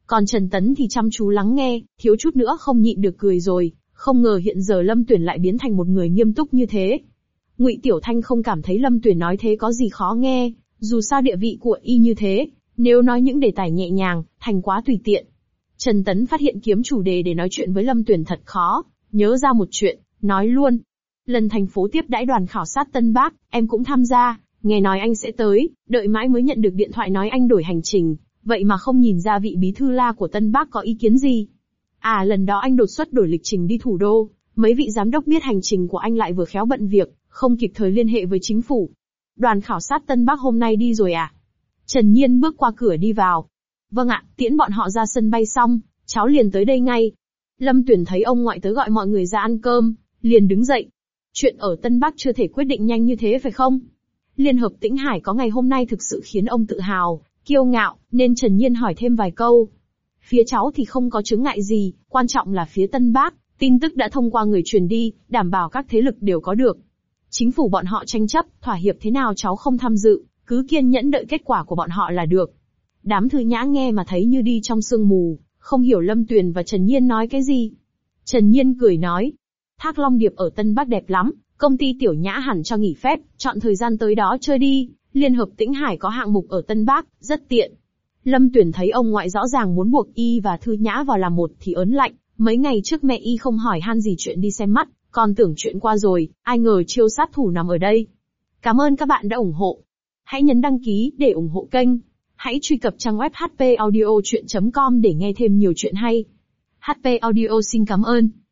Còn Trần Tấn thì chăm chú lắng nghe, thiếu chút nữa không nhịn được cười rồi, không ngờ hiện giờ Lâm Tuyển lại biến thành một người nghiêm túc như thế. Ngụy Tiểu Thanh không cảm thấy Lâm Tuyển nói thế có gì khó nghe, dù sao địa vị của y như thế, nếu nói những đề tài nhẹ nhàng, thành quá tùy tiện. Trần Tấn phát hiện kiếm chủ đề để nói chuyện với Lâm Tuyển thật khó, nhớ ra một chuyện, nói luôn. Lần thành phố tiếp đãi đoàn khảo sát Tân Bắc, em cũng tham gia, nghe nói anh sẽ tới, đợi mãi mới nhận được điện thoại nói anh đổi hành trình, vậy mà không nhìn ra vị bí thư La của Tân Bắc có ý kiến gì. À lần đó anh đột xuất đổi lịch trình đi thủ đô, mấy vị giám đốc biết hành trình của anh lại vừa khéo bận việc, không kịp thời liên hệ với chính phủ. Đoàn khảo sát Tân Bắc hôm nay đi rồi à? Trần Nhiên bước qua cửa đi vào. Vâng ạ, tiễn bọn họ ra sân bay xong, cháu liền tới đây ngay. Lâm Tuyển thấy ông ngoại tới gọi mọi người ra ăn cơm, liền đứng dậy. Chuyện ở Tân Bắc chưa thể quyết định nhanh như thế phải không? Liên hợp Tĩnh Hải có ngày hôm nay thực sự khiến ông tự hào, kiêu ngạo, nên Trần Nhiên hỏi thêm vài câu. Phía cháu thì không có chướng ngại gì, quan trọng là phía Tân Bắc, tin tức đã thông qua người truyền đi, đảm bảo các thế lực đều có được. Chính phủ bọn họ tranh chấp, thỏa hiệp thế nào cháu không tham dự, cứ kiên nhẫn đợi kết quả của bọn họ là được. Đám Thư Nhã nghe mà thấy như đi trong sương mù, không hiểu Lâm Tuyền và Trần Nhiên nói cái gì. Trần Nhiên cười nói, Thác Long Điệp ở Tân Bắc đẹp lắm, công ty Tiểu Nhã hẳn cho nghỉ phép, chọn thời gian tới đó chơi đi, Liên hợp Tĩnh Hải có hạng mục ở Tân Bắc, rất tiện. Lâm Tuyển thấy ông ngoại rõ ràng muốn buộc y và Thư Nhã vào làm một thì ớn lạnh, mấy ngày trước mẹ y không hỏi han gì chuyện đi xem mắt, còn tưởng chuyện qua rồi, ai ngờ chiêu sát thủ nằm ở đây. Cảm ơn các bạn đã ủng hộ. Hãy nhấn đăng ký để ủng hộ kênh. Hãy truy cập trang web h p audio chuyện chấm com để nghe thêm nhiều chuyện hay. hát pê Audio xin cảm ơn.